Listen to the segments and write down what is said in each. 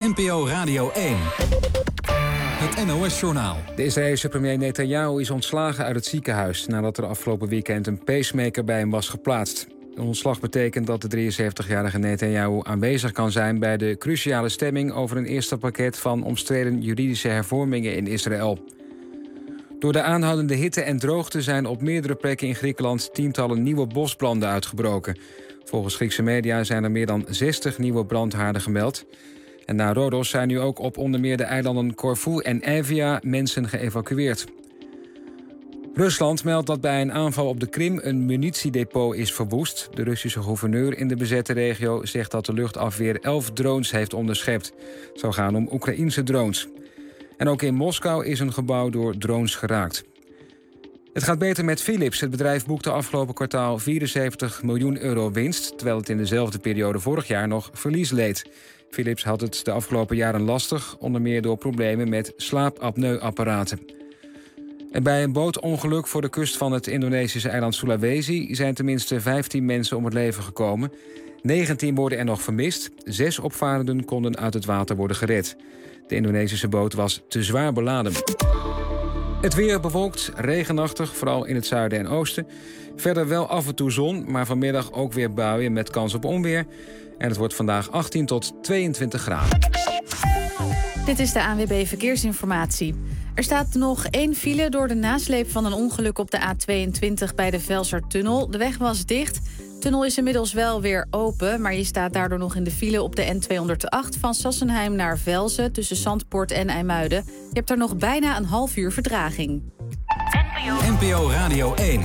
NPO Radio 1. Het NOS-journaal. De Israëlische premier Netanyahu is ontslagen uit het ziekenhuis nadat er afgelopen weekend een pacemaker bij hem was geplaatst. Een ontslag betekent dat de 73-jarige Netanyahu aanwezig kan zijn bij de cruciale stemming over een eerste pakket van omstreden juridische hervormingen in Israël. Door de aanhoudende hitte en droogte zijn op meerdere plekken in Griekenland tientallen nieuwe bosbranden uitgebroken. Volgens Griekse media zijn er meer dan 60 nieuwe brandhaarden gemeld. En na Rodos zijn nu ook op onder meer de eilanden Corfu en Evia mensen geëvacueerd. Rusland meldt dat bij een aanval op de Krim een munitiedepot is verwoest. De Russische gouverneur in de bezette regio zegt dat de luchtafweer 11 drones heeft onderschept. Het zou gaan om Oekraïense drones. En ook in Moskou is een gebouw door drones geraakt. Het gaat beter met Philips. Het bedrijf boekte afgelopen kwartaal 74 miljoen euro winst, terwijl het in dezelfde periode vorig jaar nog verlies leed. Philips had het de afgelopen jaren lastig, onder meer door problemen met slaapapneuapparaten. En bij een bootongeluk voor de kust van het Indonesische eiland Sulawesi zijn tenminste 15 mensen om het leven gekomen. 19 worden er nog vermist. 6 opvarenden konden uit het water worden gered. De Indonesische boot was te zwaar beladen. Het weer bewolkt, regenachtig, vooral in het zuiden en oosten. Verder wel af en toe zon, maar vanmiddag ook weer buien met kans op onweer. En het wordt vandaag 18 tot 22 graden. Dit is de ANWB Verkeersinformatie. Er staat nog 1 file door de nasleep van een ongeluk op de A22 bij de Velsertunnel. De weg was dicht. De tunnel is inmiddels wel weer open, maar je staat daardoor nog in de file op de N208 van Sassenheim naar Velzen tussen Zandpoort en IJmuiden. Je hebt daar nog bijna een half uur vertraging. NPO Radio 1.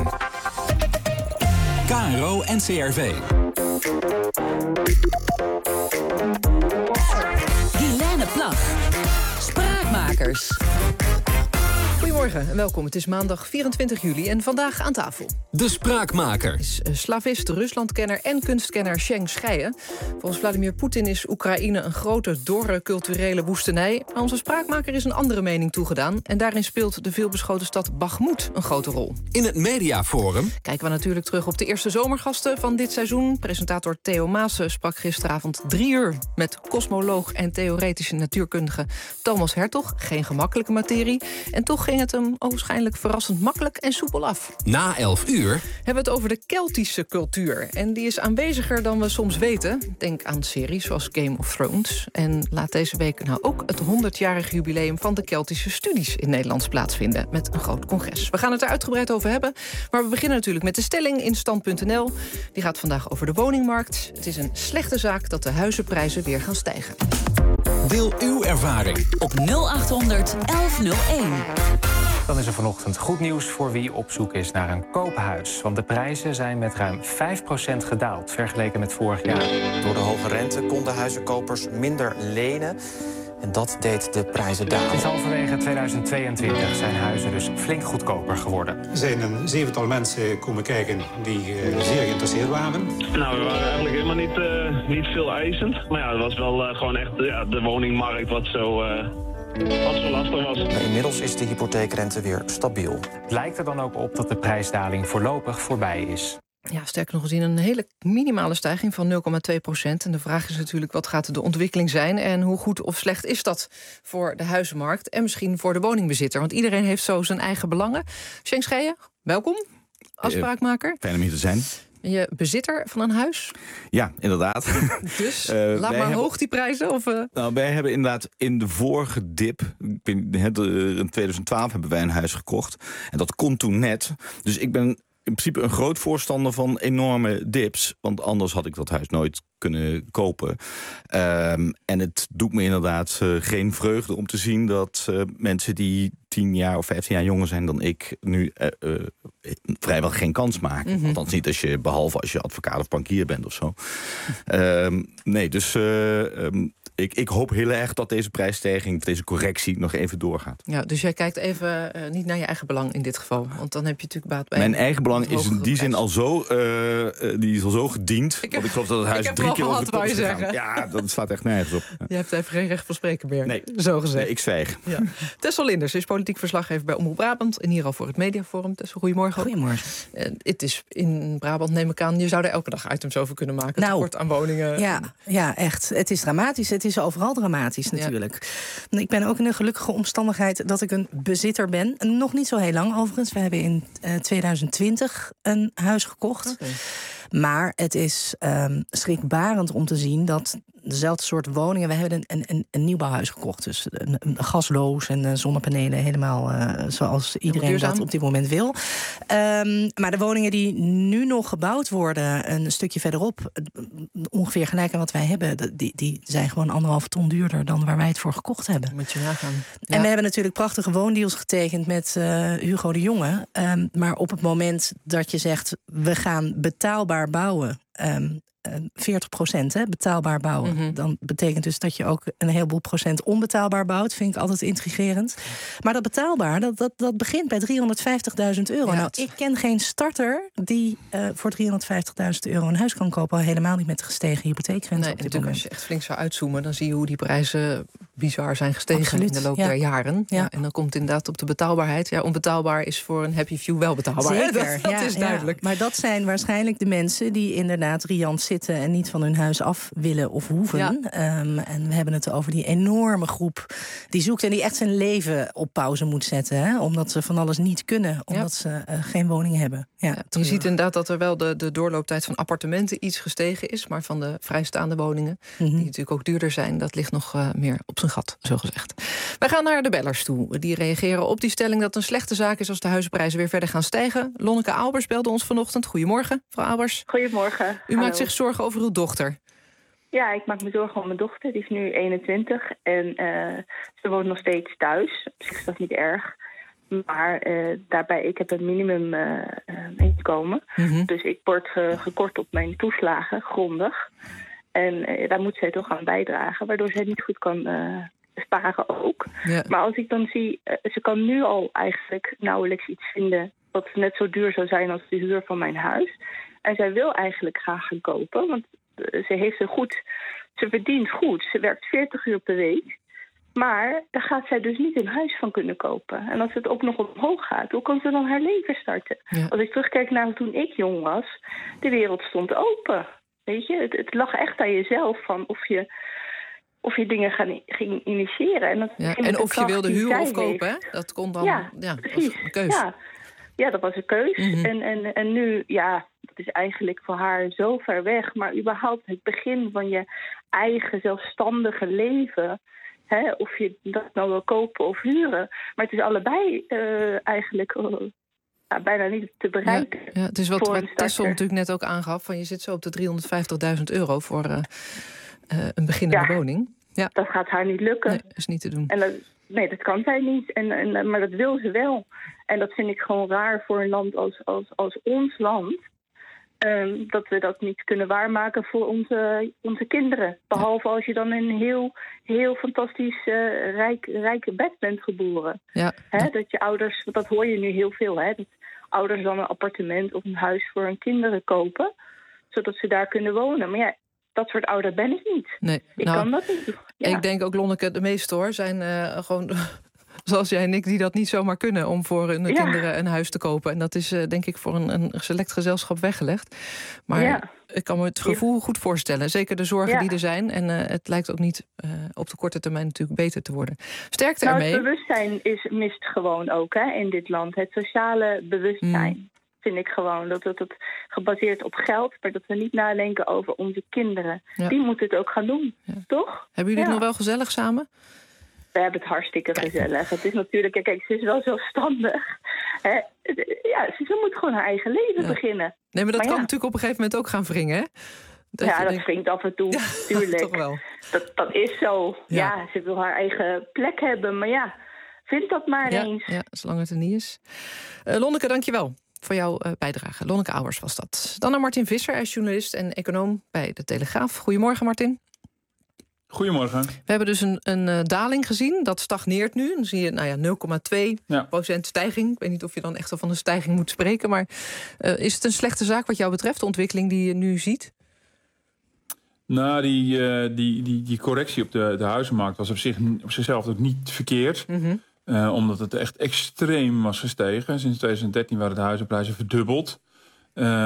KRO NCRV. Guilaine Plag. Spraakmakers. Goedemorgen en welkom. Het is maandag 24 juli en vandaag aan tafel. De Spraakmaker. Is slavist, Ruslandkenner en kunstkenner Cenk Schije. Volgens Vladimir Poetin is Oekraïne een grote, dorre culturele woestenij. Maar onze spraakmaker is een andere mening toegedaan. En daarin speelt de veelbeschoten stad Bakhmut een grote rol. In het Mediaforum Kijken we natuurlijk terug op de eerste zomergasten van dit seizoen. Presentator Theo Maassen sprak gisteravond 3 uur... met kosmoloog en theoretische natuurkundige Thomas Hertog. Geen gemakkelijke materie. En toch ging het hem waarschijnlijk verrassend makkelijk en soepel af. na 11 uur. Hebben we het over de Keltische cultuur. En die is aanweziger dan we soms weten. Denk aan series zoals Game of Thrones. En laat deze week nou ook het 100-jarig jubileum van de Keltische studies in Nederland plaatsvinden. Met een groot congres. We gaan het er uitgebreid over hebben. Maar we beginnen natuurlijk met de stelling in Stand.nl. Die gaat vandaag over de woningmarkt. Het is een slechte zaak dat de huizenprijzen weer gaan stijgen. Deel uw ervaring. Op 0800 1101. Dan is er vanochtend goed nieuws voor wie op zoek is naar een koophuis. Want de prijzen zijn met ruim 5% gedaald, vergeleken met vorig jaar. Door de hoge rente konden huizenkopers minder lenen. En dat deed de prijzen dalen. Sinds halverwege 2022 zijn huizen dus flink goedkoper geworden. Er zijn een 7-tal mensen komen kijken die zeer geïnteresseerd waren. Nou, we waren eigenlijk helemaal niet veel eisend. Maar ja, het was wel gewoon echt de woningmarkt wat zo lastig was. Maar inmiddels is de hypotheekrente weer stabiel. Het lijkt er dan ook op dat de prijsdaling voorlopig voorbij is. Ja, sterker nog, we zien een hele minimale stijging van 0,2%. En de vraag is natuurlijk, wat gaat de ontwikkeling zijn? En hoe goed of slecht is dat voor de huizenmarkt? En misschien voor de woningbezitter? Want iedereen heeft zo zijn eigen belangen. Cenk Schije, welkom als spraakmaker. Fijn om hier te zijn. Ben je bezitter van een huis? Ja, inderdaad. Dus laat maar hoog die prijzen? Of, Nou, wij hebben inderdaad in de vorige dip, in 2012 hebben wij een huis gekocht. En dat kon toen net. Dus ik ben in principe een groot voorstander van enorme dips. Want anders had ik dat huis nooit kunnen kopen. En het doet me inderdaad geen vreugde om te zien dat mensen die 10 jaar of 15 jaar jonger zijn dan ik nu vrijwel geen kans maken. Mm-hmm. Althans niet behalve als je advocaat of bankier bent of zo. Nee, dus ik hoop heel erg dat deze prijsstijging, deze correctie nog even doorgaat. Ja, dus jij kijkt even niet naar je eigen belang in dit geval. Want dan heb je natuurlijk baat bij. Mijn eigen belang is in die zin al zo, die is al zo gediend. Want ik geloof dat het huis 3 keer over de kop is gegaan. Ja, dat slaat echt nergens op. Je hebt even geen recht van spreken meer. Nee, zo gezegd. Nee, ik zwijg. Ja. Tessel Linders is politiek verslaggever bij Omroep Brabant. En hier al voor het Mediaforum. Tessel, goedemorgen. Goedemorgen. Het is in Brabant, neem ik aan, je zou er elke dag items over kunnen maken. Nou, tekort aan woningen. Ja, echt. Het is dramatisch. Het is overal dramatisch natuurlijk. Ja. Ik ben ook in een gelukkige omstandigheid dat ik een bezitter ben. Nog niet zo heel lang overigens. We hebben in 2020 een huis gekocht. Okay. Maar het is schrikbarend om te zien dat dezelfde soort woningen... We hebben een nieuwbouwhuis gekocht. Dus een gasloos en zonnepanelen. Helemaal zoals iedereen dat op dit moment wil. Maar de woningen die nu nog gebouwd worden... een stukje verderop, ongeveer gelijk aan wat wij hebben... die zijn gewoon 1,5 ton duurder dan waar wij het voor gekocht hebben. Moet je nagaan. Ja. En we hebben natuurlijk prachtige woondeals getekend met Hugo de Jonge. Maar op het moment dat je zegt... we gaan betaalbaar bouwen... 40% betaalbaar bouwen. Mm-hmm. Dan betekent dus dat je ook een heleboel procent onbetaalbaar bouwt. Vind ik altijd intrigerend. Maar dat betaalbaar, dat begint bij €350.000. Ja, nou, ik ken geen starter die voor €350.000 een huis kan kopen. Al helemaal niet met de gestegen hypotheekgrens op dit moment. Als je echt flink zou uitzoomen, dan zie je hoe die prijzen bizar zijn gestegen in de loop der jaren. Ja, en dan komt inderdaad op de betaalbaarheid. Ja, onbetaalbaar is voor een happy few wel betaalbaar. Zeker, dat is duidelijk. Maar dat zijn waarschijnlijk de mensen die inderdaad riant zitten en niet van hun huis af willen of hoeven. Ja. En we hebben het over die enorme groep die zoekt en die echt zijn leven op pauze moet zetten. Hè? Omdat ze van alles niet kunnen, omdat ze geen woning hebben. Ja, je ziet inderdaad dat er wel de doorlooptijd van appartementen iets gestegen is, maar van de vrijstaande woningen, die natuurlijk ook duurder zijn, dat ligt nog meer op zijn gat, zo gezegd. Wij gaan naar de bellers toe. Die reageren op die stelling dat het een slechte zaak is als de huizenprijzen weer verder gaan stijgen. Lonneke Albers belde ons vanochtend. Goedemorgen, mevrouw Albers. Goedemorgen. U maakt zich zorgen over uw dochter. Ja, ik maak me zorgen om mijn dochter. Die is nu 21 en ze woont nog steeds thuis. Op zich is dat niet erg. Maar daarbij, ik heb een minimum inkomen. Mm-hmm. Dus ik word gekort op mijn toeslagen, grondig. En daar moet zij toch aan bijdragen, waardoor zij niet goed kan sparen ook. Ja. Maar als ik dan zie, ze kan nu al eigenlijk nauwelijks iets vinden wat net zo duur zou zijn als de huur van mijn huis. En zij wil eigenlijk graag gaan kopen, want ze verdient goed. Ze werkt 40 uur per week. Maar daar gaat zij dus niet een huis van kunnen kopen. En als het ook nog omhoog gaat, hoe kan ze dan haar leven starten? Ja. Als ik terugkijk naar toen ik jong was, de wereld stond open. Weet je, het lag echt aan jezelf van of je dingen ging initiëren. En of je wilde huren of kopen, hè? Dat kon dan. Ja, precies. Was een keus. Ja, dat was een keus. Mm-hmm. En nu, dat is eigenlijk voor haar zo ver weg. Maar überhaupt het begin van je eigen zelfstandige leven, hè, of je dat nou wil kopen of huren. Maar het is allebei eigenlijk bijna niet te bereiken. Ja, het is wat Tessel natuurlijk net ook aangaf. Van je zit zo op de €350.000 voor een beginnende woning. Ja. Dat gaat haar niet lukken. Nee, dat is niet te doen. Nee, dat kan zij niet. Maar dat wil ze wel. En dat vind ik gewoon raar voor een land als ons land. Dat we dat niet kunnen waarmaken voor onze kinderen. Behalve als je dan in een heel fantastisch rijke bed bent geboren. Ja. Hè, dat je ouders, dat hoor je nu heel veel, hè, dat ouders dan een appartement of een huis voor hun kinderen kopen, zodat ze daar kunnen wonen. Maar ja, dat soort ouder ben ik niet. Nee, ik kan dat niet. Ja. Ik denk ook, Lonneke, de meeste hoor, zijn gewoon zoals jij en ik, die dat niet zomaar kunnen om voor hun kinderen een huis te kopen. En dat is denk ik voor een select gezelschap weggelegd. Maar ik kan me het gevoel goed voorstellen. Zeker de zorgen die er zijn. En het lijkt ook niet op de korte termijn natuurlijk beter te worden. Sterkte ermee. Het bewustzijn mist gewoon ook in dit land. Het sociale bewustzijn. Vind ik gewoon dat het gebaseerd op geld, maar dat we niet nadenken over onze kinderen. Ja. Die moeten het ook gaan doen, toch? Hebben jullie het nog wel gezellig samen? We hebben het hartstikke gezellig. Het is natuurlijk, kijk, ze is wel zelfstandig. Ze moet gewoon haar eigen leven beginnen. Nee, maar dat kan natuurlijk op een gegeven moment ook gaan wringen, hè? Dat wringt af en toe, tuurlijk. Toch wel. Dat is zo. Ja, ze wil haar eigen plek hebben, maar vind dat maar eens. Ja, zolang het er niet is. Lonneke, dankjewel voor jouw bijdrage. Lonneke Albers was dat. Dan naar Martin Visser, hij is journalist en econoom bij De Telegraaf. Goedemorgen, Martin. Goedemorgen. We hebben dus een daling gezien. Dat stagneert nu. Dan zie je 0,2% stijging. Ik weet niet of je dan echt al van een stijging moet spreken. Maar is het een slechte zaak wat jou betreft, de ontwikkeling die je nu ziet? Nou, die correctie op de huizenmarkt was op zichzelf ook niet verkeerd. Mm-hmm. Omdat het echt extreem was gestegen. Sinds 2013 waren de huizenprijzen verdubbeld.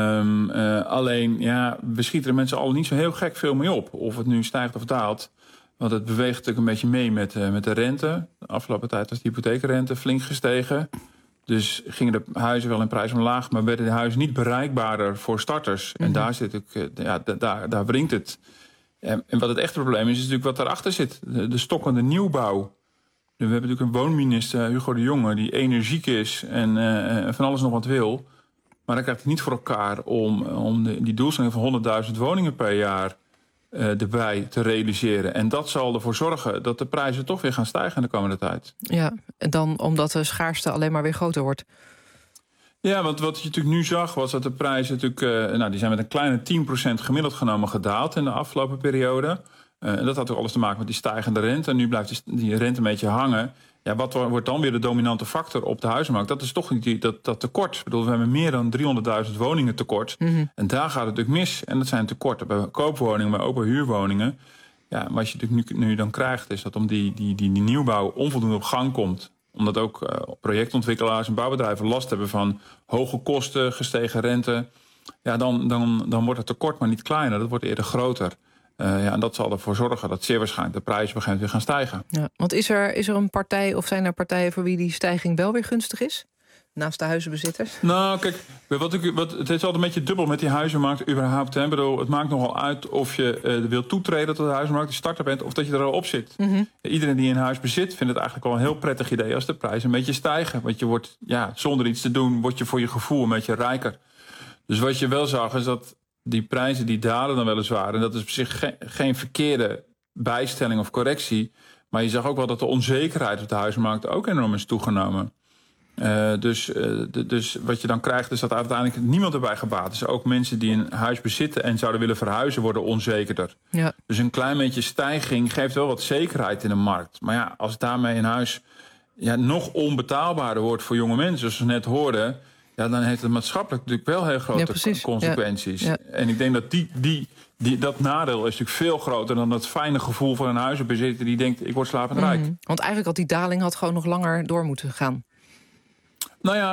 Alleen, we schieten er mensen al niet zo heel gek veel mee op. Of het nu stijgt of daalt. Want het beweegt natuurlijk een beetje mee met de rente. De afgelopen tijd was de hypotheekrente flink gestegen. Dus gingen de huizen wel in prijs omlaag, maar werden de huizen niet bereikbaarder voor starters. En daar zit ook, daar wringt het. En wat het echte probleem is natuurlijk wat daarachter zit. De stokkende nieuwbouw. We hebben natuurlijk een woonminister, Hugo de Jonge, die energiek is en van alles nog wat wil. Maar dan krijgt hij niet voor elkaar om die doelstelling van 100.000 woningen per jaar erbij te realiseren. En dat zal ervoor zorgen dat de prijzen toch weer gaan stijgen in de komende tijd. Ja, en dan omdat de schaarste alleen maar weer groter wordt. Ja, want wat je natuurlijk nu zag was dat de prijzen natuurlijk, die zijn met een kleine 10% gemiddeld genomen gedaald in de afgelopen periode. En dat had natuurlijk alles te maken met die stijgende rente. En nu blijft die rente een beetje hangen. Ja, wat wordt dan weer de dominante factor op de huizenmarkt? Dat is toch dat tekort. Ik bedoel, we hebben meer dan 300.000 woningen tekort. Mm-hmm. En daar gaat het natuurlijk mis. En dat zijn tekorten bij koopwoningen, maar ook bij huurwoningen. Ja, wat je natuurlijk nu dan krijgt, is dat om die nieuwbouw onvoldoende op gang komt. Omdat ook projectontwikkelaars en bouwbedrijven last hebben van hoge kosten, gestegen rente. Ja, dan wordt het tekort maar niet kleiner, dat wordt eerder groter. En dat zal ervoor zorgen dat zeer waarschijnlijk de prijzen op een gegeven moment weer gaan stijgen. Ja, want is er een partij of zijn er partijen voor wie die stijging wel weer gunstig is? Naast de huizenbezitters? Nou, kijk, het is altijd een beetje dubbel met die huizenmarkt überhaupt. Hè. Ik bedoel, het maakt nogal uit of je wil toetreden tot de huizenmarkt, die starter bent, of dat je er al op zit. Mm-hmm. Iedereen die een huis bezit vindt het eigenlijk wel een heel prettig idee als de prijzen een beetje stijgen. Want je wordt, zonder iets te doen, word je voor je gevoel een beetje rijker. Dus wat je wel zag is dat die prijzen die dalen dan weliswaar. En dat is op zich geen verkeerde bijstelling of correctie. Maar je zag ook wel dat de onzekerheid op de huizenmarkt ook enorm is toegenomen. Dus wat je dan krijgt is dat uiteindelijk niemand erbij gebaat is. Ook mensen die een huis bezitten en zouden willen verhuizen worden onzekerder. Ja. Dus een klein beetje stijging geeft wel wat zekerheid in de markt. Maar ja, als daarmee een huis nog onbetaalbaarder wordt voor jonge mensen, zoals we net hoorden, dan heeft het maatschappelijk natuurlijk wel heel grote consequenties. Ja. En ik denk dat dat nadeel is natuurlijk veel groter dan dat fijne gevoel van een huizenbezitter die denkt, ik word slapend rijk. Want eigenlijk had die daling gewoon nog langer door moeten gaan. Nou ja,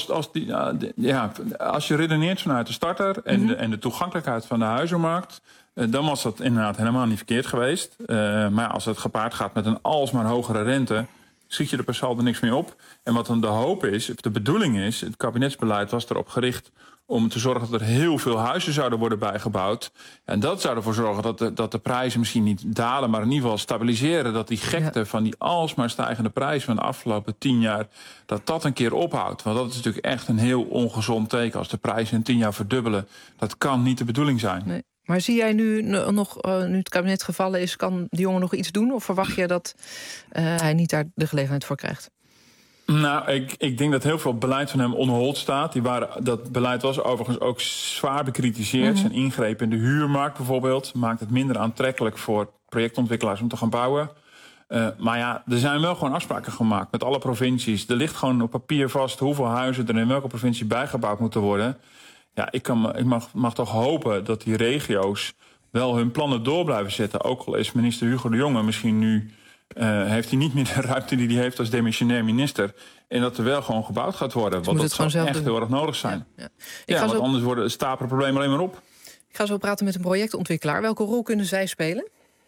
als je redeneert vanuit de starter en de toegankelijkheid van de huizenmarkt, dan was dat inderdaad helemaal niet verkeerd geweest. Maar als het gepaard gaat met een alsmaar hogere rente, schiet je er per saldo niks meer op. En wat dan de hoop is, of de bedoeling is, het kabinetsbeleid was erop gericht om te zorgen dat er heel veel huizen zouden worden bijgebouwd. En dat zou ervoor zorgen dat de prijzen misschien niet dalen, maar in ieder geval stabiliseren. Dat die gekte van die alsmaar stijgende prijzen van de afgelopen 10 jaar, dat een keer ophoudt. Want dat is natuurlijk echt een heel ongezond teken. Als de prijzen in 10 jaar verdubbelen, dat kan niet de bedoeling zijn. Nee. Maar zie jij nu nog, nu het kabinet gevallen is, kan die jongen nog iets doen? Of verwacht je dat hij niet daar de gelegenheid voor krijgt? Nou, ik denk dat heel veel beleid van hem onhold staat. Dat beleid was overigens ook zwaar bekritiseerd. Zijn ingreep in de huurmarkt bijvoorbeeld maakt het minder aantrekkelijk voor projectontwikkelaars om te gaan bouwen. Maar ja, er zijn wel gewoon afspraken gemaakt met alle provincies. Er ligt gewoon op papier vast hoeveel huizen er in welke provincie bijgebouwd moeten worden. Ja, ik mag toch hopen dat die regio's wel hun plannen door blijven zetten. Ook al is minister Hugo de Jonge misschien nu heeft hij niet meer de ruimte die hij heeft als demissionair minister. En dat er wel gewoon gebouwd gaat worden. Want dat zou echt heel erg nodig zijn. Want anders stapelen het probleem alleen maar op. Ik ga zo praten met een projectontwikkelaar. Welke rol kunnen zij spelen?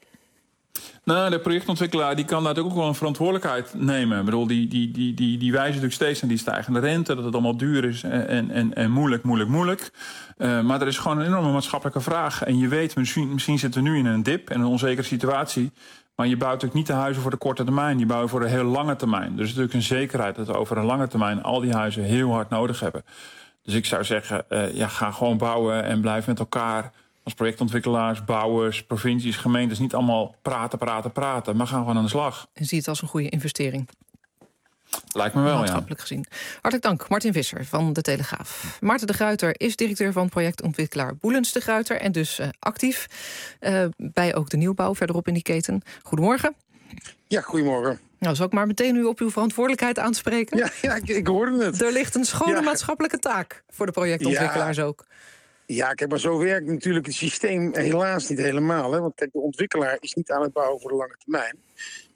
Nou, de projectontwikkelaar die kan natuurlijk ook wel een verantwoordelijkheid nemen. Ik bedoel, die wijzen natuurlijk steeds naar die stijgende rente, dat het allemaal duur is en moeilijk. Maar er is gewoon een enorme maatschappelijke vraag. En je weet, misschien zitten we nu in een dip en een onzekere situatie. Maar je bouwt natuurlijk niet de huizen voor de korte termijn. Je bouwt voor de heel lange termijn. Dus er is natuurlijk een zekerheid dat we over een lange termijn al die huizen heel hard nodig hebben. Dus ik zou zeggen, ga gewoon bouwen en blijf met elkaar als projectontwikkelaars, bouwers, provincies, gemeentes niet allemaal praten, maar gaan gewoon aan de slag. En zie het als een goede investering. Lijkt me wel, maatschappelijk gezien. Hartelijk dank, Martin Visser van De Telegraaf. Maarten de Gruyter is directeur van projectontwikkelaar Boelens de Gruyter en dus actief bij ook de nieuwbouw verderop in die keten. Goedemorgen. Ja, goedemorgen. Nou, zal ik maar meteen u op uw verantwoordelijkheid aanspreken? Ja, ik hoorde het. Er ligt een schone maatschappelijke taak voor de projectontwikkelaars ook. Ja, kijk, maar zo werkt natuurlijk het systeem helaas niet helemaal. Hè? Want kijk, de ontwikkelaar is niet aan het bouwen voor de lange termijn.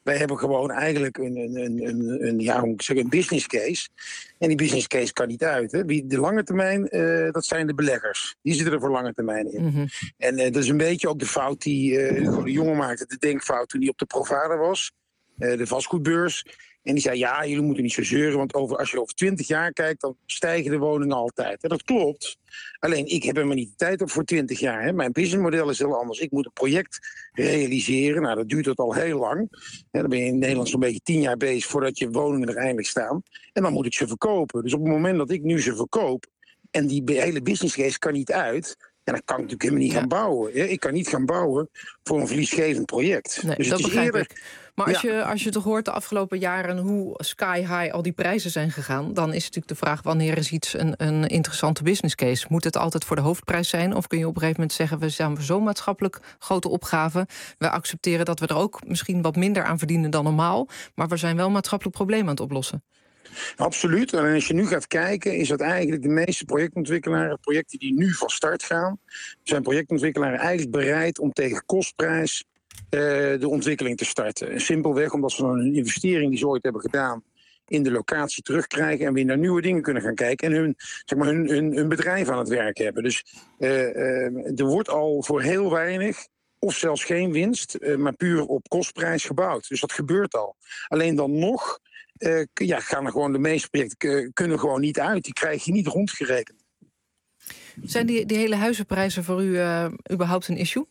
Wij hebben gewoon eigenlijk een business case. En die business case kan niet uit. Hè. De lange termijn, dat zijn de beleggers. Die zitten er voor lange termijn in. Mm-hmm. En dat is een beetje ook de fout die Hugo de Jonge maakte. De denkfout toen hij op de Provada was. De vastgoedbeurs. En die zei, ja, jullie moeten niet zo zeuren, want als je over 20 jaar kijkt, dan stijgen de woningen altijd. En dat klopt. Alleen, ik heb er maar niet de tijd op voor 20 jaar. Hè. Mijn businessmodel is heel anders. Ik moet een project realiseren. Nou, dat duurt al heel lang. Ja, dan ben je in Nederland zo'n beetje 10 jaar bezig voordat je woningen er eindelijk staan. En dan moet ik ze verkopen. Dus op het moment dat ik nu ze verkoop en die hele business case kan niet uit, ja, dan kan ik natuurlijk helemaal niet gaan bouwen. Hè. Ik kan niet gaan bouwen voor een verliesgevend project. Nee, dus dat het is begrijp eerder. ik. Maar als je toch hoort de afgelopen jaren hoe sky high al die prijzen zijn gegaan, dan is natuurlijk de vraag, wanneer is iets een interessante business case? Moet het altijd voor de hoofdprijs zijn? Of kun je op een gegeven moment zeggen, we staan voor zo'n maatschappelijk grote opgave, we accepteren dat we er ook misschien wat minder aan verdienen dan normaal, maar we zijn wel maatschappelijk probleem aan het oplossen. Absoluut. En als je nu gaat kijken, is dat eigenlijk de meeste projectontwikkelaren, projecten die nu van start gaan, zijn projectontwikkelaren eigenlijk bereid om tegen kostprijs de ontwikkeling te starten. Simpelweg omdat ze dan een investering die ze ooit hebben gedaan in de locatie terugkrijgen en weer naar nieuwe dingen kunnen gaan kijken en hun bedrijf aan het werk hebben. Dus er wordt al voor heel weinig of zelfs geen winst, maar puur op kostprijs gebouwd. Dus dat gebeurt al. Alleen dan nog gaan er gewoon de meeste projecten kunnen gewoon niet uit. Die krijg je niet rondgerekend. Zijn die hele huizenprijzen voor u überhaupt een issue?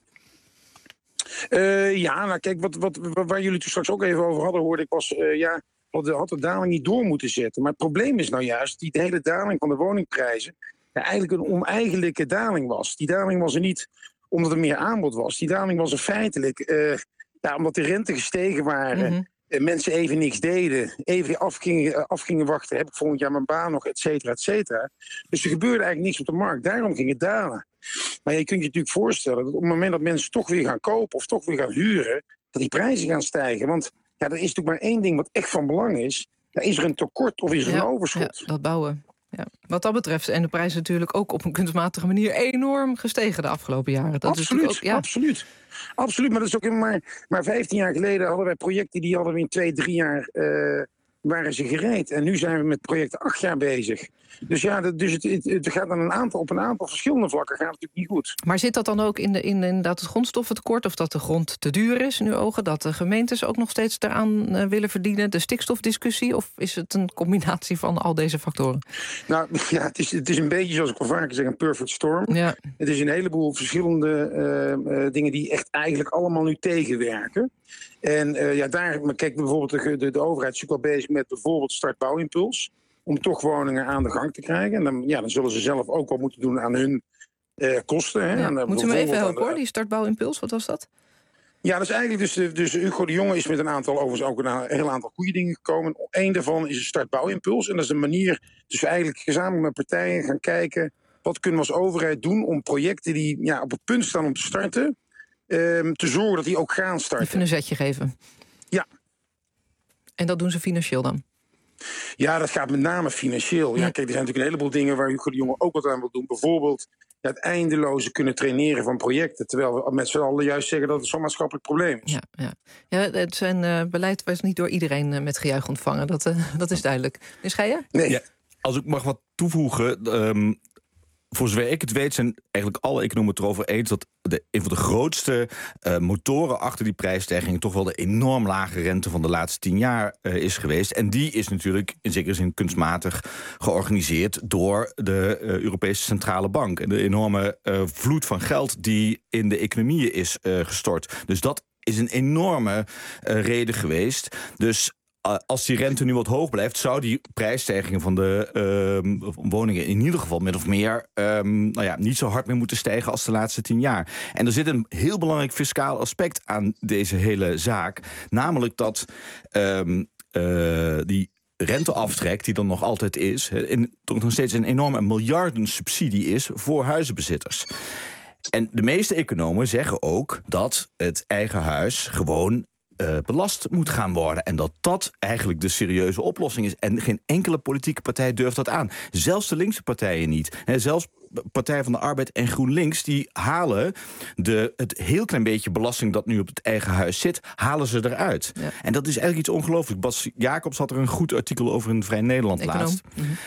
Nou kijk, waar jullie het straks ook even over hadden, hoorde ik was, had de daling niet door moeten zetten. Maar het probleem is nou juist, de hele daling van de woningprijzen eigenlijk een oneigenlijke daling was. Die daling was er niet omdat er meer aanbod was. Die daling was er feitelijk omdat de rente gestegen waren. Mm-hmm. Mensen even niks deden, even afgingen wachten, heb ik volgend jaar mijn baan nog, et cetera, et cetera. Dus er gebeurde eigenlijk niks op de markt, daarom ging het dalen. Maar je kunt je natuurlijk voorstellen dat op het moment dat mensen toch weer gaan kopen of toch weer gaan huren, dat die prijzen gaan stijgen. Want er is natuurlijk maar één ding wat echt van belang is. Is er een tekort of is er een overschot? Ja, dat bouwen. Ja. Wat dat betreft zijn de prijzen natuurlijk ook op een kunstmatige manier enorm gestegen de afgelopen jaren. Dat absoluut, is ook, absoluut. Absoluut, maar dat is ook maar 15 jaar geleden hadden wij projecten die hadden we in 2-3 jaar waren ze gereed. En nu zijn we met projecten 8 jaar bezig. Dus het gaat dan op een aantal verschillende vlakken gaat het natuurlijk niet goed. Maar zit dat dan ook in het grondstoffentekort, of dat de grond te duur is in uw ogen, dat de gemeentes ook nog steeds daaraan willen verdienen, de stikstofdiscussie, of is het een combinatie van al deze factoren? Nou ja, het is een beetje, zoals ik al vaker zeg, een perfect storm. Ja. Het is een heleboel verschillende dingen die echt eigenlijk allemaal nu tegenwerken. En daar, kijk, bijvoorbeeld de overheid is ook wel bezig met bijvoorbeeld startbouwimpuls, om toch woningen aan de gang te krijgen. En dan zullen ze zelf ook wel moeten doen aan hun kosten. Hè. Ja. Moeten we even helpen hoor, die startbouwimpuls, wat was dat? Ja, dat is eigenlijk dus Hugo de Jonge is met overigens ook een heel aantal goede dingen gekomen. Eén daarvan is een startbouwimpuls. En dat is een manier, dus we eigenlijk gezamenlijk met partijen gaan kijken, wat kunnen we als overheid doen om projecten die op het punt staan om te starten, te zorgen dat die ook gaan starten. Even een zetje geven. Ja. En dat doen ze financieel dan? Ja, dat gaat met name financieel. Ja, kijk, er zijn natuurlijk een heleboel dingen waar Hugo de Jonge ook wat aan wil doen. Bijvoorbeeld het eindeloze kunnen traineren van projecten, terwijl we met z'n allen juist zeggen dat het zo'n maatschappelijk probleem is. Ja, het zijn beleid was niet door iedereen met gejuich ontvangen. Dat is duidelijk. Dus ga je? Nee. Ja, als ik mag wat toevoegen. Voor zover ik het weet zijn eigenlijk alle economen het erover eens dat een van de grootste motoren achter die prijsstijging toch wel de enorm lage rente van de laatste 10 jaar is geweest. En die is natuurlijk in zekere zin kunstmatig georganiseerd door de Europese Centrale Bank. En de enorme vloed van geld die in de economieën is gestort. Dus dat is een enorme reden geweest. Dus als die rente nu wat hoog blijft, zou die prijsstijgingen van de woningen in ieder geval min of meer niet zo hard meer moeten stijgen als de laatste 10 jaar. En er zit een heel belangrijk fiscaal aspect aan deze hele zaak. Namelijk dat die renteaftrek, die dan nog altijd is, toch nog steeds een enorme miljardensubsidie is voor huizenbezitters. En de meeste economen zeggen ook dat het eigen huis gewoon belast moet gaan worden. En dat eigenlijk de serieuze oplossing is. En geen enkele politieke partij durft dat aan. Zelfs de linkse partijen niet. Zelfs Partij van de Arbeid en GroenLinks... die halen het heel klein beetje belasting dat nu op het eigen huis zit... halen ze eruit. Ja. En dat is eigenlijk iets ongelooflijk. Bas Jacobs had er een goed artikel over in Vrij Nederland laatst.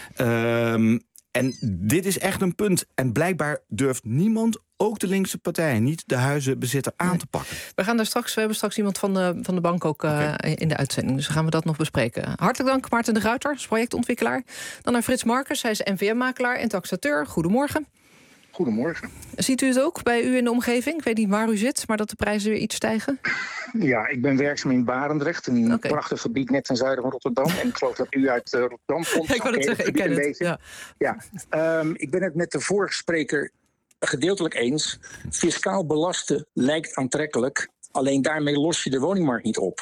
En dit is echt een punt. En blijkbaar durft niemand, ook de linkse partijen, niet de huizenbezitter aan te pakken. We hebben straks iemand van de bank ook in de uitzending. Dus dan gaan we dat nog bespreken. Hartelijk dank, Maarten de Gruyter, projectontwikkelaar. Dan naar Frits Marcus, hij is NVM-makelaar en taxateur. Goedemorgen. Goedemorgen. Ziet u het ook bij u in de omgeving? Ik weet niet waar u zit, maar dat de prijzen weer iets stijgen? Ja, ik ben werkzaam in Barendrecht, een prachtig gebied net ten zuiden van Rotterdam. En ik geloof dat u uit Rotterdam komt. Ja, ik wou het zeggen, ik ken het. Ik ben het met de vorige spreker gedeeltelijk eens. Fiscaal belasten lijkt aantrekkelijk, alleen daarmee los je de woningmarkt niet op.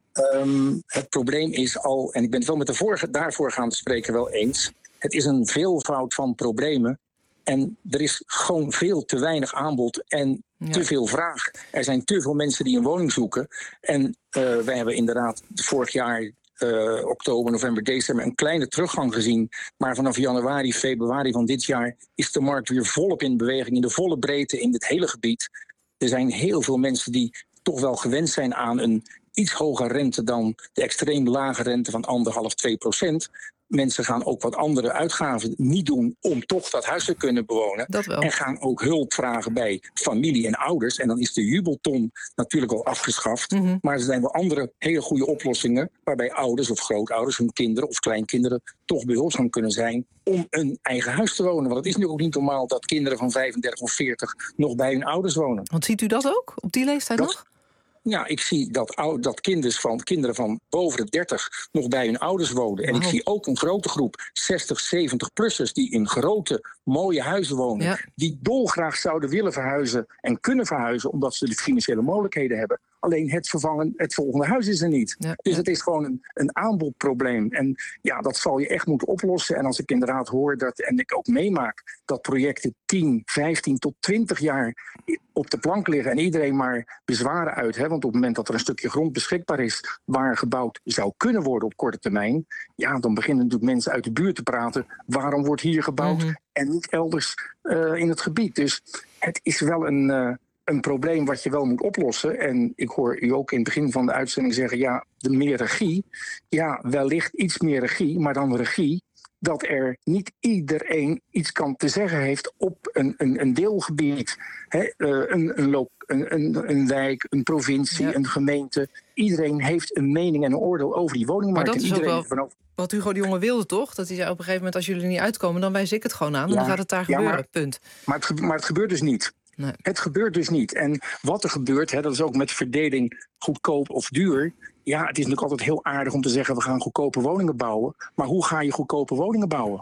Het probleem is al, en ik ben het wel met de daarvoorgaande spreker wel eens... het is een veelvoud van problemen. En er is gewoon veel te weinig aanbod en te veel vraag. Er zijn te veel mensen die een woning zoeken. En wij hebben inderdaad vorig jaar, oktober, november, december... een kleine teruggang gezien. Maar vanaf januari, februari van dit jaar... is de markt weer volop in beweging, in de volle breedte in dit hele gebied. Er zijn heel veel mensen die toch wel gewend zijn aan een iets hoger rente... dan de extreem lage rente van 1,5-2%. Mensen gaan ook wat andere uitgaven niet doen om toch dat huis te kunnen bewonen. En gaan ook hulp vragen bij familie en ouders. En dan is de jubelton natuurlijk al afgeschaft. Maar er zijn wel andere hele goede oplossingen... waarbij ouders of grootouders hun kinderen of kleinkinderen... toch behulpzaam kunnen zijn om een eigen huis te wonen. Want het is nu ook niet normaal dat kinderen van 35 of 40 nog bij hun ouders wonen. Want ziet u dat ook op die leeftijd nog? Ja, ik zie dat kinderen van boven de 30 nog bij hun ouders wonen. En ik zie ook een grote groep 60, 70-plussers... die in grote, mooie huizen wonen. Ja. Die dolgraag zouden willen verhuizen en kunnen verhuizen... omdat ze de financiële mogelijkheden hebben. Alleen het volgende huis is er niet. Ja. Dus het is gewoon een aanbodprobleem. En ja, dat zal je echt moeten oplossen. En als ik inderdaad hoor en ik ook meemaak... dat projecten 10, 15 tot 20 jaar op de plank liggen... en iedereen maar bezwaren uit... want op het moment dat er een stukje grond beschikbaar is... waar gebouwd zou kunnen worden op korte termijn... ja, dan beginnen natuurlijk mensen uit de buurt te praten... waarom wordt hier gebouwd en niet elders in het gebied. Dus het is wel een probleem wat je wel moet oplossen. En ik hoor u ook in het begin van de uitzending zeggen... ja, de meer regie. Ja, wellicht iets meer regie, maar dan regie... dat er niet iedereen iets kan te zeggen heeft op een deelgebied. Een wijk, een provincie, een gemeente. Iedereen heeft een mening en een oordeel over die woningmarkt. Maar dat is ook wel wat Hugo de Jonge wilde, toch? Dat hij zei op een gegeven moment... als jullie er niet uitkomen, dan wijs ik het gewoon aan. En dan gaat het daar gebeuren, punt. Maar het gebeurt dus niet. Nee. Het gebeurt dus niet. En wat er gebeurt, dat is ook met verdeling goedkoop of duur... ja, het is natuurlijk altijd heel aardig om te zeggen... we gaan goedkope woningen bouwen. Maar hoe ga je goedkope woningen bouwen?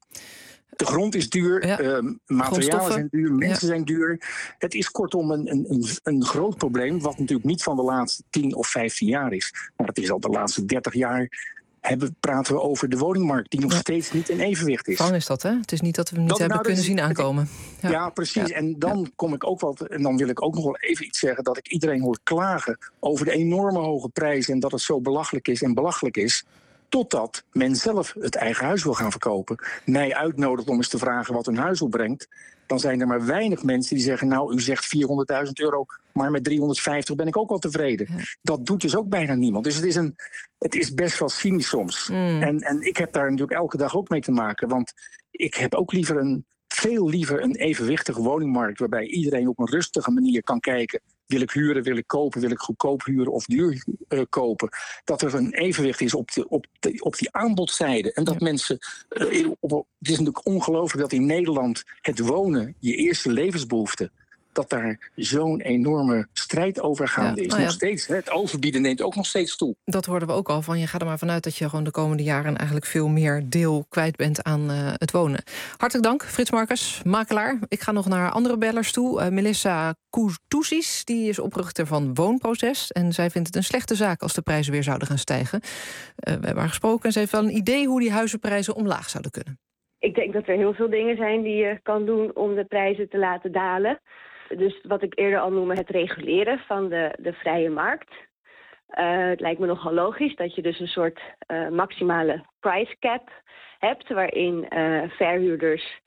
De grond is duur, materialen zijn duur, mensen zijn duur. Het is kortom een groot probleem... wat natuurlijk niet van de laatste 10 of 15 jaar is. Maar het is al de laatste 30 jaar... praten we over de woningmarkt die nog steeds niet in evenwicht is. Bang is dat, hè? Het is niet dat we hem niet hebben kunnen zien aankomen. Ja, precies. Ja. En dan kom ik ook en dan wil ik ook nog wel even iets zeggen... dat ik iedereen hoor klagen over de enorme hoge prijzen... en dat het zo belachelijk is... totdat men zelf het eigen huis wil gaan verkopen. Mij uitnodigt om eens te vragen wat hun huis opbrengt... dan zijn er maar weinig mensen die zeggen... nou, u zegt €400.000, maar met 350 ben ik ook wel tevreden. Ja. Dat doet dus ook bijna niemand. Dus het is best wel cynisch soms. En ik heb daar natuurlijk elke dag ook mee te maken. Want ik heb ook veel liever een evenwichtige woningmarkt... waarbij iedereen op een rustige manier kan kijken... wil ik huren, wil ik kopen, wil ik goedkoop huren of duur kopen... dat er een evenwicht is op die aanbodzijde. En dat mensen... het is natuurlijk ongelooflijk dat in Nederland het wonen... je eerste levensbehoefte... dat daar zo'n enorme strijd over gaande is. Nog steeds. Het overbieden neemt ook nog steeds toe. Dat hoorden we ook al van. Je gaat er maar vanuit dat je gewoon de komende jaren... eigenlijk veel meer deel kwijt bent aan het wonen. Hartelijk dank, Frits Marcus, makelaar. Ik ga nog naar andere bellers toe. Melissa Koutousis, die is oprichter van Woonproces. En zij vindt het een slechte zaak als de prijzen weer zouden gaan stijgen. We hebben haar gesproken en ze heeft wel een idee... hoe die huizenprijzen omlaag zouden kunnen. Ik denk dat er heel veel dingen zijn die je kan doen... om de prijzen te laten dalen. Dus wat ik eerder al noemde, het reguleren van de vrije markt. Het lijkt me nogal logisch dat je dus een soort maximale price cap hebt... waarin verhuurders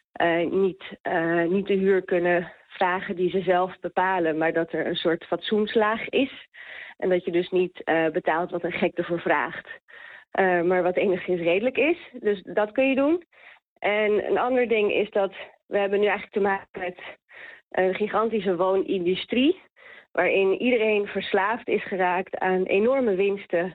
niet de huur kunnen vragen die ze zelf bepalen, maar dat er een soort fatsoenslaag is. En dat je dus niet betaalt wat een gek ervoor vraagt, maar wat enigszins redelijk is. Dus dat kun je doen. En een ander ding is dat we hebben nu eigenlijk te maken met een gigantische woonindustrie, waarin iedereen verslaafd is geraakt aan enorme winsten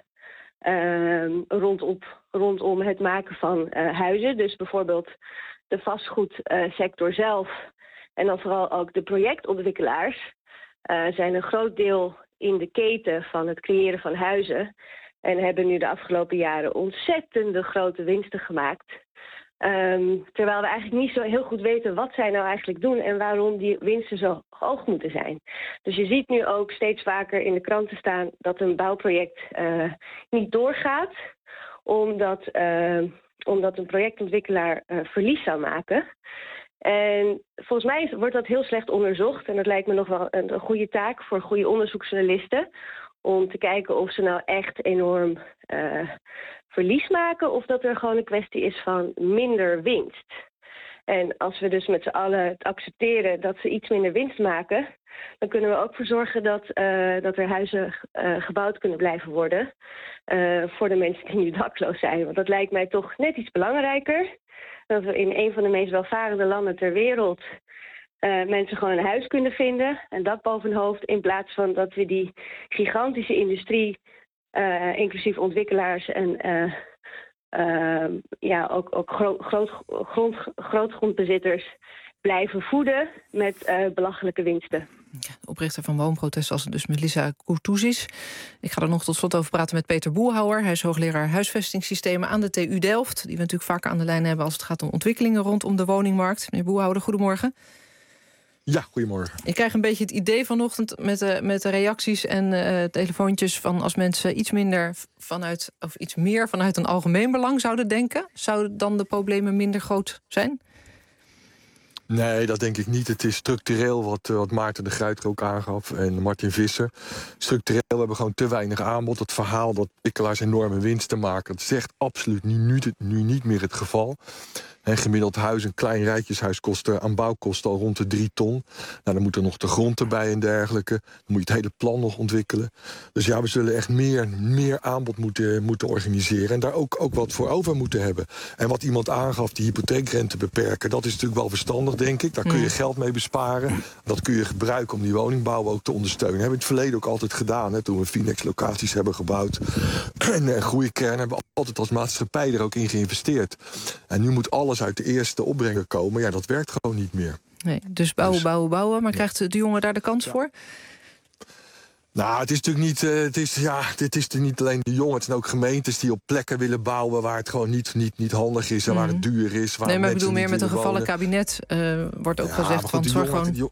rondom het maken van huizen. Dus bijvoorbeeld de vastgoedsector zelf en dan vooral ook de projectontwikkelaars zijn een groot deel in de keten van het creëren van huizen en hebben nu de afgelopen jaren ontzettende grote winsten gemaakt. Terwijl we eigenlijk niet zo heel goed weten wat zij nou eigenlijk doen en waarom die winsten zo hoog moeten zijn. Dus je ziet nu ook steeds vaker in de kranten staan dat een bouwproject niet doorgaat, omdat een projectontwikkelaar verlies zou maken. En volgens mij wordt dat heel slecht onderzocht en dat lijkt me nog wel een goede taak voor goede onderzoeksjournalisten om te kijken of ze nou echt enorm verlies maken of dat er gewoon een kwestie is van minder winst. En als we dus met z'n allen accepteren dat ze iets minder winst maken, dan kunnen we ook voor zorgen dat er huizen gebouwd kunnen blijven worden voor de mensen die nu dakloos zijn. Want dat lijkt mij toch net iets belangrijker. Dat we in een van de meest welvarende landen ter wereld mensen gewoon een huis kunnen vinden, een dak boven hun hoofd, in plaats van dat we die gigantische industrie, inclusief ontwikkelaars en ook grootgrondbezitters blijven voeden met belachelijke winsten. De oprichter van Woonprotest was dus Melissa Courtouzis. Ik ga er nog tot slot over praten met Peter Boelhouwer. Hij is hoogleraar huisvestingssystemen aan de TU Delft, die we natuurlijk vaker aan de lijn hebben als het gaat om ontwikkelingen rondom de woningmarkt. Meneer Boelhouwer, goedemorgen. Ja, goedemorgen. Ik krijg een beetje het idee vanochtend met de reacties en telefoontjes van als mensen iets meer vanuit een algemeen belang zouden denken, zouden dan de problemen minder groot zijn? Nee, dat denk ik niet. Het is structureel wat Maarten de Gruyter ook aangaf en Martin Visser. Structureel hebben we gewoon te weinig aanbod. Het verhaal dat ontwikkelaars enorme winsten maken, dat is echt absoluut nu niet meer het geval. Een gemiddeld huis, een klein rijtjeshuis, kost aan bouwkosten al rond de 3 ton. Nou, dan moet er nog de grond erbij en dergelijke. Dan moet je het hele plan nog ontwikkelen. Dus ja, we zullen echt meer aanbod moeten organiseren. En daar ook wat voor over moeten hebben. En wat iemand aangaf, die hypotheekrente beperken, dat is natuurlijk wel verstandig, denk ik. Daar kun je geld mee besparen. Dat kun je gebruiken om die woningbouw ook te ondersteunen. Dat hebben we in het verleden ook altijd gedaan. Hè, toen we Finex-locaties hebben gebouwd. En Groeikern hebben we altijd als maatschappij er ook in geïnvesteerd. En nu moet alles uit de eerste opbrengen komen. Ja, dat werkt gewoon niet meer. Nee, dus bouwen. Maar krijgt de jongen daar de kans voor? Nou, het is natuurlijk niet. Dit is niet alleen de jongen. Het zijn ook gemeentes die op plekken willen bouwen waar het gewoon niet handig is en waar het duur is. Waar nee, maar ik bedoel meer met een gevallen kabinet wordt ook gezegd van zorg gewoon.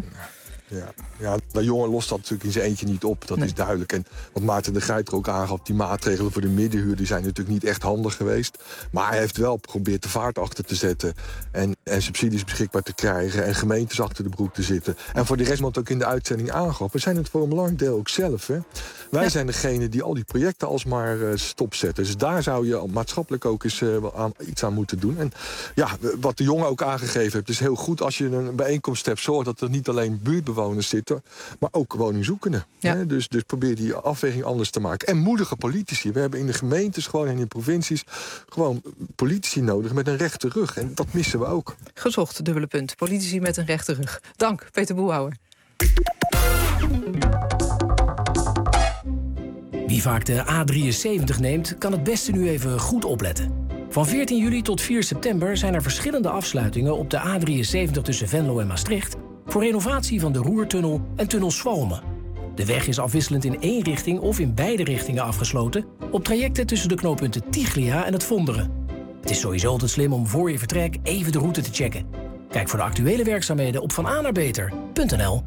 Ja, de jongen lost dat natuurlijk in zijn eentje niet op. Dat is duidelijk. En wat Maarten de Gruyter ook aangaf, die maatregelen voor de middenhuur, die zijn natuurlijk niet echt handig geweest. Maar hij heeft wel geprobeerd de vaart achter te zetten en subsidies beschikbaar te krijgen en gemeentes achter de broek te zitten. En voor de rest, wat ook in de uitzending aangaf, we zijn het voor een belangrijk deel ook zelf. Hè? Wij zijn degene die al die projecten alsmaar stopzetten. Dus daar zou je maatschappelijk ook eens iets aan moeten doen. En ja, wat de jongen ook aangegeven heeft, is heel goed als je een bijeenkomst hebt, zorg dat er niet alleen buurtbewoners zitten, maar ook woningzoekenden. Ja. Dus probeer die afweging anders te maken. En moedige politici. We hebben in de gemeentes gewoon en in de provincies gewoon politici nodig met een rechte rug. En dat missen we ook. Gezocht, dubbele punt. Politici met een rechte rug. Dank, Peter Boelhouwer. Wie vaak de A73 neemt, kan het beste nu even goed opletten. Van 14 juli tot 4 september zijn er verschillende afsluitingen op de A73 tussen Venlo en Maastricht voor renovatie van de Roertunnel en tunnel Swalmen. De weg is afwisselend in één richting of in beide richtingen afgesloten op trajecten tussen de knooppunten Tiglia en het Vonderen. Het is sowieso altijd slim om voor je vertrek even de route te checken. Kijk voor de actuele werkzaamheden op vananaarbeter.nl.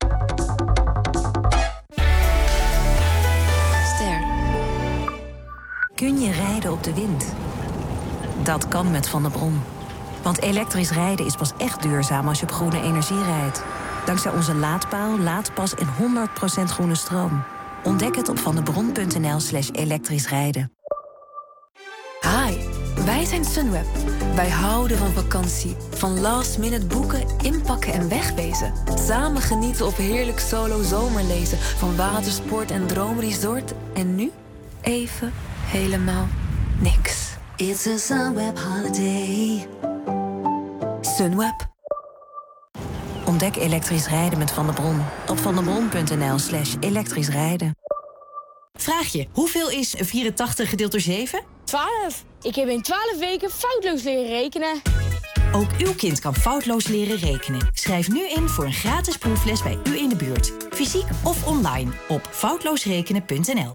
Ster. Kun je rijden op de wind? Dat kan met Van der Bron. Want elektrisch rijden is pas echt duurzaam als je op groene energie rijdt. Dankzij onze laadpaal, laadpas en 100% groene stroom. Ontdek het op vandebron.nl/elektrisch rijden. Hi, Wij zijn Sunweb. Wij houden van vakantie. Van last minute boeken, inpakken en wegwezen. Samen genieten of heerlijk solo zomerlezen. Van watersport en droomresort. En nu even helemaal niks. It's a Sunweb holiday. Sunweb. Ontdek elektrisch rijden met Van der Bron op vanderbron.nl/elektrisch rijden. Vraag je, hoeveel is 84 gedeeld door 7? 12. Ik heb in 12 weken foutloos leren rekenen. Ook uw kind kan foutloos leren rekenen. Schrijf nu in voor een gratis proefles bij u in de buurt. Fysiek of online op foutloosrekenen.nl.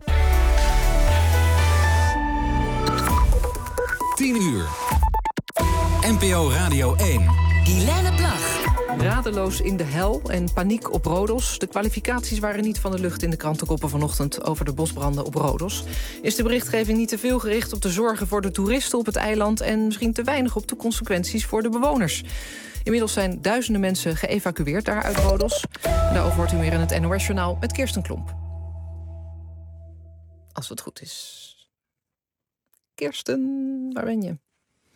10 uur. NPO Radio 1. Guilaine Plag. Radeloos in de hel en paniek op Rodos. De kwalificaties waren niet van de lucht in de krantenkoppen vanochtend over de bosbranden op Rodos. Is de berichtgeving niet te veel gericht op de zorgen voor de toeristen op het eiland en misschien te weinig op de consequenties voor de bewoners? Inmiddels zijn duizenden mensen geëvacueerd daar uit Rodos. Daarover hoort u meer in het NOS-journaal met Kirsten Klomp. Als het goed is. Kirsten, waar ben je?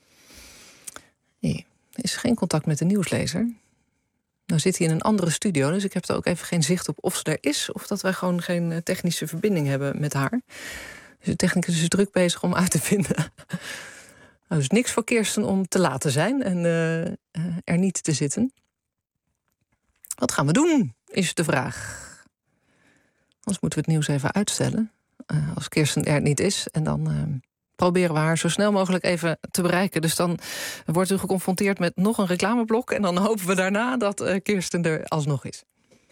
Nee, er is geen contact met de nieuwslezer. Nou zit hij in een andere studio, dus ik heb er ook even geen zicht op of ze er is, of dat wij gewoon geen technische verbinding hebben met haar. Dus de technicus is druk bezig om uit te vinden. Nou, dus niks voor Kirsten om te laten zijn en er niet te zitten. Wat gaan we doen, is de vraag. Anders moeten we het nieuws even uitstellen. Als Kirsten er niet is. En dan proberen we haar zo snel mogelijk even te bereiken. Dus dan wordt u geconfronteerd met nog een reclameblok. En dan hopen we daarna dat Kirsten er alsnog is.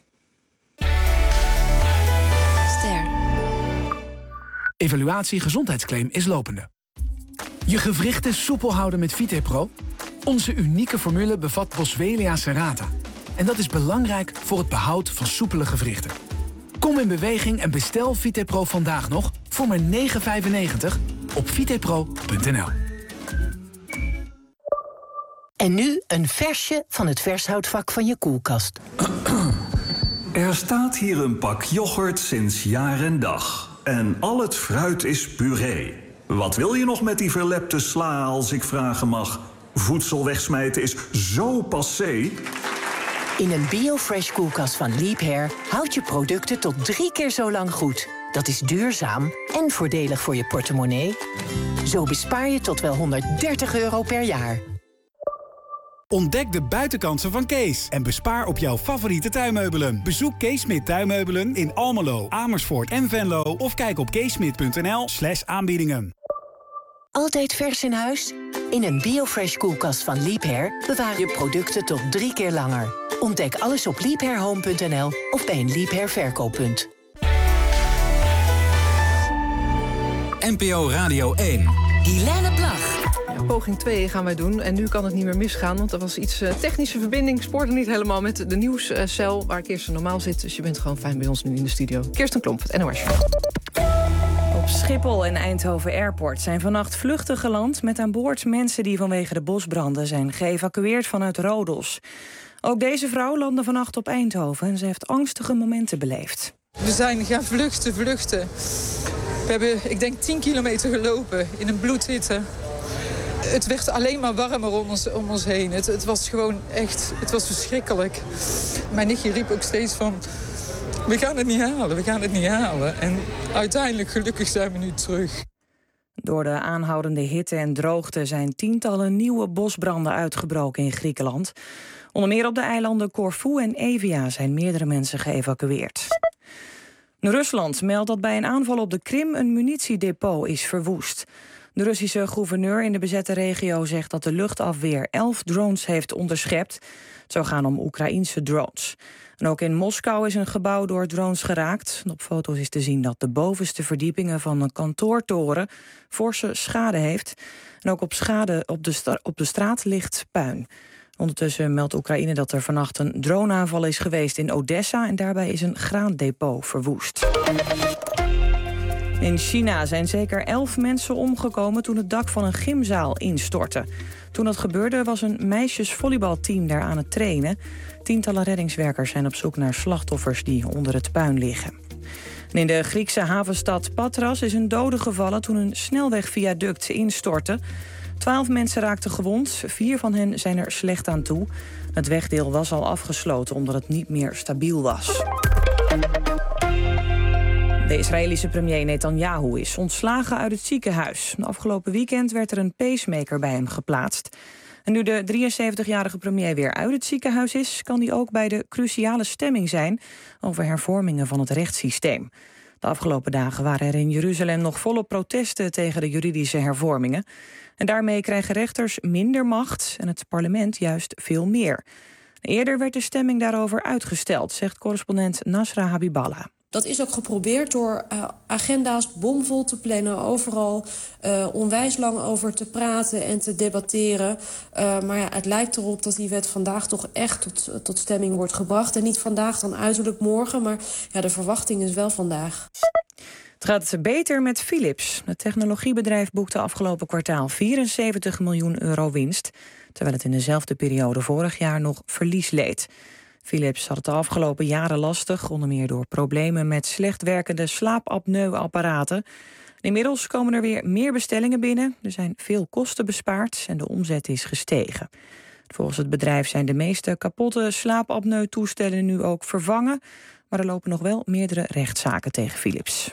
Ster. Evaluatie gezondheidsclaim is lopende. Je gewrichten soepel houden met VitePro? Onze unieke formule bevat Boswellia serrata. En dat is belangrijk voor het behoud van soepele gewrichten. Kom in beweging en bestel VitePro vandaag nog voor maar €9,95 op vitepro.nl. En nu een versje van het vershoudvak van je koelkast. Er staat hier een pak yoghurt sinds jaar en dag. En al het fruit is puree. Wat wil je nog met die verlepte sla, als ik vragen mag? Voedsel wegsmijten is zo passé. In een BioFresh koelkast van Leap Hair houd je producten tot 3 keer zo lang goed. Dat is duurzaam en voordelig voor je portemonnee. Zo bespaar je tot wel €130 per jaar. Ontdek de buitenkansen van Kees en bespaar op jouw favoriete tuinmeubelen. Bezoek Kees Smit Tuinmeubelen in Almelo, Amersfoort en Venlo of kijk op keesmit.nl/aanbiedingen. Altijd vers in huis? In een BioFresh koelkast van Leap Hair bewaar je producten tot 3 keer langer. Ontdek alles op leaphairhome.nl of bij een Leap Hair verkooppunt. NPO Radio 1. Guilaine Plag. Ja, poging 2 gaan wij doen. En nu kan het niet meer misgaan, want er was iets technische verbinding. Spoorde niet helemaal met de nieuwscel waar Kirsten normaal zit. Dus je bent gewoon fijn bij ons nu in de studio. Kirsten Klomp, het NOS. Op Schiphol en Eindhoven Airport zijn vannacht vluchten geland met aan boord mensen die vanwege de bosbranden zijn geëvacueerd vanuit Rodos. Ook deze vrouw landde vannacht op Eindhoven en ze heeft angstige momenten beleefd. We zijn gaan vluchten. We hebben, ik denk, 10 kilometer gelopen in een bloedhitte. Het werd alleen maar warmer om ons heen. Het was gewoon echt, het was verschrikkelijk. Mijn nichtje riep ook steeds van, we gaan het niet halen. En uiteindelijk, gelukkig, zijn we nu terug. Door de aanhoudende hitte en droogte zijn tientallen nieuwe bosbranden uitgebroken in Griekenland. Onder meer op de eilanden Corfu en Evia zijn meerdere mensen geëvacueerd. Rusland meldt dat bij een aanval op de Krim een munitiedepot is verwoest. De Russische gouverneur in de bezette regio zegt dat de luchtafweer 11 drones heeft onderschept. Het zou gaan om Oekraïense drones. En ook in Moskou is een gebouw door drones geraakt. Op foto's is te zien dat de bovenste verdiepingen van een kantoortoren forse schade heeft. En ook op de straat ligt puin. Ondertussen meldt Oekraïne dat er vannacht een droneaanval is geweest in Odessa en daarbij is een graandepot verwoest. In China zijn zeker 11 mensen omgekomen toen het dak van een gymzaal instortte. Toen dat gebeurde was een meisjesvolleybalteam daar aan het trainen. Tientallen reddingswerkers zijn op zoek naar slachtoffers die onder het puin liggen. En in de Griekse havenstad Patras is een dode gevallen toen een snelwegviaduct instortte. 12 mensen raakten gewond, 4 van hen zijn er slecht aan toe. Het wegdeel was al afgesloten omdat het niet meer stabiel was. De Israëlische premier Netanyahu is ontslagen uit het ziekenhuis. De afgelopen weekend werd er een pacemaker bij hem geplaatst. En nu de 73-jarige premier weer uit het ziekenhuis is, kan hij ook bij de cruciale stemming zijn over hervormingen van het rechtssysteem. De afgelopen dagen waren er in Jeruzalem nog volle protesten tegen de juridische hervormingen. En daarmee krijgen rechters minder macht en het parlement juist veel meer. Eerder werd de stemming daarover uitgesteld, zegt correspondent Nasra Habiballah. Dat is ook geprobeerd door agenda's bomvol te plannen, overal onwijs lang over te praten en te debatteren. Maar ja, het lijkt erop dat die wet vandaag toch echt tot stemming wordt gebracht. En niet vandaag, dan uiterlijk morgen, maar ja, de verwachting is wel vandaag. Het gaat beter met Philips. Het technologiebedrijf boekte afgelopen kwartaal 74 miljoen euro winst, terwijl het in dezelfde periode vorig jaar nog verlies leed. Philips had het de afgelopen jaren lastig, onder meer door problemen met slecht werkende slaapapneuapparaten. Inmiddels komen er weer meer bestellingen binnen, er zijn veel kosten bespaard en de omzet is gestegen. Volgens het bedrijf zijn de meeste kapotte slaapapneu-toestellen nu ook vervangen, maar er lopen nog wel meerdere rechtszaken tegen Philips.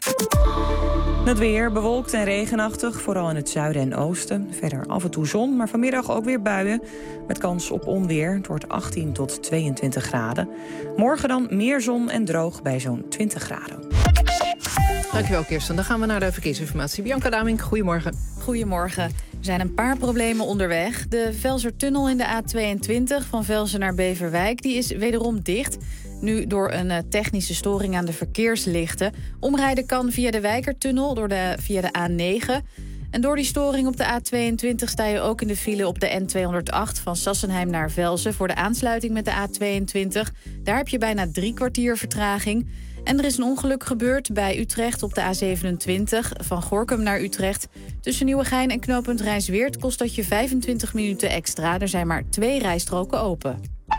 Het weer bewolkt en regenachtig, vooral in het zuiden en oosten. Verder af en toe zon, maar vanmiddag ook weer buien met kans op onweer. Het wordt 18 tot 22 graden. Morgen dan meer zon en droog bij zo'n 20 graden. Dankjewel, Kirsten. Dan gaan we naar de verkeersinformatie. Bianca Damink, goedemorgen. Goedemorgen. Er zijn een paar problemen onderweg. De Velsertunnel in de A22 van Velsen naar Beverwijk die is wederom dicht. Nu door een technische storing aan de verkeerslichten. Omrijden kan via de Wijkertunnel via de A9. En door die storing op de A22 sta je ook in de file op de N208... van Sassenheim naar Velsen voor de aansluiting met de A22. Daar heb je bijna 3 kwartier vertraging. En er is een ongeluk gebeurd bij Utrecht op de A27... van Gorinchem naar Utrecht. Tussen Nieuwegein en knooppunt Rijnsweert kost dat je 25 minuten extra. Er zijn maar 2 rijstroken open.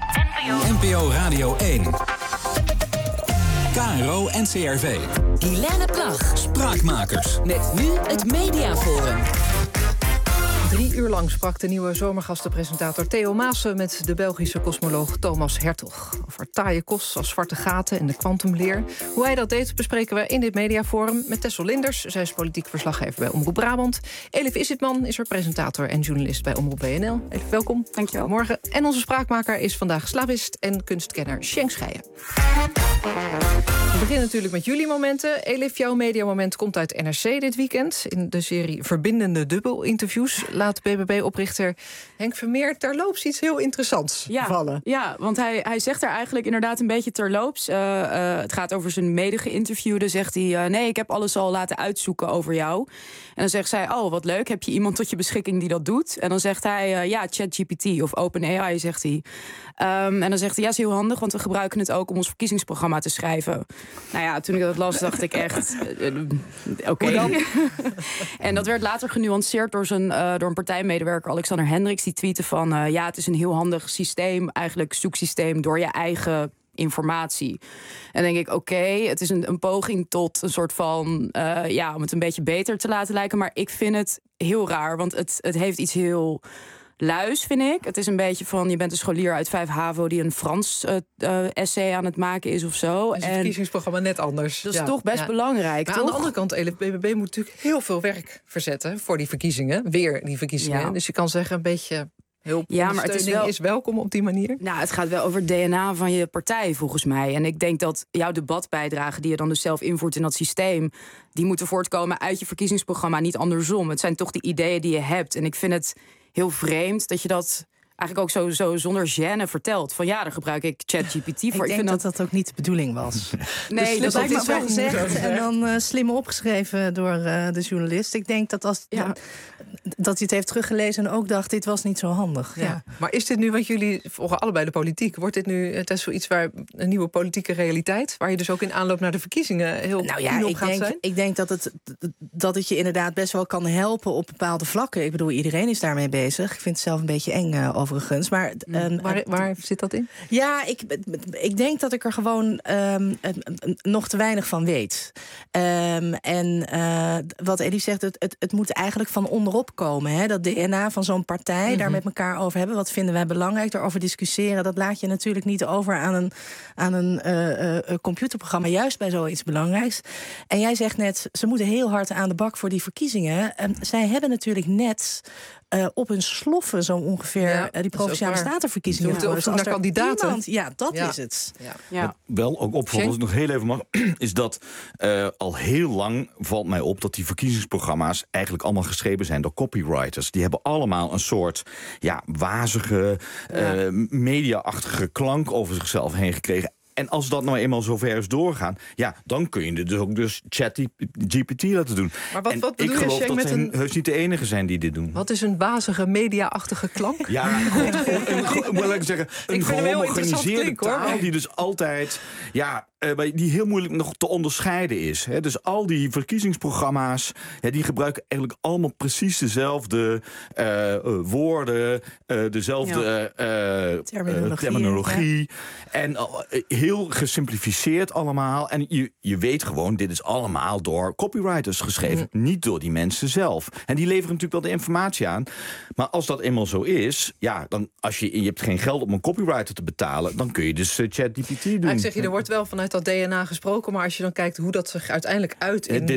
NPO Radio 1. KRO NCRV. Guilaine Plag. Spraakmakers. Met nu het Mediaforum. 3 uur lang sprak de nieuwe zomergastenpresentator Theo Maassen met de Belgische kosmoloog Thomas Hertog. Over taaie kost als zwarte gaten en de kwantumleer. Hoe hij dat deed bespreken we in dit mediaforum met Tessel Linders. Zij is politiek verslaggever bij Omroep Brabant. Elif Isitman is er presentator en journalist bij Omroep WNL. Elif, welkom. Dankjewel. Morgen. En onze spraakmaker is vandaag slavist en kunstkenner Sjenk Scheijen. We beginnen natuurlijk met jullie momenten. Elif, jouw mediamoment komt uit NRC dit weekend. In de serie Verbindende Dubbelinterviews laat BBB-oprichter Henk Vermeer terloops iets heel interessants vallen. Ja, want hij zegt daar eigenlijk inderdaad een beetje terloops. Het gaat over zijn mede-geïnterviewde. Zegt hij, nee, ik heb alles al laten uitzoeken over jou. En dan zegt zij, oh, wat leuk, heb je iemand tot je beschikking die dat doet? En dan zegt hij, ja, ChatGPT of OpenAI, zegt hij. En dan zegt hij, ja, is heel handig, want we gebruiken het ook om ons verkiezingsprogramma te schrijven. Nou ja, toen ik dat las, dacht ik echt, oké. En dat werd later genuanceerd door een partijmedewerker, Alexander Hendricks, die tweette van, ja, het is een heel handig systeem, eigenlijk zoeksysteem door je eigen informatie. En dan denk ik, oké, het is een poging tot een soort van, om het een beetje beter te laten lijken, maar ik vind het heel raar, want het heeft iets heel luis, vind ik. Het is een beetje van, je bent een scholier uit 5 HAVO die een Frans essay aan het maken is of zo. Dus het verkiezingsprogramma net anders. Dat is toch best belangrijk, maar toch? Aan de andere kant, Elif, BBB moet natuurlijk heel veel werk verzetten voor die verkiezingen. Weer die verkiezingen. Ja. Dus je kan zeggen, een beetje hulp, maar het is welkom op die manier. Nou, het gaat wel over het DNA van je partij, volgens mij. En ik denk dat jouw debatbijdragen, die je dan dus zelf invoert in dat systeem, die moeten voortkomen uit je verkiezingsprogramma, niet andersom. Het zijn toch de ideeën die je hebt. En ik vind het heel vreemd dat je dat eigenlijk ook zo zonder gêne vertelt. Van ja, daar gebruik ik ChatGPT voor. Ik denk dat ook niet de bedoeling was. Nee, dus dat is wel gezegd en dan slim opgeschreven door de journalist. Ik denk dat dat hij het heeft teruggelezen en ook dacht, dit was niet zo handig. Ja. Maar is dit nu, want jullie volgen allebei de politiek, wordt dit nu zoiets waar een nieuwe politieke realiteit, waar je dus ook in aanloop naar de verkiezingen heel op gaat zijn? Ik denk dat het je inderdaad best wel kan helpen op bepaalde vlakken. Ik bedoel, iedereen is daarmee bezig. Ik vind het zelf een beetje eng overigens. Maar, waar zit dat in? Ja, ik denk dat ik er gewoon nog te weinig van weet. Wat Elif zegt, het moet eigenlijk van onderop komen. Hè? Dat DNA van zo'n partij, daar met elkaar over hebben. Wat vinden wij belangrijk, daarover discussiëren. Dat laat je natuurlijk niet over aan een computerprogramma. Juist bij zoiets belangrijks. En jij zegt net, ze moeten heel hard aan de bak voor die verkiezingen. Zij hebben natuurlijk net op hun sloffen zo ongeveer die Provinciale Statenverkiezingen. Ze moeten op naar kandidaten. Dat is het. Wat wel ook opvalt, als ik nog heel even mag, is dat al heel lang valt mij op dat die verkiezingsprogramma's eigenlijk allemaal geschreven zijn door copywriters. Die hebben allemaal een soort wazige, media-achtige klank over zichzelf heen gekregen. En als dat nou eenmaal zover is doorgaan, dan kun je dus ook ChatGPT laten doen. Maar wat bedoel ik geloof je dat met ze heus niet de enige zijn die dit doen. Wat is een wazige media-achtige klank? Ja, een gehomogeniseerde taal die dus altijd die heel moeilijk nog te onderscheiden is. Hè. Dus al die verkiezingsprogramma's, die gebruiken eigenlijk allemaal precies dezelfde woorden, dezelfde terminologie. En heel gesimplificeerd allemaal. En je weet gewoon, dit is allemaal door copywriters geschreven. Niet door die mensen zelf. En die leveren natuurlijk wel de informatie aan. Maar als dat eenmaal zo is, dan als je hebt geen geld om een copywriter te betalen, dan kun je dus ChatGPT doen. Ik zeg, er wordt wel vanuit dat DNA gesproken, maar als je dan kijkt hoe dat zich uiteindelijk uit in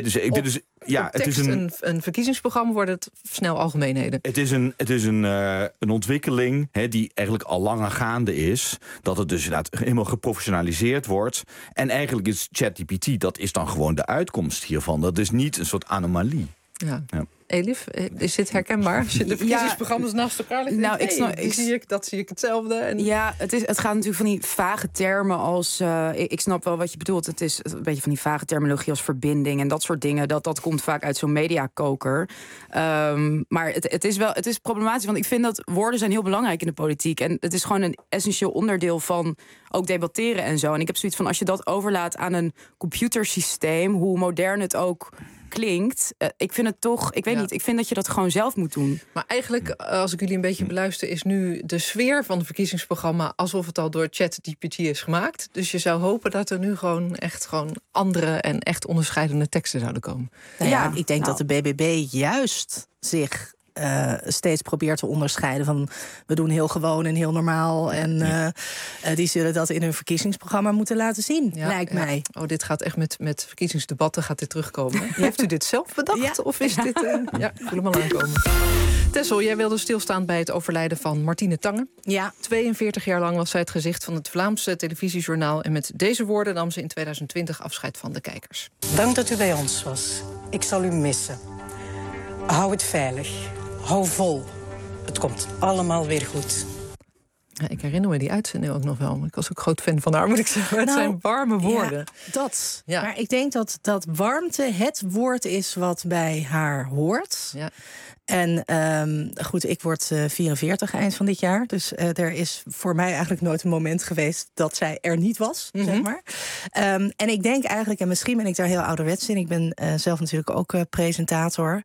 het is een verkiezingsprogramma, wordt het snel algemeenheden. Het is een ontwikkeling die eigenlijk al langer gaande is. Dat het dus inderdaad helemaal geprofessionaliseerd wordt. En eigenlijk is ChatGPT, dat is dan gewoon de uitkomst hiervan. Dat is niet een soort anomalie. Ja. Elif, is dit herkenbaar? Als je de verkiezingsprogramma's naast elkaar legt, dat zie ik hetzelfde. En Ja, het gaat natuurlijk van die vage termen als ik snap wel wat je bedoelt. Het is een beetje van die vage terminologie als verbinding en dat soort dingen. Dat komt vaak uit zo'n mediakoker. Maar het is problematisch, want ik vind dat woorden zijn heel belangrijk in de politiek. En het is gewoon een essentieel onderdeel van ook debatteren en zo. En ik heb zoiets van, als je dat overlaat aan een computersysteem, hoe modern het ook klinkt, ik vind het toch, ik weet niet, ik vind dat je dat gewoon zelf moet doen. Maar eigenlijk, als ik jullie een beetje beluister, is nu de sfeer van het verkiezingsprogramma alsof het al door ChatGPT is gemaakt. Dus je zou hopen dat er nu gewoon andere en echt onderscheidende teksten zouden komen. Ik denk dat de BBB juist zich steeds probeert te onderscheiden van we doen heel gewoon en heel normaal. En die zullen dat in hun verkiezingsprogramma moeten laten zien, lijkt mij. Oh, dit gaat echt met verkiezingsdebatten gaat dit terugkomen. Heeft u dit zelf bedacht? Ja. Of is dit... ik voel hem al aankomen. Tessel, jij wilde stilstaan bij het overlijden van Martine Tange. Ja. 42 jaar lang was zij het gezicht van het Vlaamse televisiejournaal. En met deze woorden nam ze in 2020 afscheid van de kijkers. Dank dat u bij ons was. Ik zal u missen. Hou het veilig. Hou vol. Het komt allemaal weer goed. Ja, ik herinner me die uitzending ook nog wel. Ik was ook groot fan van haar, moet ik zeggen. Het zijn warme woorden. Ja. Maar ik denk dat warmte het woord is wat bij haar hoort. Ja. En goed, ik word 44 eind van dit jaar. Dus er is voor mij eigenlijk nooit een moment geweest dat zij er niet was, zeg maar. En ik denk eigenlijk, en misschien ben ik daar heel ouderwets in, ik ben zelf natuurlijk ook presentator,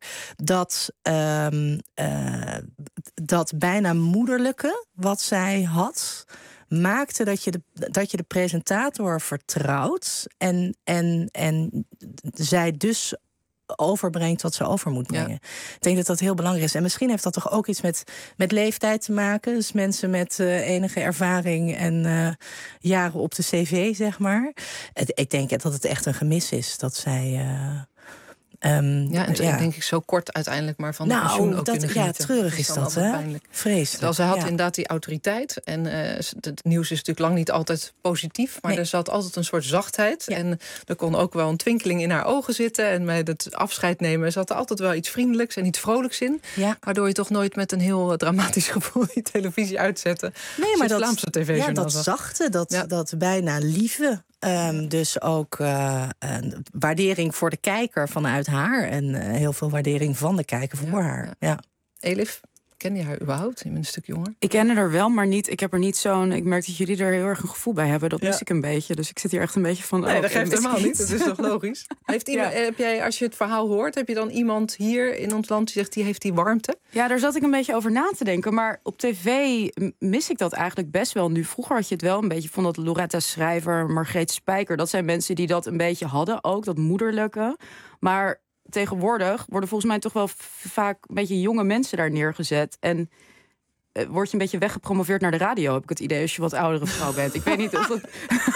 dat bijna moederlijke wat zij had, maakte dat je de presentator vertrouwt en zij dus overbrengt wat ze over moet brengen. Ja. Ik denk dat dat heel belangrijk is. En misschien heeft dat toch ook iets met leeftijd te maken. Dus mensen met enige ervaring en jaren op de cv, zeg maar. Ik denk dat het echt een gemis is dat zij... denk ik zo kort uiteindelijk maar van de pensioen ook kunnen genieten. Ja, treurig is dat, hè? Vreselijk. Terwijl zij had inderdaad die autoriteit. En het nieuws is natuurlijk lang niet altijd positief. Maar er zat altijd een soort zachtheid. Ja. En er kon ook wel een twinkeling in haar ogen zitten. En met het afscheid nemen zat er altijd wel iets vriendelijks en iets vrolijks in. Ja. Waardoor je toch nooit met een heel dramatisch gevoel die televisie uitzette. Nee, maar dat Vlaamse tv-journaal. Ja, dat zachte, dat bijna lieve. Dus ook waardering voor de kijker vanuit haar. En heel veel waardering van de kijker voor haar. Ja. Elif, Ken je haar überhaupt? Je bent een stuk jonger. Ik ken haar wel, maar niet. Ik heb er niet zo'n. Ik merk dat jullie er heel erg een gevoel bij hebben. Dat mis ik een beetje. Dus ik zit hier echt een beetje van. Nee, dat geeft helemaal niet. Dat is toch logisch? Heb jij, als je het verhaal hoort, heb je dan iemand hier in ons land die zegt die heeft die warmte? Ja, daar zat ik een beetje over na te denken. Maar op tv mis ik dat eigenlijk best wel. Nu vroeger had je het wel een beetje van dat Loretta Schrijver, Margreet Spijker. Dat zijn mensen die dat een beetje hadden, ook dat moederlijke. Maar tegenwoordig worden volgens mij toch wel vaak een beetje jonge mensen daar neergezet. En word je een beetje weggepromoveerd naar de radio, heb ik het idee, als je wat oudere vrouw bent. Ik weet niet of dat.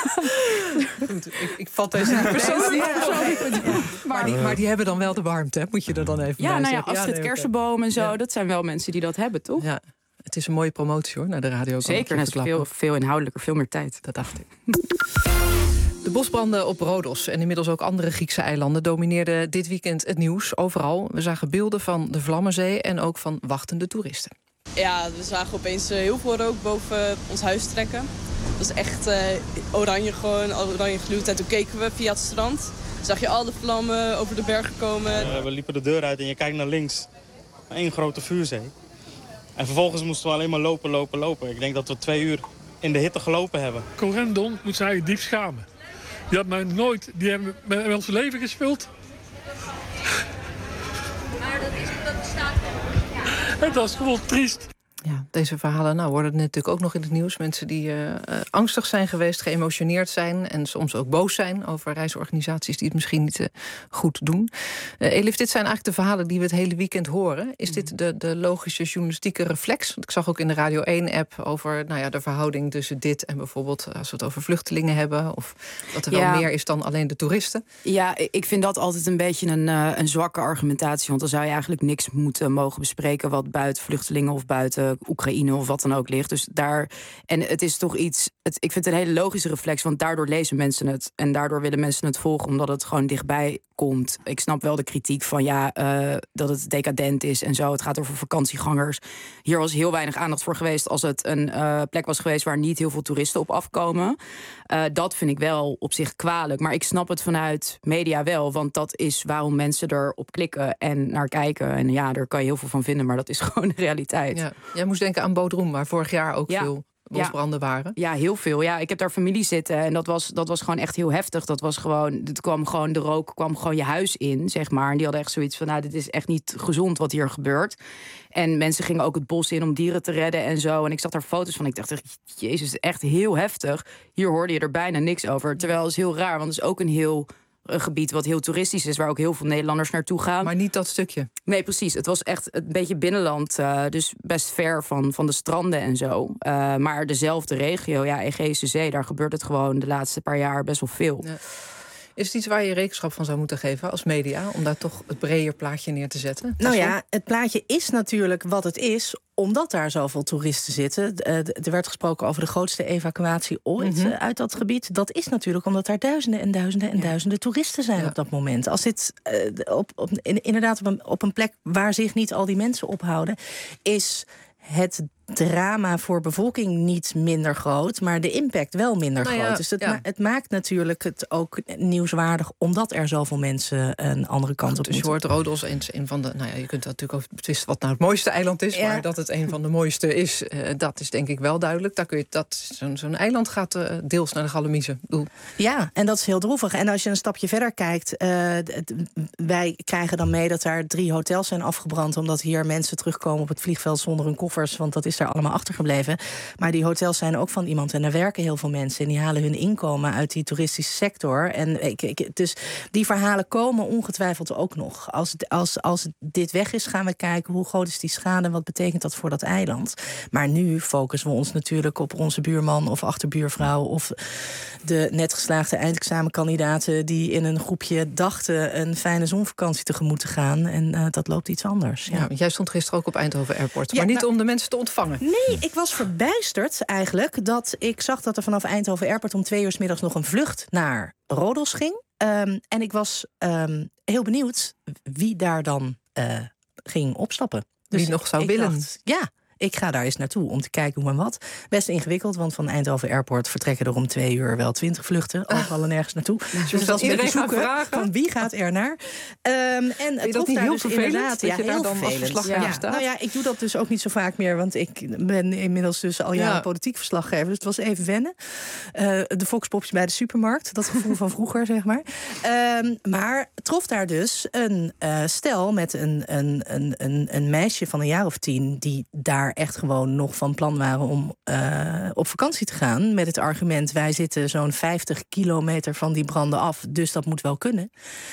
Ik vat deze persoonlijk. Maar die hebben dan wel de warmte, moet je er dan even bij zeggen. Astrid Kersenboom en zo, dat zijn wel mensen die dat hebben, toch? Ja, het is een mooie promotie hoor, naar de radio. Zeker, dat is veel inhoudelijker, veel meer tijd. Dat dacht ik. De bosbranden op Rodos en inmiddels ook andere Griekse eilanden domineerden dit weekend het nieuws overal. We zagen beelden van de Vlammenzee en ook van wachtende toeristen. Ja, we zagen opeens heel veel rook boven ons huis trekken. Dat was echt oranje gewoon, oranje gloed. En toen keken we via het strand. Zag je al de vlammen over de bergen komen. We liepen de deur uit en je kijkt naar links. 1 grote vuurzee. En vervolgens moesten we alleen maar lopen. Ik denk dat we 2 uur in de hitte gelopen hebben. Corendon moet zich eigenlijk diep schamen. Die hebben met ons leven gespeeld. Maar dat is omdat het staat. Ja. En dat is gewoon triest. Ja, deze verhalen worden natuurlijk ook nog in het nieuws. Mensen die angstig zijn geweest, geëmotioneerd zijn en soms ook boos zijn over reisorganisaties die het misschien niet goed doen. Elif, dit zijn eigenlijk de verhalen die we het hele weekend horen. Is dit de logische journalistieke reflex? Want ik zag ook in de Radio 1-app over de verhouding tussen dit en bijvoorbeeld als we het over vluchtelingen hebben, of dat er wel meer is dan alleen de toeristen. Ja, ik vind dat altijd een beetje een zwakke argumentatie. Want dan zou je eigenlijk niks moeten mogen bespreken wat buiten vluchtelingen of buiten Oekraïne of wat dan ook ligt. Dus daar. En het is toch iets. Ik vind het een hele logische reflex, want daardoor lezen mensen het. En daardoor willen mensen het volgen, omdat het gewoon dichtbij komt. Ik snap wel de kritiek van dat het decadent is en zo. Het gaat over vakantiegangers. Hier was heel weinig aandacht voor geweest als het een plek was geweest waar niet heel veel toeristen op afkomen. Dat vind ik wel op zich kwalijk. Maar ik snap het vanuit media wel, want dat is waarom mensen erop klikken en naar kijken. En ja, daar kan je heel veel van vinden, maar dat is gewoon de realiteit. Ja. Jij moest denken aan Bodrum, waar vorig jaar ook veel bosbranden waren. Ja, heel veel. Ja, ik heb daar familie zitten en dat was gewoon echt heel heftig. De rook kwam gewoon je huis in, zeg maar. En die hadden echt zoiets van, dit is echt niet gezond wat hier gebeurt. En mensen gingen ook het bos in om dieren te redden en zo. En ik zag daar foto's van. Ik dacht echt, jezus, het is echt heel heftig. Hier hoorde je er bijna niks over. Terwijl het is heel raar, want het is ook een gebied wat heel toeristisch is, waar ook heel veel Nederlanders naartoe gaan. Maar niet dat stukje. Nee, precies. Het was echt een beetje binnenland, dus best ver van de stranden en zo. Maar dezelfde regio, Egeïsche Zee, daar gebeurt het gewoon de laatste paar jaar best wel veel. Ja. Is het iets waar je rekenschap van zou moeten geven als media, om daar toch het breder plaatje neer te zetten? Het plaatje is natuurlijk wat het is, omdat daar zoveel toeristen zitten. Er werd gesproken over de grootste evacuatie ooit uit dat gebied. Dat is natuurlijk omdat daar duizenden en duizenden en duizenden toeristen zijn op dat moment. Als dit inderdaad op een plek waar zich niet al die mensen ophouden, is het drama voor bevolking niet minder groot, maar de impact wel minder groot. Dus het maakt natuurlijk het ook nieuwswaardig, omdat er zoveel mensen een andere kant op moeten. Dus je hoort Rodos een van de. Je kunt dat natuurlijk over twisten wat nou het mooiste eiland is, maar dat het een van de mooiste is, dat is denk ik wel duidelijk. Daar kun je zo'n eiland gaat deels naar de Galamiezen. Ja, en dat is heel droevig. En als je een stapje verder kijkt, wij krijgen dan mee dat daar 3 hotels zijn afgebrand, omdat hier mensen terugkomen op het vliegveld zonder hun koffers, want dat is daar allemaal achtergebleven. Maar die hotels zijn ook van iemand en daar werken heel veel mensen en die halen hun inkomen uit die toeristische sector. En dus die verhalen komen ongetwijfeld ook nog. Als dit weg is, gaan we kijken hoe groot is die schade, wat betekent dat voor dat eiland. Maar nu focussen we ons natuurlijk op onze buurman of achterbuurvrouw of de net geslaagde eindexamenkandidaten die in een groepje dachten een fijne zonvakantie tegemoet te gaan. En dat loopt iets anders. Ja, jij stond gisteren ook op Eindhoven Airport, maar niet om de mensen te ontvangen. Nee, ik was verbijsterd eigenlijk dat ik zag dat er vanaf Eindhoven Airport om 2 uur 's middags nog een vlucht naar Rodos ging. En ik was heel benieuwd wie daar dan ging opstappen. Wie nog zou willen. ik ga daar eens naartoe om te kijken hoe en wat. Best ingewikkeld, want van Eindhoven Airport vertrekken er om 2 uur wel 20 vluchten. Overal en nergens naartoe. Dus dat is een beetje zoeken van wie gaat er naar. En het dat niet heel dus vervelend? Ja, heel vervelend. Nou ja, ik doe dat dus ook niet zo vaak meer, want ik ben inmiddels dus al jaren politiek verslaggever. Dus het was even wennen. De foxpopjes bij de supermarkt. Dat gevoel van vroeger, zeg maar. Maar trof daar dus een stel met een meisje van een jaar of 10... die daar echt gewoon nog van plan waren om op vakantie te gaan. Met het argument, wij zitten zo'n 50 kilometer van die branden af. Dus dat moet wel kunnen.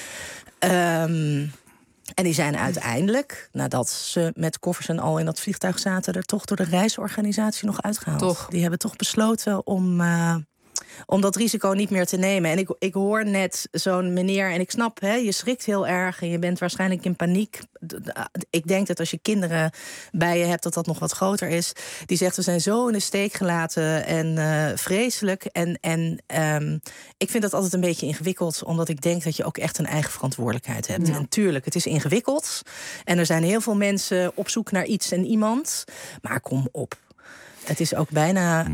En die zijn uiteindelijk, nadat ze met koffers en al in dat vliegtuig zaten... er toch door de reisorganisatie nog uitgehaald. Toch. Die hebben toch besloten om dat risico niet meer te nemen. En ik hoor net zo'n meneer, en ik snap, je schrikt heel erg... en je bent waarschijnlijk in paniek. Ik denk dat als je kinderen bij je hebt, dat nog wat groter is. Die zegt, we zijn zo in de steek gelaten en vreselijk. En ik vind dat altijd een beetje ingewikkeld... omdat ik denk dat je ook echt een eigen verantwoordelijkheid hebt. Ja. En tuurlijk, het is ingewikkeld. En er zijn heel veel mensen op zoek naar iets en iemand. Maar kom op. Het is ook bijna...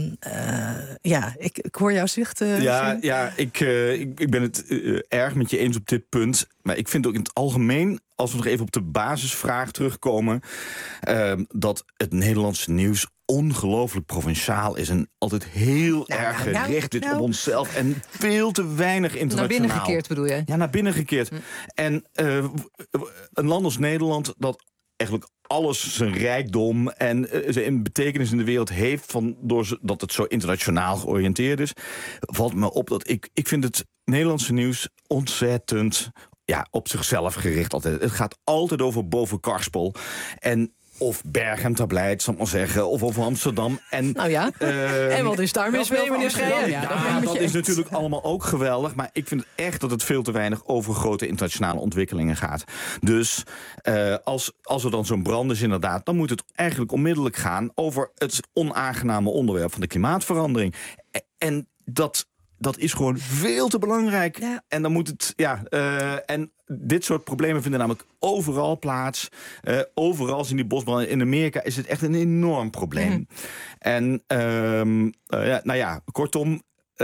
ik hoor jou zuchten. Ik ben het erg met je eens op dit punt. Maar ik vind ook in het algemeen, als we nog even op de basisvraag terugkomen... dat het Nederlandse nieuws ongelooflijk provinciaal is... en altijd heel erg gericht op onszelf... en veel te weinig internationaal. Naar binnen gekeerd bedoel je? Ja, naar binnen gekeerd. En een land als Nederland... dat eigenlijk alles zijn rijkdom en zijn betekenis in de wereld heeft... doordat het zo internationaal georiënteerd is... valt me op dat ik vind het Nederlandse nieuws ontzettend... op zichzelf gericht altijd. Het gaat altijd over boven Karspel. Of Bergen ter Blijt, zal ik maar zeggen. Of over Amsterdam. En wat is daar mis mee, meneer Schreier? Dat is natuurlijk allemaal ook geweldig. Maar ik vind echt dat het veel te weinig over grote internationale ontwikkelingen gaat. Dus als er dan zo'n brand is inderdaad... dan moet het eigenlijk onmiddellijk gaan over het onaangename onderwerp van de klimaatverandering. En dat is gewoon veel te belangrijk. Ja. En dan moet het... en dit soort problemen vinden namelijk overal plaats. Overal zien die bosbranden. In Amerika is het echt een enorm probleem. En kortom...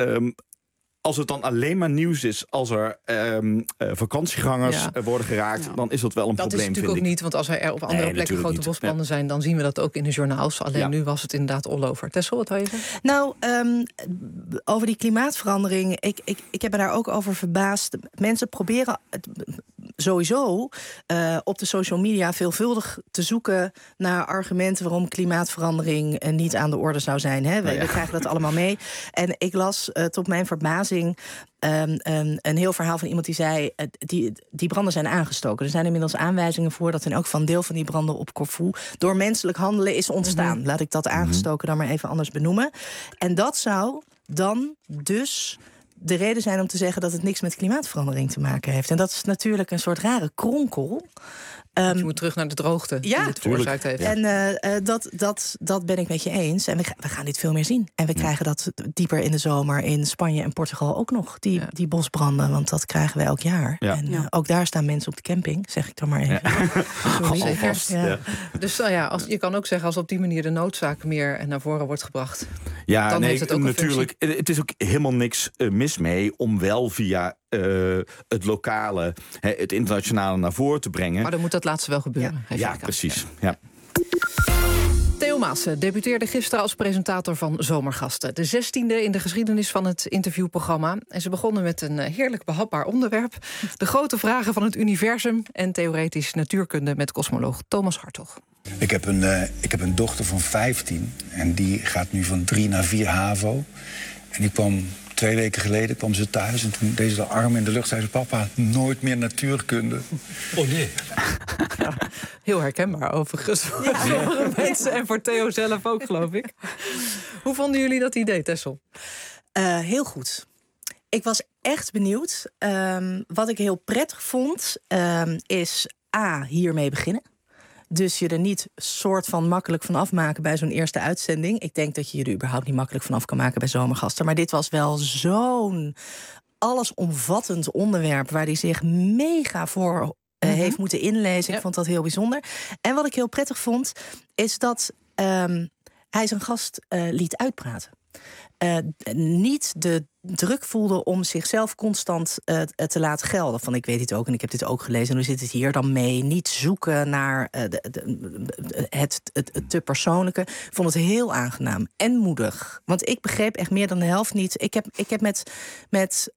als het dan alleen maar nieuws is als er vakantiegangers worden geraakt... dan is dat wel een probleem, Dat is natuurlijk ook niet, want als er op andere plekken grote bosbranden zijn... dan zien we dat ook in de journaals. Alleen nu was het inderdaad all over. Tessel, wat hou je zeggen? Nou, over die klimaatverandering... Ik heb me daar ook over verbaasd. Mensen proberen sowieso op de social media veelvuldig te zoeken... naar argumenten waarom klimaatverandering niet aan de orde zou zijn. Hè? We krijgen dat allemaal mee. En ik las tot mijn verbazing... een heel verhaal van iemand die zei... die branden zijn aangestoken. Er zijn inmiddels aanwijzingen voor... dat in elk geval een deel van die branden op Corfu... door menselijk handelen is ontstaan. Laat ik dat aangestoken dan maar even anders benoemen. En dat zou dan dus... de reden zijn om te zeggen dat het niks met klimaatverandering te maken heeft. En dat is natuurlijk een soort rare kronkel. Je moet terug naar de droogte die dit veroorzaakt heeft. En dat ben ik met je eens. En we gaan dit veel meer zien. En we krijgen dat dieper in de zomer in Spanje en Portugal ook nog. Die bosbranden, want dat krijgen we elk jaar. Ja. En ook daar staan mensen op de camping, zeg ik dan maar even. Dus je kan ook zeggen, als op die manier de noodzaak meer naar voren wordt gebracht. Ja, dan heeft het ook natuurlijk. Het is ook helemaal niks mis mee om wel via het lokale, het internationale naar voren te brengen. Maar dan moet dat laatste wel gebeuren. Ja, precies. Ja. Theo Maassen debuteerde gisteren als presentator van Zomergasten. De 16e in de geschiedenis van het interviewprogramma. En ze begonnen met een heerlijk behapbaar onderwerp. De grote vragen van het universum en theoretisch natuurkunde met kosmoloog Thomas Hartog. Ik heb een dochter van 15 en die gaat nu van 3 naar 4 HAVO. En die kwam 2 weken geleden kwam ze thuis en toen deed ze de arm in de lucht. Zei ze, papa, nooit meer natuurkunde. Oh nee. Ja, heel herkenbaar overigens voor sommige mensen en voor Theo zelf ook, geloof ik. Hoe vonden jullie dat idee, Tessel? Heel goed. Ik was echt benieuwd. Wat ik heel prettig vond, is hiermee beginnen. Dus je er niet soort van makkelijk van afmaken bij zo'n eerste uitzending. Ik denk dat je er überhaupt niet makkelijk van af kan maken bij Zomergasten. Maar dit was wel zo'n allesomvattend onderwerp waar hij zich mega voor heeft moeten inlezen. Ik vond dat heel bijzonder. En wat ik heel prettig vond, is dat hij zijn gast liet uitpraten. Niet de druk voelde om zichzelf constant te laten gelden. Van ik weet dit ook en ik heb dit ook gelezen en hoe zit het hier dan mee? Niet zoeken naar het te persoonlijke. Ik vond het heel aangenaam en moedig. Want ik begreep echt meer dan de helft niet. Ik heb met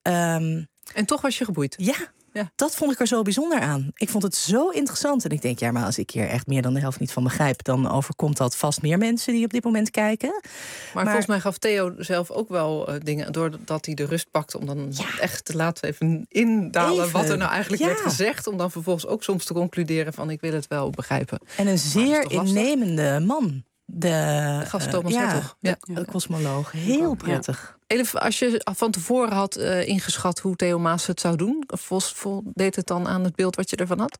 En toch was je geboeid? Ja. Dat vond ik er zo bijzonder aan. Ik vond het zo interessant. En ik denk, maar als ik hier echt meer dan de helft niet van begrijp, dan overkomt dat vast meer mensen die op dit moment kijken. Maar volgens mij gaf Theo zelf ook wel dingen, doordat hij de rust pakte om dan echt te laten even indalen wat er nou eigenlijk werd gezegd. Om dan vervolgens ook soms te concluderen van ik wil het wel begrijpen. En een zeer innemende man. De gast Thomas Hertog. De cosmoloog. Heel prettig. Elif, als je van tevoren had ingeschat hoe Theo Maas het zou doen, voldeed het dan aan het beeld wat je ervan had?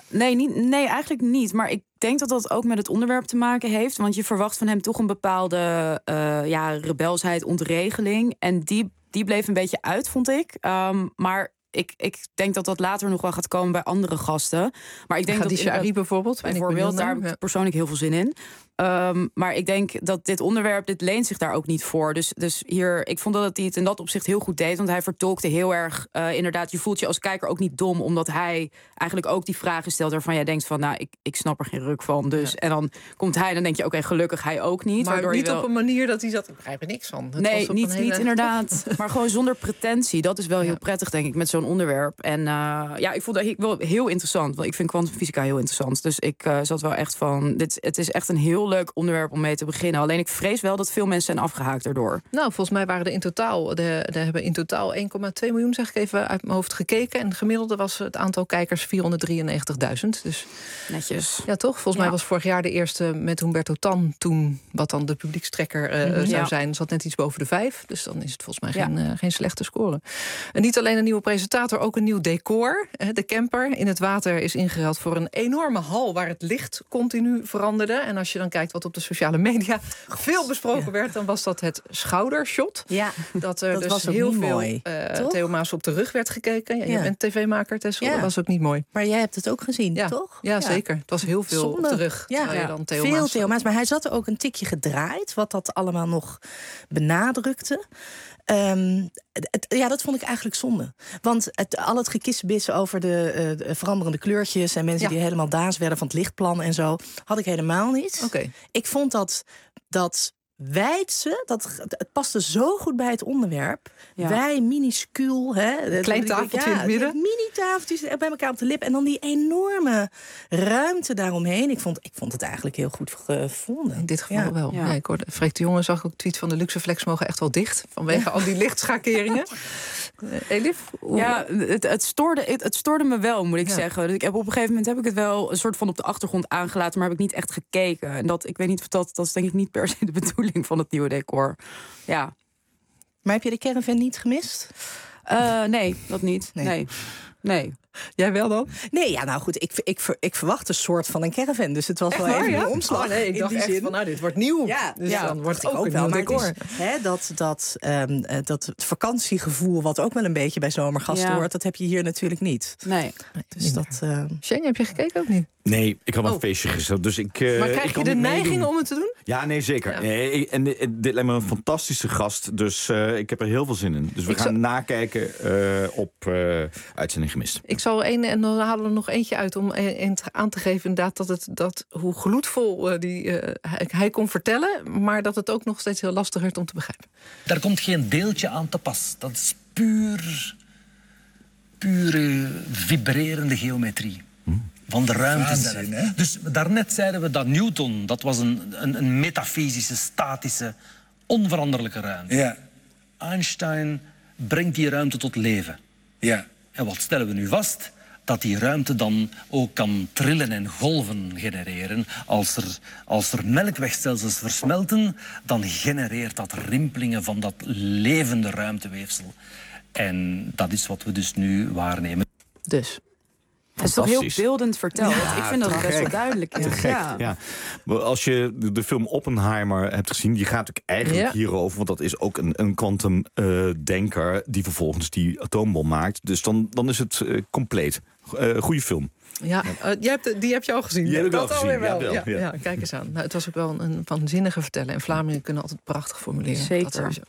Nee, eigenlijk niet. Maar ik denk dat dat ook met het onderwerp te maken heeft. Want je verwacht van hem toch een bepaalde rebelsheid, ontregeling. En die bleef een beetje uit, vond ik. Maar ik denk dat dat later nog wel gaat komen bij andere gasten. Maar ik denk Khadija Arib bijvoorbeeld. Daar heb ik persoonlijk heel veel zin in. Maar ik denk dat dit onderwerp, dit leent zich daar ook niet voor. Dus hier, ik vond dat hij het in dat opzicht heel goed deed. Want hij vertolkte heel erg, inderdaad, je voelt je als kijker ook niet dom. Omdat hij eigenlijk ook die vragen stelt waarvan jij denkt van, nou, ik snap er geen ruk van. Dus, en dan komt hij, dan denk je, oké, gelukkig hij ook niet. Maar niet op een manier dat hij zat, ik begrijp er niks van. Nee, niet inderdaad. Maar gewoon zonder pretentie. Dat is wel heel prettig, denk ik, met zo'n onderwerp. En ik vond dat wel heel interessant. Want ik vind kwantumfysica heel interessant. Dus ik zat wel echt van, het is echt een heel leuk onderwerp om mee te beginnen. Alleen ik vrees wel dat veel mensen zijn afgehaakt erdoor. Nou, volgens mij waren er in totaal, hebben in totaal 1,2 miljoen, zeg ik even uit mijn hoofd, gekeken. En gemiddelde was het aantal kijkers 493.000. Dus netjes. Ja, toch? Volgens mij was vorig jaar de eerste met Humberto Tan toen, wat dan de publiekstrekker zou zijn, zat net iets boven de 5. Dus dan is het volgens mij geen slechte score. En niet alleen een nieuwe presentator, ook een nieuw decor. De camper in het water is ingeruild voor een enorme hal waar het licht continu veranderde. En als je dan kijkt wat op de sociale media veel besproken werd, dan was dat het schoudershot. Ja, dat er dus was ook heel niet veel mooi, Theo Maas op de rug werd gekeken. Ja, je bent tv-maker, Tessel, dat was ook niet mooi. Maar jij hebt het ook gezien, toch? Ja, zeker. Het was heel veel op de rug. Ja, dan Theo veel Maas. Theo Maas. Maar hij zat er ook een tikje gedraaid, wat dat allemaal nog benadrukte. Dat vond ik eigenlijk zonde. Want al het gekissenbissen over de veranderende kleurtjes en mensen die helemaal daas werden van het lichtplan en zo, had ik helemaal niet. Okay. Ik vond dat wijdse, het paste zo goed bij het onderwerp. Ja. Wij, minuscuul. Klein tafeltje in het midden. Mini-tafeltjes bij elkaar op de lip. En dan die enorme ruimte daaromheen. Ik vond het eigenlijk heel goed gevonden. In dit geval wel. Ja, ik hoorde Freek de Jonge, zag ook een tweet van de Luxeflex mogen echt wel dicht. Vanwege al die lichtschakeringen. Elif? Ja, het stoorde me wel, moet ik zeggen. Dus op een gegeven moment heb ik het wel een soort van op de achtergrond aangelaten, maar heb ik niet echt gekeken. En ik weet niet of dat is denk ik niet per se de bedoeling van het nieuwe decor. Ja. Maar heb je de caravan niet gemist? Nee, dat niet. Nee. Jij wel dan? Nee, ja, nou goed, ik verwacht een soort van een caravan. Dus het was wel even een omslag. Oh, nee, ik dacht echt van, dit wordt nieuw. Ja, dus dan wordt het ook een wel nieuw decor. Dat vakantiegevoel, wat ook wel een beetje bij zomergasten hoort, dat heb je hier natuurlijk niet. Nee. Dus dat. Shane, heb je gekeken ook niet? Nee, ik had een feestje gesteld. Dus maar krijg je de neiging om het te doen? Ja, nee, zeker. Ja. En dit lijkt me een fantastische gast. Dus ik heb er heel veel zin in. Dus we gaan nakijken op Uitzending Gemist. Ik zal en dan halen we er nog eentje uit om aan te geven inderdaad dat hoe gloedvol hij kon vertellen, maar dat het ook nog steeds heel lastig werd om te begrijpen. Daar komt geen deeltje aan te pas. Dat is pure vibrerende geometrie. Van de ruimte zelf. Dus daarnet zeiden we dat Newton, dat was een metafysische, statische, onveranderlijke ruimte. Ja. Einstein brengt die ruimte tot leven. Ja. En wat stellen we nu vast? Dat die ruimte dan ook kan trillen en golven genereren. Als er melkwegstelsels versmelten, dan genereert dat rimpelingen van dat levende ruimteweefsel. En dat is wat we dus nu waarnemen. Dus. Het is toch heel beeldend verteld. Ja, ik vind dat best wel duidelijk is. Ja. Als je de film Oppenheimer hebt gezien, die gaat ook eigenlijk hierover, want dat is ook een quantumdenker die vervolgens die atoombom maakt. Dus dan is het compleet. Goede film. Ja, die heb je al gezien. Die heb ik al dat gezien, wel. ja. Ja, kijk eens aan. Nou, het was ook wel een waanzinnige verteller. En Vlamingen kunnen altijd prachtig formuleren. Zeker. Dat sowieso.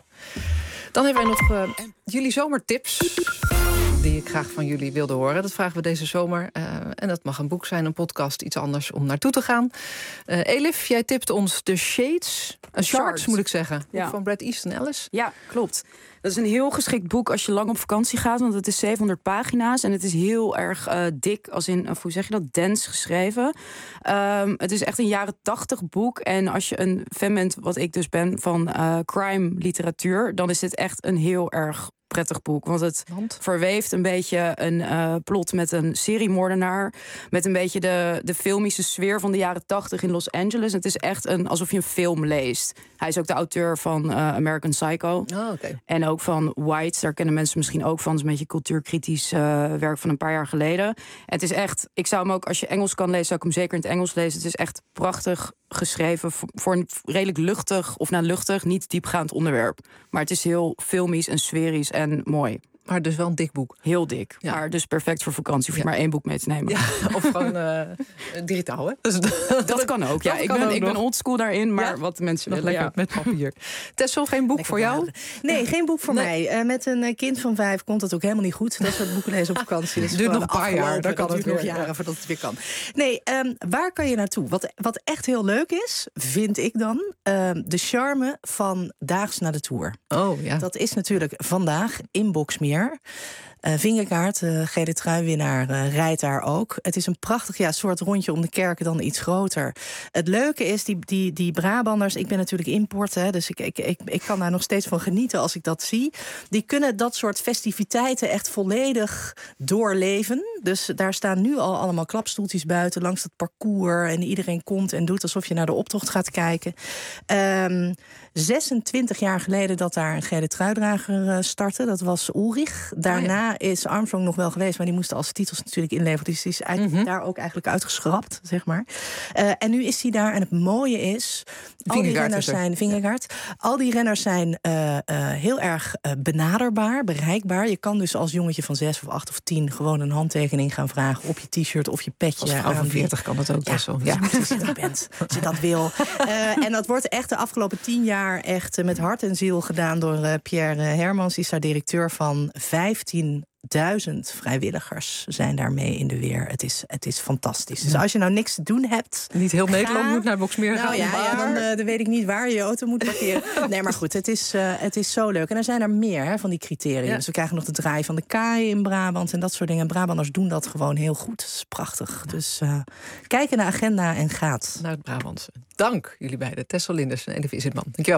Dan hebben wij nog jullie zomertips die ik graag van jullie wilde horen. Dat vragen we deze zomer. En dat mag een boek zijn, een podcast, iets anders om naartoe te gaan. Elif, jij tipt ons The Shades. Shards, moet ik zeggen. Ja. Van Bret Easton Ellis. Ja, klopt. Dat is een heel geschikt boek als je lang op vakantie gaat. Want het is 700 pagina's en het is heel erg dik. Als in, hoe zeg je dat, dense geschreven. Het is echt een jaren 80 boek. En als je een fan bent, wat ik dus ben, van crime literatuur, dan is dit echt een heel erg prettig boek. Want het verweeft een beetje een plot met een seriemoordenaar. Met een beetje de filmische sfeer van de jaren 80 in Los Angeles. Het is echt alsof je een film leest. Hij is ook de auteur van American Psycho. Oh, okay. En ook van White. Daar kennen mensen misschien ook van. Het is een beetje cultuurkritisch werk van een paar jaar geleden. En het is echt, ik zou hem ook, als je Engels kan lezen, zou ik hem zeker in het Engels lezen. Het is echt prachtig geschreven voor een redelijk luchtig, of luchtig, niet diepgaand onderwerp. Maar het is heel filmisch en sferisch en mooi. Maar dus wel een dik boek. Heel dik. Ja. Maar dus perfect voor vakantie. Hoef je maar 1 boek mee te nemen. Ja, of gewoon digitaal, hè? Dus dat kan ook. Ja, ik ben oldschool daarin, maar wat mensen nog willen. lekker met papier. Tessel, geen boek voor jou? Nee, geen boek voor mij. Met een kind van 5 komt dat ook helemaal niet goed. Dat soort boeken lezen op vakantie. Dus het duurt nog een paar jaar. Dan kan het duurt nog jaren voordat het weer kan. Nee, waar kan je naartoe? Wat echt heel leuk is, vind ik dan, de charme van Daags naar de Tour. Oh, ja. Dat is natuurlijk vandaag in Boxmeer. Vingegaard, gele truiwinnaar, rijdt daar ook. Het is een prachtig soort rondje om de kerken, dan iets groter. Het leuke is, die Brabanders, ik ben natuurlijk import, hè, dus ik kan daar nog steeds van genieten als ik dat zie. Die kunnen dat soort festiviteiten echt volledig doorleven. Dus daar staan nu al allemaal klapstoeltjes buiten langs het parcours. En iedereen komt en doet alsof je naar de optocht gaat kijken. 26 jaar geleden dat daar een gele truidrager startte. Dat was Ulrich. Daarna is Armstrong nog wel geweest, maar die moesten als titels natuurlijk inleveren. Dus die is daar ook eigenlijk uitgeschrapt, zeg maar. En nu is hij daar. En het mooie is, al die renners zijn Vingegaard. Al die renners zijn heel erg benaderbaar, bereikbaar. Je kan dus als jongetje van 6 of 8 of 10 gewoon een handtekening gaan vragen op je t-shirt of je petje. Als vrouw van 40 kan dat ook best wel. Ja, als je dat bent, als je dat wil. En dat wordt echt de afgelopen 10 jaar echt met hart en ziel gedaan door Pierre Hermans. Die is daar directeur van. 15.000 vrijwilligers zijn daarmee in de weer. Het is fantastisch. Dus als je nou niks te doen hebt... Niet heel Nederland moet naar Boxmeer gaan. Dan weet ik niet waar je auto moet parkeren. Nee, maar goed, het is zo leuk. En er zijn er meer van die criteria. Ja. Dus we krijgen nog de draai van de kaai in Brabant en dat soort dingen. Brabanders doen dat gewoon heel goed. Dat is prachtig. Ja. Dus kijk in de agenda en gaat. Naar het Brabantse. Dank jullie beiden. Tessel Linders en Elif Isitman. Dankjewel.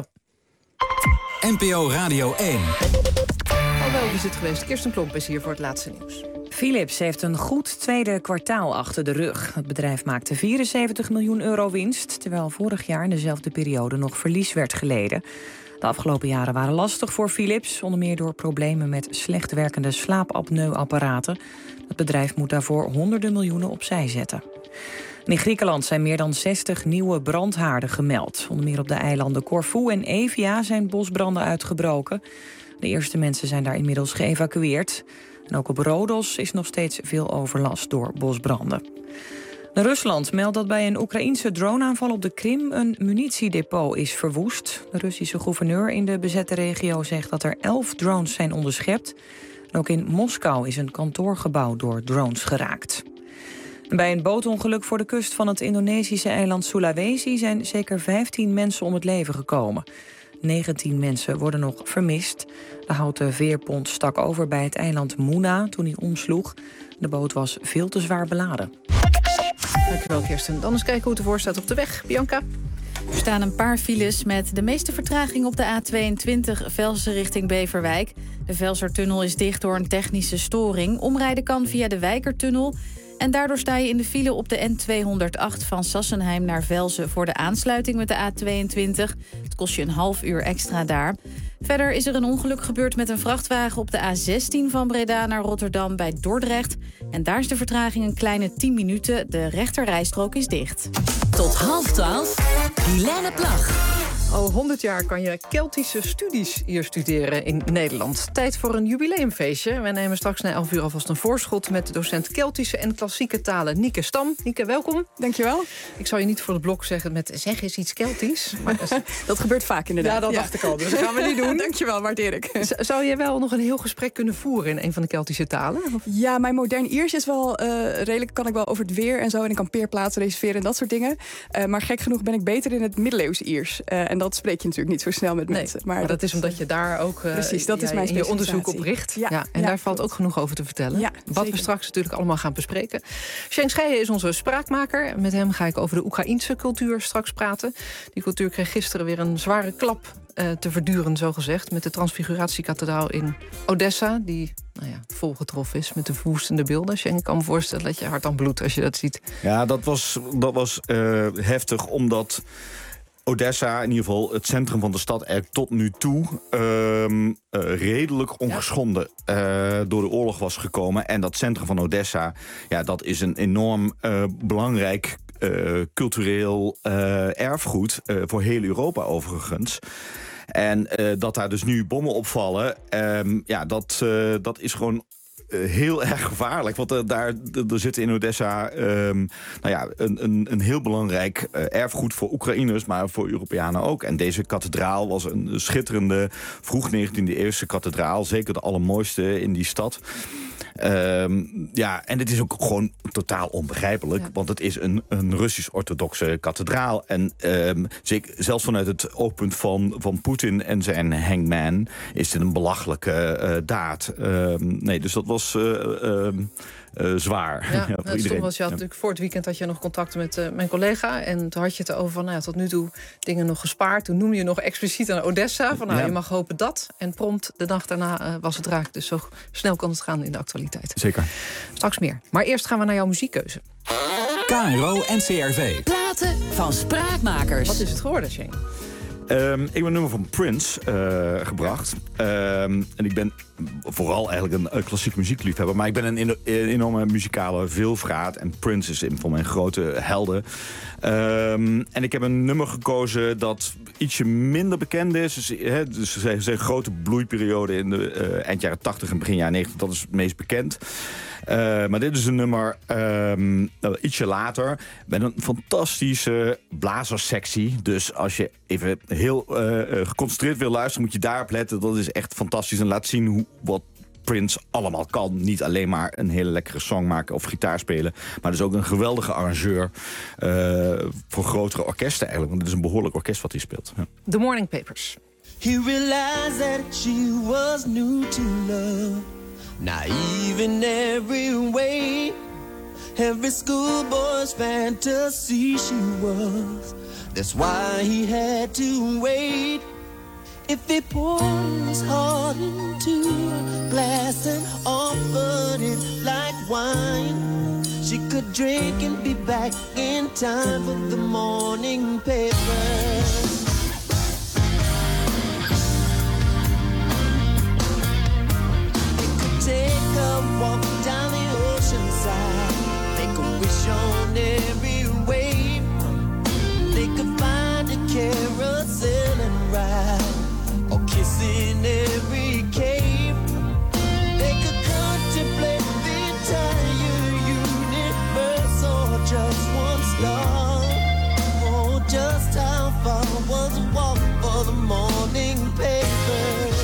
NPO Radio 1. Al wel is het geweest. Kirsten Klomp is hier voor het laatste nieuws. Philips heeft een goed tweede kwartaal achter de rug. Het bedrijf maakte 74 miljoen euro winst, terwijl vorig jaar in dezelfde periode nog verlies werd geleden. De afgelopen jaren waren lastig voor Philips, onder meer door problemen met slecht werkende slaapapneuapparaten. Het bedrijf moet daarvoor honderden miljoenen opzij zetten. En in Griekenland zijn meer dan 60 nieuwe brandhaarden gemeld. Onder meer op de eilanden Corfu en Evia zijn bosbranden uitgebroken. De eerste mensen zijn daar inmiddels geëvacueerd. En ook op Rodos is nog steeds veel overlast door bosbranden. Rusland meldt dat bij een Oekraïense droneaanval op de Krim een munitiedepot is verwoest. De Russische gouverneur in de bezette regio zegt dat er 11 drones zijn onderschept. En ook in Moskou is een kantoorgebouw door drones geraakt. En bij een bootongeluk voor de kust van het Indonesische eiland Sulawesi zijn zeker 15 mensen om het leven gekomen. 19 mensen worden nog vermist. De houten veerpont stak over bij het eiland Muna toen hij omsloeg. De boot was veel te zwaar beladen. Dankjewel, Kirsten. Dan eens kijken hoe het ervoor staat op de weg. Bianca? Er staan een paar files met de meeste vertraging op de A22 Velsen richting Beverwijk. De Velsertunnel is dicht door een technische storing. Omrijden kan via de Wijkertunnel. En daardoor sta je in de file op de N208 van Sassenheim naar Velsen voor de aansluiting met de A22. Het kost je een half uur extra daar. Verder is er een ongeluk gebeurd met een vrachtwagen op de A16 van Breda naar Rotterdam bij Dordrecht. En daar is de vertraging een kleine 10 minuten. De rechterrijstrook is dicht. Tot 11:30, Helene Plag. Al 100 jaar kan je Keltische studies hier studeren in Nederland. Tijd voor een jubileumfeestje. Wij nemen straks na 11 uur alvast een voorschot met de docent Keltische en klassieke talen Nieke Stam. Nieke, welkom. Dankjewel. Ik zou je niet voor het blok zeggen met zeg eens iets Keltisch. Maar dat gebeurt vaak inderdaad. Ja, dat dacht ik al. Dus dat gaan we niet doen. Dankjewel, waardeer ik. Zou je wel nog een heel gesprek kunnen voeren in een van de Keltische talen? Of? Ja, mijn modern Iers is wel redelijk, kan ik wel over het weer en zo. En ik kan peerplaatsen reserveren en dat soort dingen. Maar gek genoeg ben ik beter in het middeleeuws Iers. En dat spreek je natuurlijk niet zo snel met mensen. Maar dat is omdat je daar ook precies, dat is mijn in je onderzoek op richt. Ja, en daar valt ook genoeg over te vertellen. Ja, wat zeker. We straks natuurlijk allemaal gaan bespreken. Shen Scheijen is onze spraakmaker. Met hem ga ik over de Oekraïense cultuur straks praten. Die cultuur kreeg gisteren weer een zware klap te verduren, zogezegd, met de Transfiguratiekathedraal in Odessa, die vol getroffen is met de verwoestende beelden. Shen, ik kan me voorstellen dat je hart aan bloedt als je dat ziet. Ja, dat was heftig, omdat Odessa, in ieder geval het centrum van de stad, er tot nu toe redelijk ongeschonden door de oorlog was gekomen. En dat centrum van Odessa, dat is een enorm belangrijk cultureel erfgoed voor heel Europa overigens. En dat daar dus nu bommen opvallen, dat is gewoon heel erg gevaarlijk. Want er zit in Odessa een heel belangrijk erfgoed voor Oekraïners, maar voor Europeanen ook. En deze kathedraal was een schitterende vroeg 19e-eeuwse kathedraal. Zeker de allermooiste in die stad. En het is ook gewoon totaal onbegrijpelijk. Ja. Want het is een Russisch-orthodoxe kathedraal. En zelfs vanuit het oogpunt van Poetin en zijn hangman is dit een belachelijke daad. Dus dat was zwaar. Ja, voor het iedereen. Was, je had natuurlijk voor het weekend had je nog contact met mijn collega. En toen had je het over van, tot nu toe dingen nog gespaard. Toen noemde je nog expliciet aan Odessa. Van je mag hopen dat. En prompt de dag daarna was het raak. Dus zo snel kan het gaan in de actualiteit. Zeker. Straks meer. Maar eerst gaan we naar jouw muziekkeuze. KRO NCRV. Platen van Spraakmakers. Wat is het geworden, Shane? Ik heb een nummer van Prince gebracht. En ik ben vooral eigenlijk een klassiek muziekliefhebber. Maar ik ben een enorme muzikale veelvraat. En Prince is een van mijn grote helden. En ik heb een nummer gekozen dat ietsje minder bekend is. Dus zijn grote bloeiperiode in de eind jaren 80 en begin jaren 90. Dat is het meest bekend. Maar dit is een nummer ietsje later met een fantastische blazerssectie. Dus als je even heel geconcentreerd wil luisteren, moet je daarop letten. Dat is echt fantastisch en laat zien wat Prince allemaal kan. Niet alleen maar een hele lekkere song maken of gitaar spelen, maar dus ook een geweldige arrangeur voor grotere orkesten eigenlijk. Want het is een behoorlijk orkest wat hij speelt. Ja. The Morning Papers. He realized that she was new to love. Naive in every way, every schoolboy's fantasy she was. That's why he had to wait. If he poured his heart into a glass and offered it like wine, she could drink and be back in time for the morning papers. Take a walk down the ocean side, make a wish on every wave. They could find a carousel and ride, or kiss in every cave. They could contemplate the entire universe, or just one star. Oh, just how far was a walk for the morning papers?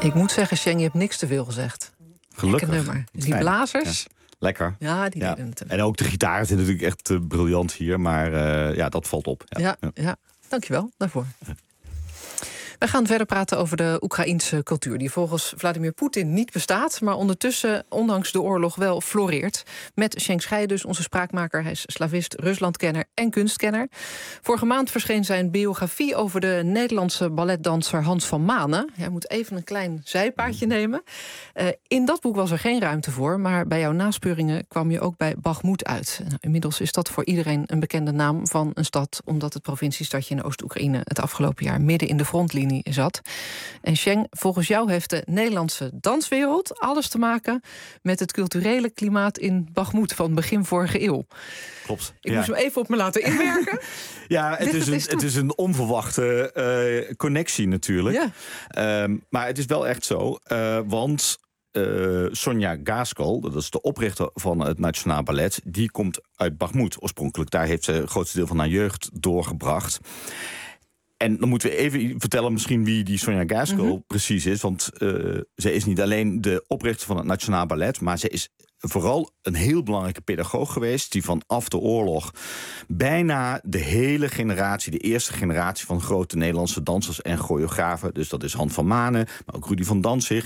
Ik moet zeggen, Sheng, je hebt niks te veel gezegd. Gelukkig. Lekker nummer. Dus die Fijn. blazers... Ja. Lekker. Ja, die deden het. En ook de gitaren zijn natuurlijk echt briljant hier. Maar dat valt op. Ja. Dankjewel daarvoor. We gaan verder praten over de Oekraïense cultuur... die volgens Vladimir Poetin niet bestaat... maar ondertussen, ondanks de oorlog, wel floreert. Met Sheng Schei dus, onze spraakmaker. Hij is slavist, Ruslandkenner en kunstkenner. Vorige maand verscheen zijn biografie... over de Nederlandse balletdanser Hans van Manen. Hij moet even een klein zijpaadje nemen. In dat boek was er geen ruimte voor... maar bij jouw naspeuringen kwam je ook bij Bakhmut uit. Nou, inmiddels is dat voor iedereen een bekende naam van een stad... omdat het provinciestadje in Oost-Oekraïne... het afgelopen jaar midden in de frontlinie zat. En Sheng, volgens jou heeft de Nederlandse danswereld alles te maken met het culturele klimaat in Bakhmut van begin vorige eeuw. Klopt. Ik moest hem even op me laten inwerken. Het is een onverwachte connectie natuurlijk. Ja. Maar het is wel echt zo, want Sonja Gaskell, dat is de oprichter van het Nationaal Ballet, die komt uit Bakhmut oorspronkelijk. Daar heeft ze het grootste deel van haar jeugd doorgebracht. En dan moeten we even vertellen misschien wie die Sonja Gaskell precies is. Want zij is niet alleen de oprichter van het Nationaal Ballet, maar zij is vooral een heel belangrijke pedagoog geweest... die vanaf de oorlog bijna de hele generatie... de eerste generatie van grote Nederlandse dansers en choreografen... dus dat is Han van Manen, maar ook Rudy van Danzig...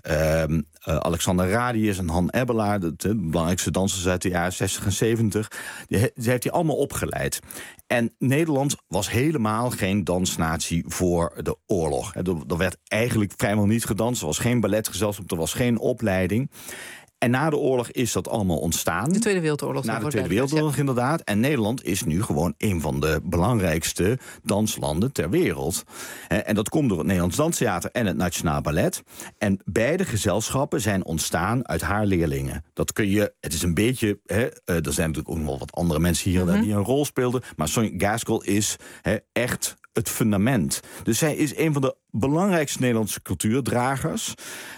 Alexander Radius en Han Ebbelaar... de belangrijkste dansers uit de jaren 60 en 70... Zij heeft die allemaal opgeleid. En Nederland was helemaal geen dansnatie voor de oorlog. Er werd eigenlijk vrijwel niet gedanst. Er was geen balletgezelschap, er was geen opleiding... En na de oorlog is dat allemaal ontstaan. De Tweede Wereldoorlog. Na de Tweede Wereldoorlog, inderdaad. En Nederland is nu gewoon een van de belangrijkste danslanden ter wereld. En dat komt door het Nederlands Danstheater en het Nationaal Ballet. En beide gezelschappen zijn ontstaan uit haar leerlingen. Dat kun je, het is een beetje... er zijn natuurlijk ook nog wel wat andere mensen hier die een rol speelden. Maar Sonja Gaskell is echt het fundament. Dus zij is een van de belangrijkste Nederlandse cultuurdragers.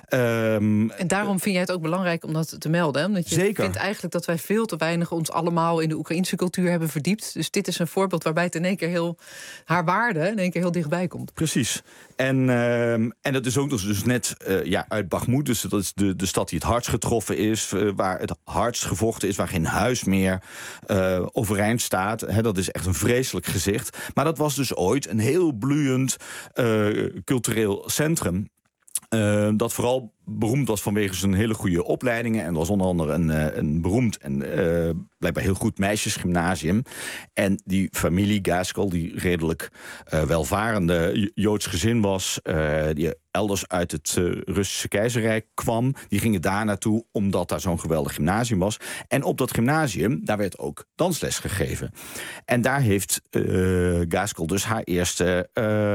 En daarom vind jij het ook belangrijk om dat te melden? Hè? Omdat je vindt eigenlijk dat wij veel te weinig ons allemaal in de Oekraïnse cultuur hebben verdiept. Dus dit is een voorbeeld waarbij het in één keer heel haar waarde in één keer heel dichtbij komt. Precies. En dat is ook dus net uit Bakhmut. Dus dat is de stad die het hardst getroffen is, waar het hardst gevochten is, waar geen huis meer overeind staat. Dat is echt een vreselijk gezicht. Maar dat was dus ooit een heel bloeiend cultureel centrum. Dat vooral beroemd was vanwege zijn hele goede opleidingen. En was onder andere een beroemd en blijkbaar heel goed meisjesgymnasium. En die familie Gaskell, die redelijk welvarende Joods gezin was, die elders uit het Russische keizerrijk kwam, die gingen daar naartoe omdat daar zo'n geweldig gymnasium was. En op dat gymnasium, daar werd ook dansles gegeven. En daar heeft Gaskell dus haar eerste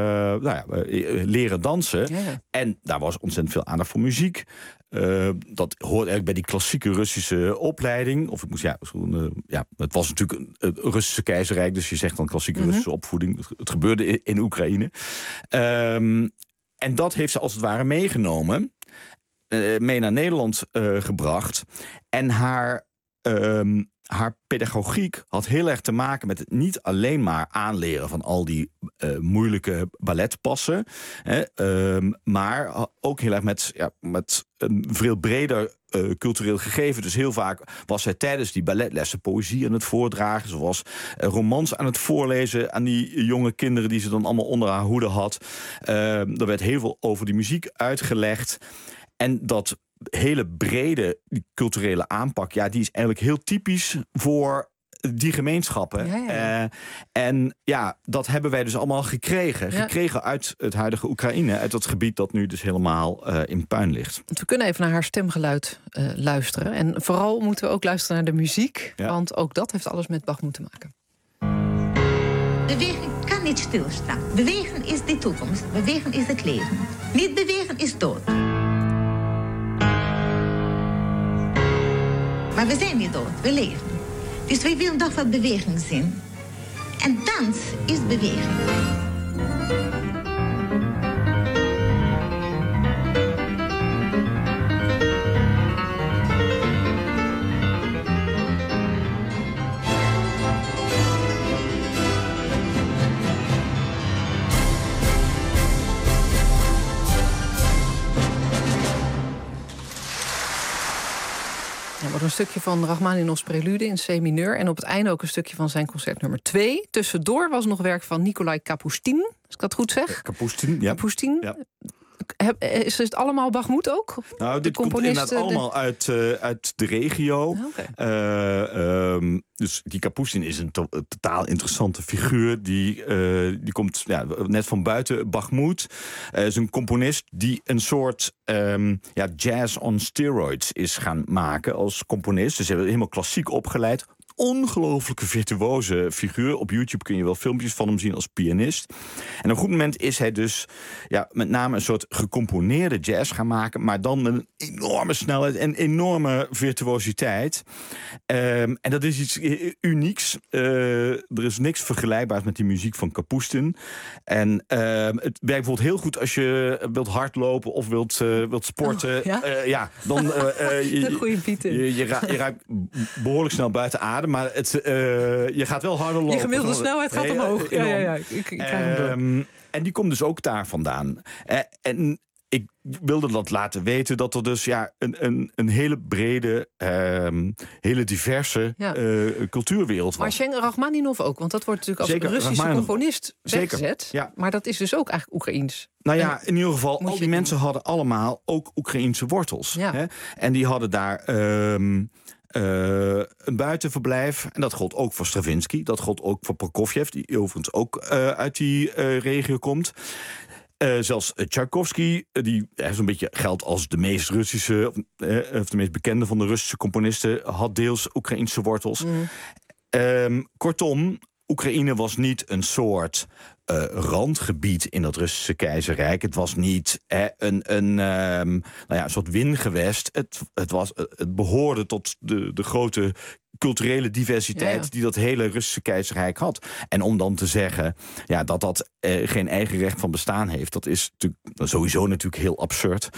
leren dansen. Ja. En daar was ontzettend veel aandacht voor muziek. Dat hoort eigenlijk bij die klassieke Russische opleiding. Of het was natuurlijk een Russische keizerrijk, dus je zegt dan klassieke Russische opvoeding. Het gebeurde in Oekraïne. En dat heeft ze als het ware meegenomen, mee naar Nederland gebracht. En haar pedagogiek had heel erg te maken met het niet alleen maar aanleren van al die moeilijke balletpassen, maar ook heel erg met een veel breder cultureel gegeven. Dus heel vaak was zij tijdens die balletlessen poëzie aan het voordragen. Ze was romans aan het voorlezen aan die jonge kinderen die ze dan allemaal onder haar hoede had. Er werd heel veel over die muziek uitgelegd. En dat hele brede culturele aanpak, die is eigenlijk heel typisch voor die gemeenschappen. En dat hebben wij dus allemaal gekregen. Gekregen uit het huidige Oekraïne, uit dat gebied dat nu dus helemaal in puin ligt. We kunnen even naar haar stemgeluid luisteren. En vooral moeten we ook luisteren naar de muziek, want ook dat heeft alles met Bakhmut te maken. Bewegen kan niet stilstaan. Bewegen is de toekomst. Bewegen is het leven. Niet bewegen is dood. Maar we zijn niet dood, we leven. Dus we willen nog wat beweging zien. En dans is beweging. horen een stukje van Rachmaninoff's prelude in C-mineur... en op het einde ook een stukje van zijn concert nummer 2. Tussendoor was nog werk van Nikolai Kapustin, als ik dat goed zeg. Kapustin, ja. Kapustin. Ja. Is het allemaal Bachmut ook? Nou, dit komt inderdaad allemaal uit de regio. Dus die Kapustin is een totaal interessante figuur. Die komt net van buiten Bachmut. Is een componist die een soort jazz on steroids is gaan maken als componist. Dus ze hebben helemaal klassiek opgeleid. Ongelooflijke virtuoze figuur. Op YouTube kun je wel filmpjes van hem zien als pianist. En op een goed moment is hij dus met name een soort gecomponeerde jazz gaan maken, maar dan met een enorme snelheid en enorme virtuositeit. En dat is iets unieks. Er is niks vergelijkbaars met die muziek van Kapustin. En het werkt bijvoorbeeld heel goed als je wilt hardlopen of wilt sporten. Dan een goede bieten. Je raakt behoorlijk snel buiten adem. Maar je gaat wel harder lopen. Je gemiddelde snelheid gaat omhoog. Ja. Ik krijg hem en die komt dus ook daar vandaan. En ik wilde dat laten weten dat er dus een hele brede, hele diverse cultuurwereld was. Maar Rachmaninoff ook, want dat wordt natuurlijk als Russische componist weggezet. Ja. Maar dat is dus ook eigenlijk Oekraïens. Nou ja, in ieder geval, al die mensen hadden allemaal ook Oekraïense wortels. Ja. Hè? En die hadden daar een buitenverblijf. En dat gold ook voor Stravinsky. Dat gold ook voor Prokofjev, die overigens ook uit die regio komt. Zelfs Tchaikovsky, die zo'n beetje geldt als de meest Russische, of de meest bekende van de Russische componisten, had deels Oekraïense wortels. Kortom, Oekraïne was niet een soort randgebied in dat Russische keizerrijk. Het was niet een soort wingewest. Het behoorde tot de grote culturele diversiteit die dat hele Russische keizerrijk had. En om dan te zeggen dat geen eigen recht van bestaan heeft, dat is sowieso natuurlijk heel absurd.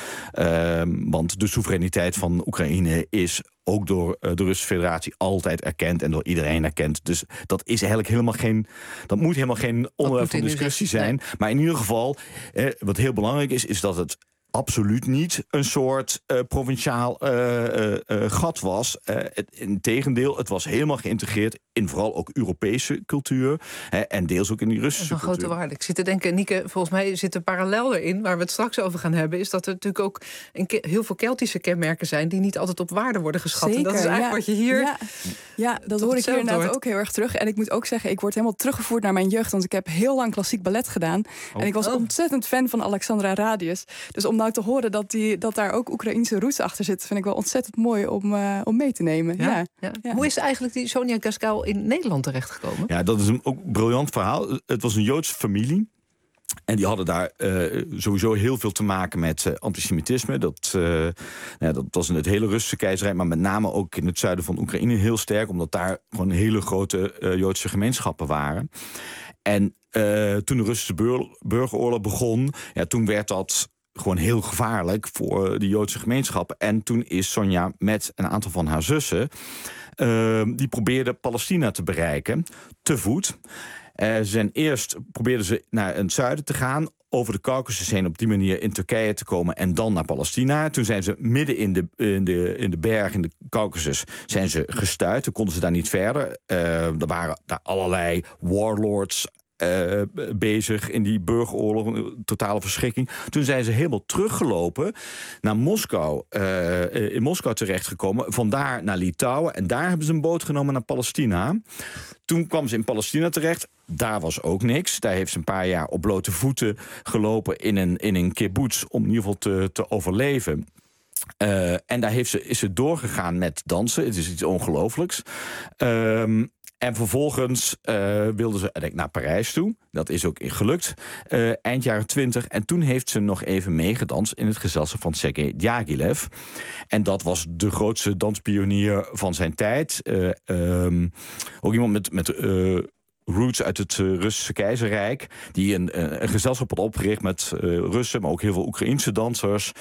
Want de soevereiniteit van Oekraïne is ook door de Russische Federatie altijd erkend en door iedereen erkend. Dus dat is eigenlijk moet helemaal geen onderwerp van discussie zijn. Nee. Maar in ieder geval, wat heel belangrijk is dat het absoluut niet een soort provinciaal gat was. Integendeel, het was helemaal geïntegreerd in vooral ook Europese cultuur. En deels ook in die Russische cultuur. Grote waarde. Ik zit te denken, Nieke, volgens mij zit een parallel erin, waar we het straks over gaan hebben, is dat er natuurlijk ook heel veel Keltische kenmerken zijn die niet altijd op waarde worden geschat. Zeker, en dat is eigenlijk wat je hier... Ja, dat hoor ik hier inderdaad ook heel erg terug. En ik moet ook zeggen, ik word helemaal teruggevoerd naar mijn jeugd, want ik heb heel lang klassiek ballet gedaan. En ik was ontzettend fan van Alexandra Radius. Dus om nou te horen dat daar ook Oekraïense roots achter zitten, vind ik wel ontzettend mooi om mee te nemen. Ja. Hoe is eigenlijk die Sonia Gaskell in Nederland terechtgekomen? Ja, dat is een ook briljant verhaal. Het was een Joodse familie. En die hadden daar sowieso heel veel te maken met antisemitisme. Dat was in het hele Russische keizerrijk, maar met name ook in het zuiden van Oekraïne heel sterk, omdat daar gewoon hele grote Joodse gemeenschappen waren. En toen de Russische burgeroorlog begon, toen werd dat gewoon heel gevaarlijk voor de Joodse gemeenschap. En toen is Sonja met een aantal van haar zussen, die probeerden Palestina te bereiken, te voet. Eerst probeerden ze naar het zuiden te gaan, over de Caucasus heen, op die manier in Turkije te komen en dan naar Palestina. Toen zijn ze midden in de berg, in de Caucasus, zijn ze gestuit. Toen konden ze daar niet verder. Er waren daar allerlei warlords bezig in die burgeroorlog, een totale verschrikking. Toen zijn ze helemaal teruggelopen naar Moskou, in Moskou terechtgekomen, vandaar naar Litouwen en daar hebben ze een boot genomen naar Palestina. Toen kwam ze in Palestina terecht, daar was ook niks. Daar heeft ze een paar jaar op blote voeten gelopen in een kibbutz om in ieder geval te overleven. En daar is ze doorgegaan met dansen. Het is iets ongelooflijks. En vervolgens wilde ze naar Parijs toe. Dat is ook gelukt. Eind jaren 20. En toen heeft ze nog even meegedanst in het gezelschap van Sergei Diaghilev. En dat was de grootste danspionier van zijn tijd. Ook iemand met roots uit het Russische keizerrijk, die een gezelschap had opgericht met Russen, maar ook heel veel Oekraïense dansers.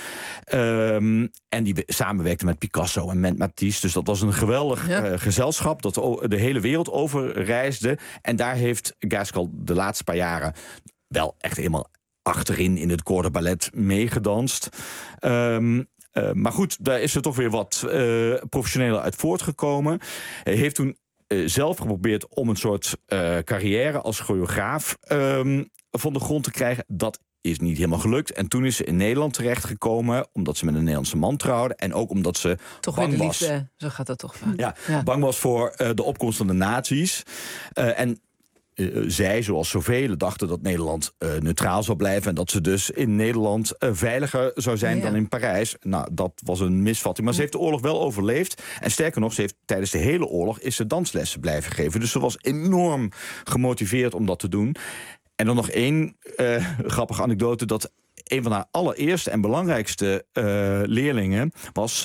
En die samenwerkte met Picasso en met Matisse. Dus dat was een geweldig gezelschap dat de hele wereld over reisde. En daar heeft Gaskell de laatste paar jaren wel echt helemaal achterin in het corps de ballet meegedanst. Maar goed, daar is er toch weer wat professioneler uit voortgekomen. Hij heeft toen zelf geprobeerd om een soort carrière als choreograaf van de grond te krijgen. Dat is niet helemaal gelukt. En toen is ze in Nederland terechtgekomen, omdat ze met een Nederlandse man trouwde. En ook omdat ze toch bang weer de was. liefde, zo gaat dat toch vaak. Bang was voor de opkomst van de nazi's. En zij, zoals zoveel, dachten dat Nederland neutraal zou blijven. En dat ze dus in Nederland veiliger zou zijn dan in Parijs. Nou, dat was een misvatting. Maar ze heeft de oorlog wel overleefd. En sterker nog, ze heeft tijdens de hele oorlog is ze danslessen blijven geven. Dus ze was enorm gemotiveerd om dat te doen. En dan nog één grappige anekdote, dat een van haar allereerste en belangrijkste leerlingen was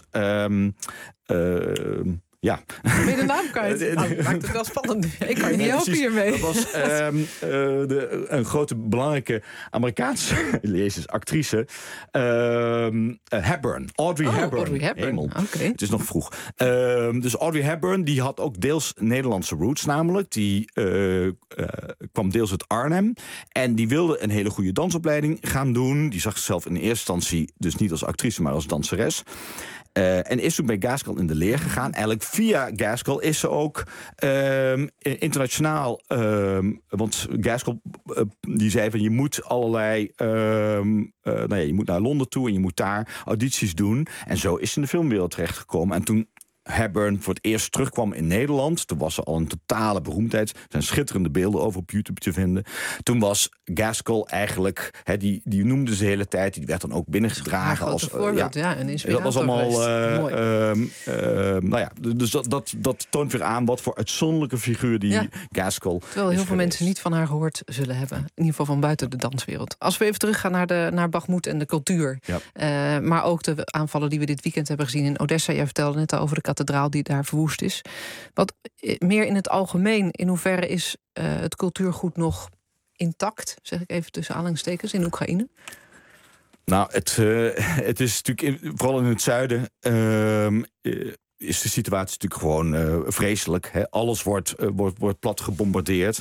Ben je de naam kwijt? Je maakt het wel spannend. Ik kan je niet helpen hiermee. Dat was een grote, belangrijke Amerikaanse actrice. Hepburn. Audrey Hepburn. Audrey Hepburn. Okay. Het is nog vroeg. Dus Audrey Hepburn die had ook deels Nederlandse roots namelijk. Die kwam deels uit Arnhem. En die wilde een hele goede dansopleiding gaan doen. Die zag zichzelf in eerste instantie dus niet als actrice, maar als danseres. En is toen bij Gaskell in de leer gegaan. Eigenlijk via Gaskell is ze ook internationaal. Want Gaskell die zei van je moet allerlei. Je moet naar Londen toe en je moet daar audities doen. En zo is ze in de filmwereld terechtgekomen. En toen Hepburn voor het eerst terugkwam in Nederland, toen was ze al een totale beroemdheid. Er zijn schitterende beelden over op YouTube te vinden. Toen was Gaskell eigenlijk, die noemde ze de hele tijd, die werd dan ook binnengedragen als voorbeeld, een inspirator. Dat was allemaal dus dat toont weer aan wat voor uitzonderlijke figuur die Gaskell. Terwijl heel veel mensen niet van haar gehoord zullen hebben. In ieder geval van buiten de danswereld. Als we even teruggaan naar Bakhmut en de cultuur. Ja. Maar ook de aanvallen die we dit weekend hebben gezien in Odessa. Jij vertelde net al over de kathedraal die daar verwoest is. Wat meer in het algemeen, in hoeverre is het cultuurgoed intact, zeg ik even tussen aanhalingstekens, in Oekraïne? Nou, het is natuurlijk vooral in het zuiden is de situatie natuurlijk gewoon vreselijk. Hè? Alles wordt plat gebombardeerd.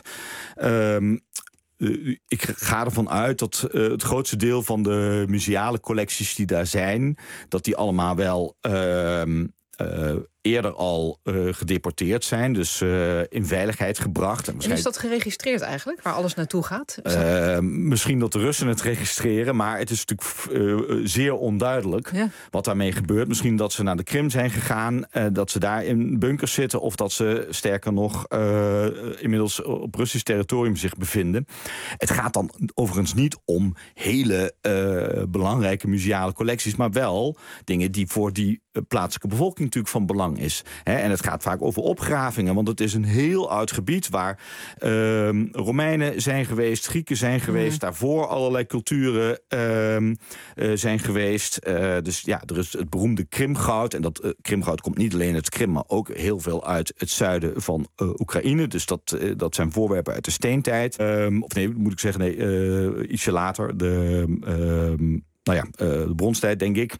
Ik ga ervan uit dat het grootste deel van de museale collecties die daar zijn, dat die allemaal wel eerder al gedeporteerd zijn, dus in veiligheid gebracht. En is dat geregistreerd eigenlijk, waar alles naartoe gaat? Misschien dat de Russen het registreren, maar het is natuurlijk zeer onduidelijk wat daarmee gebeurt. Misschien dat ze naar de Krim zijn gegaan, dat ze daar in bunkers zitten, of dat ze sterker nog inmiddels op Russisch territorium zich bevinden. Het gaat dan overigens niet om hele belangrijke museale collecties, maar wel dingen die voor die plaatselijke bevolking natuurlijk van belang is. En het gaat vaak over opgravingen, want het is een heel oud gebied waar Romeinen zijn geweest, Grieken zijn geweest, daarvoor allerlei culturen zijn geweest. Dus ja, er is het beroemde Krimgoud. En dat Krimgoud komt niet alleen uit Krim, maar ook heel veel uit het zuiden van Oekraïne. Dus dat zijn voorwerpen uit de steentijd. Of nee, moet ik zeggen, ietsje later. De bronstijd, denk ik.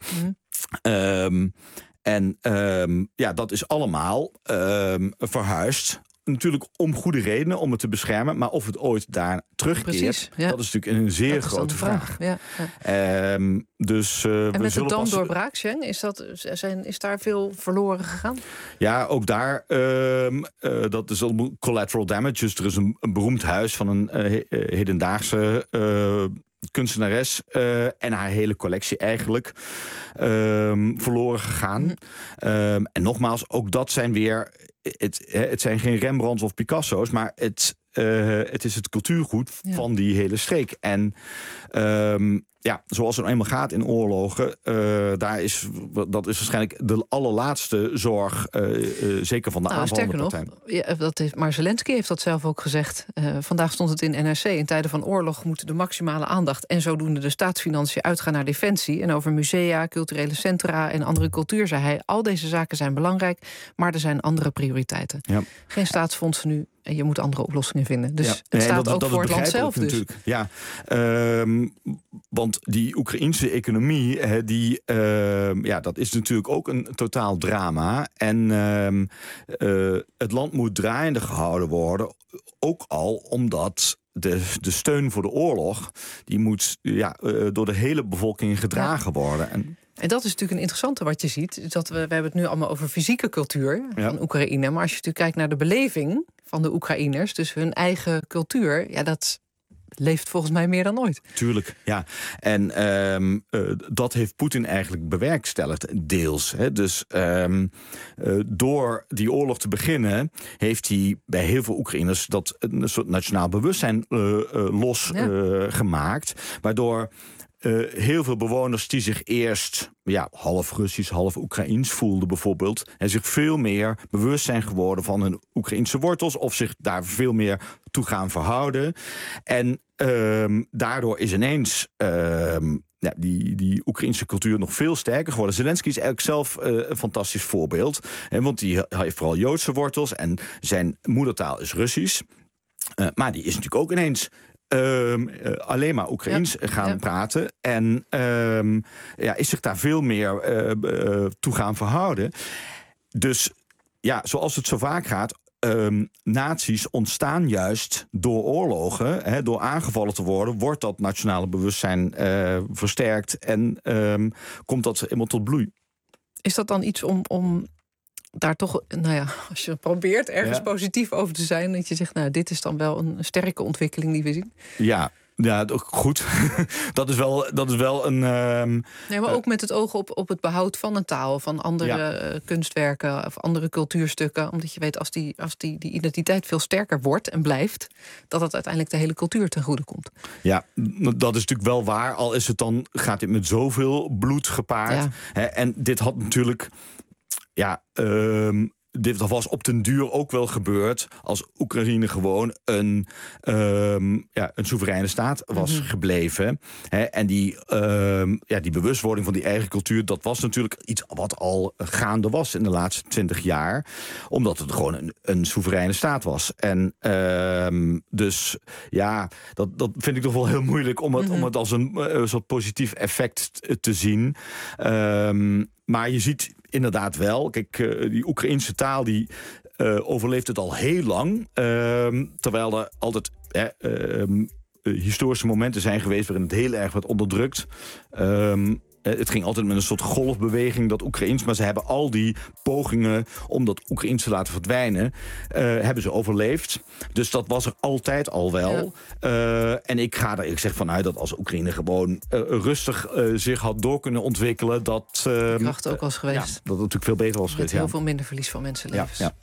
Dat is allemaal verhuisd. Natuurlijk om goede redenen, om het te beschermen. Maar of het ooit daar terugkeert, dat is natuurlijk een zeer grote vraag. Ja. En met de damdoorbraak, Cheng, is daar veel verloren gegaan? Ja, ook daar. Dat is al collateral damage. Dus er is een beroemd huis van een hedendaagse kunstenares en haar hele collectie eigenlijk verloren gegaan. En nogmaals, ook dat zijn weer het zijn geen Rembrandts of Picasso's, maar het is het cultuurgoed van die hele streek. En zoals het eenmaal gaat in oorlogen, dat is waarschijnlijk de allerlaatste zorg, zeker van de aanvallende partij. Maar Zelensky heeft dat zelf ook gezegd. Vandaag stond het in NRC. In tijden van oorlog moet de maximale aandacht en zodoende de staatsfinanciën uitgaan naar defensie. En over musea, culturele centra en andere cultuur zei hij, al deze zaken zijn belangrijk, maar er zijn andere prioriteiten. Ja. Geen staatsfondsen nu. En je moet andere oplossingen vinden. Dus het staat ook voor het land zelf. Dus. Natuurlijk. Ja, want die Oekraïense economie, dat is natuurlijk ook een totaal drama. En het land moet draaiende gehouden worden. Ook al omdat de steun voor de oorlog, die moet door de hele bevolking gedragen worden. En dat is natuurlijk een interessante wat je ziet. Dat we hebben het nu allemaal over fysieke cultuur van Oekraïne. Maar als je natuurlijk kijkt naar de beleving van de Oekraïners, dus hun eigen cultuur, ja, dat leeft volgens mij meer dan ooit. Tuurlijk, ja. En dat heeft Poetin eigenlijk bewerkstelligd, deels. Hè. Dus door die oorlog te beginnen heeft hij bij heel veel Oekraïners dat een soort nationaal bewustzijn losgemaakt. Waardoor heel veel bewoners die zich eerst half Russisch, half Oekraïens voelden bijvoorbeeld, en zich veel meer bewust zijn geworden van hun Oekraïense wortels of zich daar veel meer toe gaan verhouden. En daardoor is ineens die Oekraïense cultuur nog veel sterker geworden. Zelensky is eigenlijk zelf een fantastisch voorbeeld. Want die heeft vooral Joodse wortels en zijn moedertaal is Russisch. Maar die is natuurlijk ook ineens alleen maar Oekraïens gaan praten. En is zich daar veel meer toe gaan verhouden. Dus ja, zoals het zo vaak gaat, naties ontstaan juist door oorlogen. Door aangevallen te worden, wordt dat nationale bewustzijn versterkt en komt dat helemaal tot bloei. Is dat dan iets om daar toch, als je probeert ergens positief over te zijn, dat je zegt, dit is dan wel een sterke ontwikkeling die we zien? Ja, goed. dat is wel een. Nee, maar ook met het oog op het behoud van een taal, van andere kunstwerken of andere cultuurstukken. Omdat je weet, als die identiteit veel sterker wordt en blijft, dat het uiteindelijk de hele cultuur ten goede komt. Ja, dat is natuurlijk wel waar. Al is het dan, gaat dit met zoveel bloed gepaard. Ja. En dit had natuurlijk. Dit was op den duur ook wel gebeurd als Oekraïne gewoon een soevereine staat was gebleven. En die bewustwording van die eigen cultuur, dat was natuurlijk iets wat al gaande was in de laatste 20 jaar. Omdat het gewoon een soevereine staat was. En dus dat vind ik toch wel heel moeilijk om het als een soort positief effect te zien. Maar je ziet inderdaad wel, kijk, die Oekraïnse taal die overleeft het al heel lang. Terwijl er altijd historische momenten zijn geweest waarin het heel erg werd onderdrukt. Het ging altijd met een soort golfbeweging, dat Oekraïens. Maar ze hebben al die pogingen om dat Oekraïens te laten verdwijnen, hebben ze overleefd. Dus dat was er altijd al wel. Ja. En ik ga er zeg vanuit dat als Oekraïne gewoon rustig zich had door kunnen ontwikkelen, dat de kracht ook was geweest. Dat het natuurlijk veel beter was geweest. Met heel veel minder verlies van mensenlevens. Ja.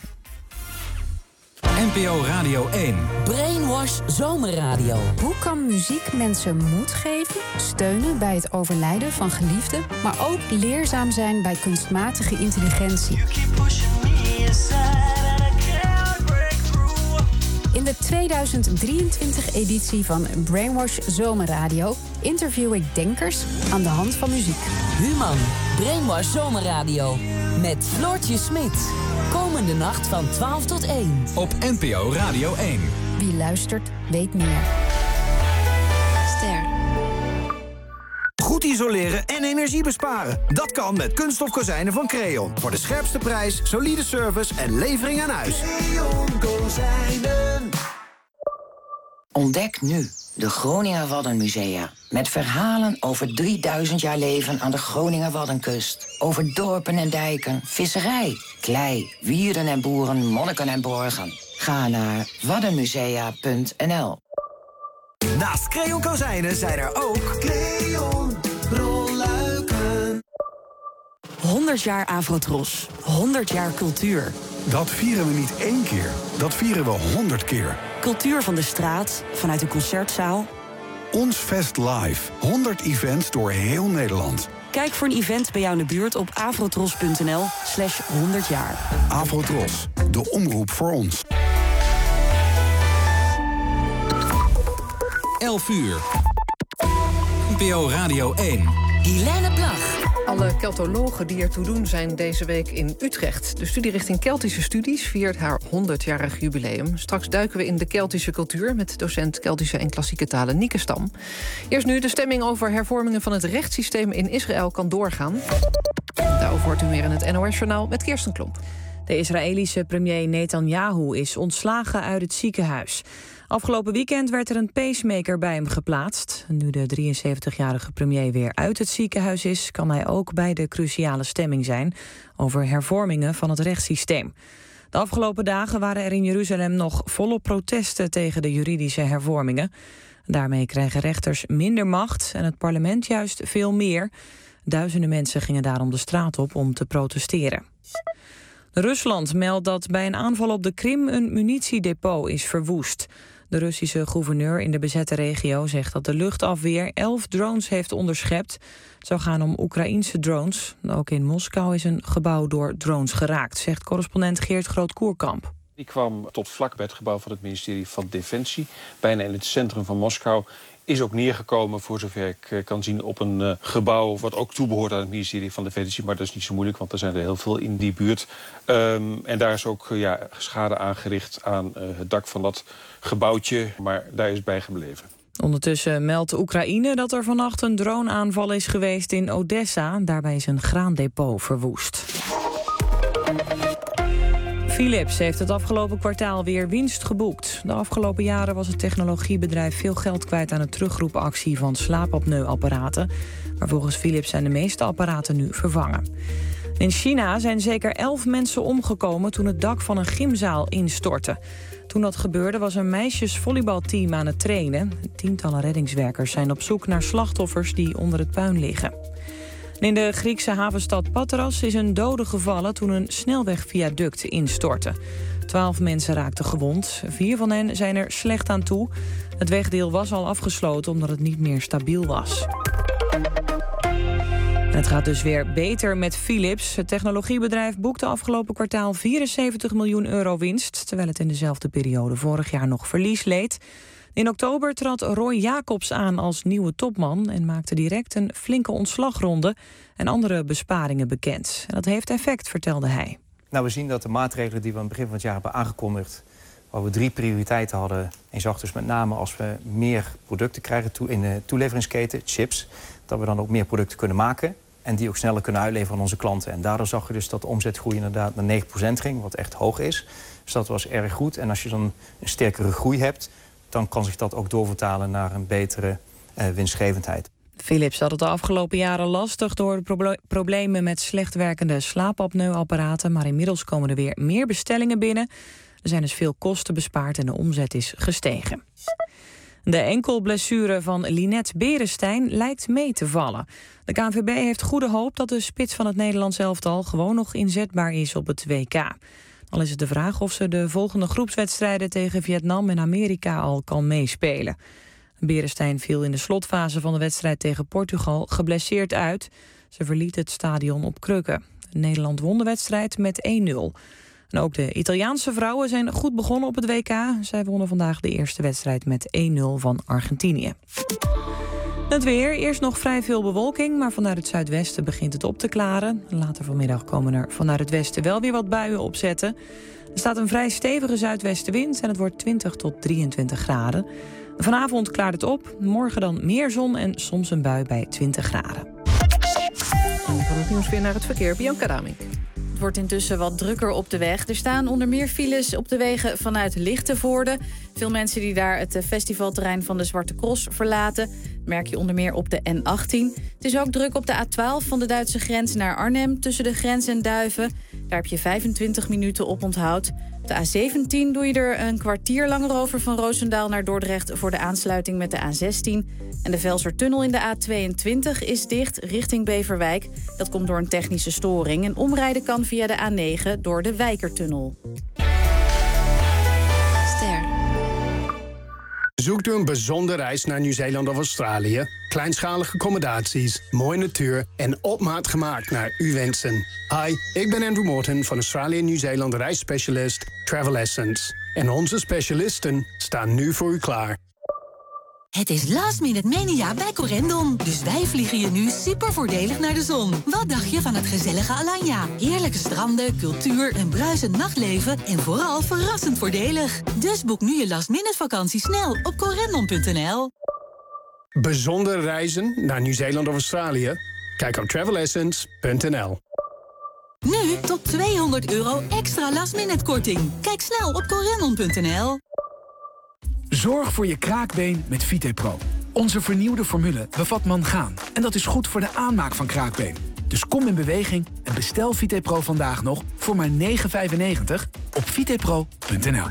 NPO Radio 1. Brainwash Zomerradio. Hoe kan muziek mensen moed geven, steunen bij het overlijden van geliefden, maar ook leerzaam zijn bij kunstmatige intelligentie? In de 2023-editie van Brainwash Zomerradio interview ik denkers aan de hand van muziek. Human, Brainwash Zomerradio. Met Floortje Smit. Komende nacht van 12 tot 1. Op NPO Radio 1. Wie luistert, weet meer. Ster. Goed isoleren en energie besparen. Dat kan met kunststof kozijnen van Creon. Voor de scherpste prijs, solide service en levering aan huis. Creon Kozijnen. Ontdek nu de Groninger Waddenmusea. Met verhalen over 3000 jaar leven aan de Groninger Waddenkust. Over dorpen en dijken, visserij, klei, wierden en boeren, monniken en borgen. Ga naar waddenmusea.nl. Naast Creon Kozijnen zijn er ook Creon rolluiken. 100 jaar Avrotros. 100 jaar cultuur. Dat vieren we niet 1 keer. Dat vieren we 100 keer. Cultuur van de straat, vanuit de concertzaal. Ons Fest Live. 100 events door heel Nederland. Kijk voor een event bij jou in de buurt op avrotros.nl/100 jaar. Avrotros, de omroep voor ons. 11 uur. NPO Radio 1. Helene Plag. Alle Keltologen die ertoe doen zijn deze week in Utrecht. De studierichting Keltische Studies viert haar 100-jarig jubileum. Straks duiken we in de Keltische cultuur met docent Keltische en klassieke talen Nieke Stam. Eerst nu de stemming over hervormingen van het rechtssysteem in Israël kan doorgaan. Daarover hoort u meer in het NOS-journaal met Kirsten Klomp. De Israëlische premier Netanyahu is ontslagen uit het ziekenhuis. Afgelopen weekend werd er een pacemaker bij hem geplaatst. Nu de 73-jarige premier weer uit het ziekenhuis is, kan hij ook bij de cruciale stemming zijn over hervormingen van het rechtssysteem. De afgelopen dagen waren er in Jeruzalem nog volop protesten tegen de juridische hervormingen. Daarmee krijgen rechters minder macht en het parlement juist veel meer. Duizenden mensen gingen daarom de straat op om te protesteren. Rusland meldt dat bij een aanval op de Krim een munitiedepot is verwoest. De Russische gouverneur in de bezette regio zegt dat de luchtafweer 11 drones heeft onderschept. Het zou gaan om Oekraïense drones. Ook in Moskou is een gebouw door drones geraakt, zegt correspondent Geert Groot-Koerkamp. Die kwam tot vlak bij het gebouw van het ministerie van Defensie, bijna in het centrum van Moskou. Is ook neergekomen, voor zover ik kan zien, op een gebouw wat ook toebehoort aan het ministerie van Defensie. Maar dat is niet zo moeilijk, want er zijn er heel veel in die buurt. En daar is ook schade aangericht aan het dak van dat gebouwtje, maar daar is bij gebleven. Ondertussen meldt Oekraïne dat er vannacht een droneaanval is geweest in Odessa. Daarbij is een graandepot verwoest. Philips heeft het afgelopen kwartaal weer winst geboekt. De afgelopen jaren was het technologiebedrijf veel geld kwijt aan een terugroepactie van slaapapneuapparaten. Maar volgens Philips zijn de meeste apparaten nu vervangen. In China zijn zeker 11 mensen omgekomen toen het dak van een gymzaal instortte. Toen dat gebeurde was een meisjesvolleybalteam aan het trainen. Tientallen reddingswerkers zijn op zoek naar slachtoffers die onder het puin liggen. In de Griekse havenstad Patras is een dode gevallen toen een snelwegviaduct instortte. 12 mensen raakten gewond. 4 van hen zijn er slecht aan toe. Het wegdeel was al afgesloten omdat het niet meer stabiel was. Het gaat dus weer beter met Philips. Het technologiebedrijf boekte afgelopen kwartaal 74 miljoen euro winst, terwijl het in dezelfde periode vorig jaar nog verlies leed. In oktober trad Roy Jacobs aan als nieuwe topman en maakte direct een flinke ontslagronde en andere besparingen bekend. En dat heeft effect, vertelde hij. Nou, we zien dat de maatregelen die we aan het begin van het jaar hebben aangekondigd, waar we 3 prioriteiten hadden. En zag dus met name als we meer producten krijgen in de toeleveringsketen, chips, dat we dan ook meer producten kunnen maken en die ook sneller kunnen uitleveren aan onze klanten. En daardoor zag je dus dat de omzetgroei inderdaad naar 9% ging, wat echt hoog is. Dus dat was erg goed. En als je dan een sterkere groei hebt, dan kan zich dat ook doorvertalen naar een betere winstgevendheid. Philips had het de afgelopen jaren lastig door de problemen met slecht werkende slaapapneuapparaten, maar inmiddels komen er weer meer bestellingen binnen. Er zijn dus veel kosten bespaard en de omzet is gestegen. De enkelblessure van Linette Beresteyn lijkt mee te vallen. De KNVB heeft goede hoop dat de spits van het Nederlands elftal gewoon nog inzetbaar is op het WK. Al is het de vraag of ze de volgende groepswedstrijden tegen Vietnam en Amerika al kan meespelen. Beresteyn viel in de slotfase van de wedstrijd tegen Portugal geblesseerd uit. Ze verliet het stadion op krukken. Nederland won de wedstrijd met 1-0. En ook de Italiaanse vrouwen zijn goed begonnen op het WK. Zij wonnen vandaag de eerste wedstrijd met 1-0 van Argentinië. Het weer, eerst nog vrij veel bewolking, maar vanuit het zuidwesten begint het op te klaren. Later vanmiddag komen er vanuit het westen wel weer wat buien opzetten. Er staat een vrij stevige zuidwestenwind en het wordt 20 tot 23 graden. Vanavond klaart het op, morgen dan meer zon en soms een bui bij 20 graden. En dan kan het nieuws weer naar het verkeer. Bianca Daming. Het wordt intussen wat drukker op de weg. Er staan onder meer files op de wegen vanuit Lichtenvoorde. Veel mensen die daar het festivalterrein van de Zwarte Cross verlaten. Dat merk je onder meer op de N18. Het is ook druk op de A12 van de Duitse grens naar Arnhem. Tussen de grens en Duiven. Daar heb je 25 minuten op onthoud. Op de A17 doe je er een kwartier langer over van Roosendaal naar Dordrecht voor de aansluiting met de A16. En de Velsertunnel in de A22 is dicht richting Beverwijk. Dat komt door een technische storing. En omrijden kan via de A9 door de Wijkertunnel. Zoekt u een bijzondere reis naar Nieuw-Zeeland of Australië? Kleinschalige accommodaties, mooie natuur en op maat gemaakt naar uw wensen. Hi, ik ben Andrew Morton van Australië en Nieuw-Zeeland reisspecialist Travel Essence. En onze specialisten staan nu voor u klaar. Het is Last Minute Mania bij Corendon. Dus wij vliegen je nu super voordelig naar de zon. Wat dacht je van het gezellige Alanya? Heerlijke stranden, cultuur, een bruisend nachtleven en vooral verrassend voordelig. Dus boek nu je Last Minute vakantie snel op corendon.nl. Bijzondere reizen naar Nieuw-Zeeland of Australië? Kijk op travelessence.nl. Nu tot €200 extra Last Minute korting. Kijk snel op corendon.nl. Zorg voor je kraakbeen met VitePro. Onze vernieuwde formule bevat mangaan. En dat is goed voor de aanmaak van kraakbeen. Dus kom in beweging en bestel VitePro vandaag nog voor maar €9,95 op vitepro.nl.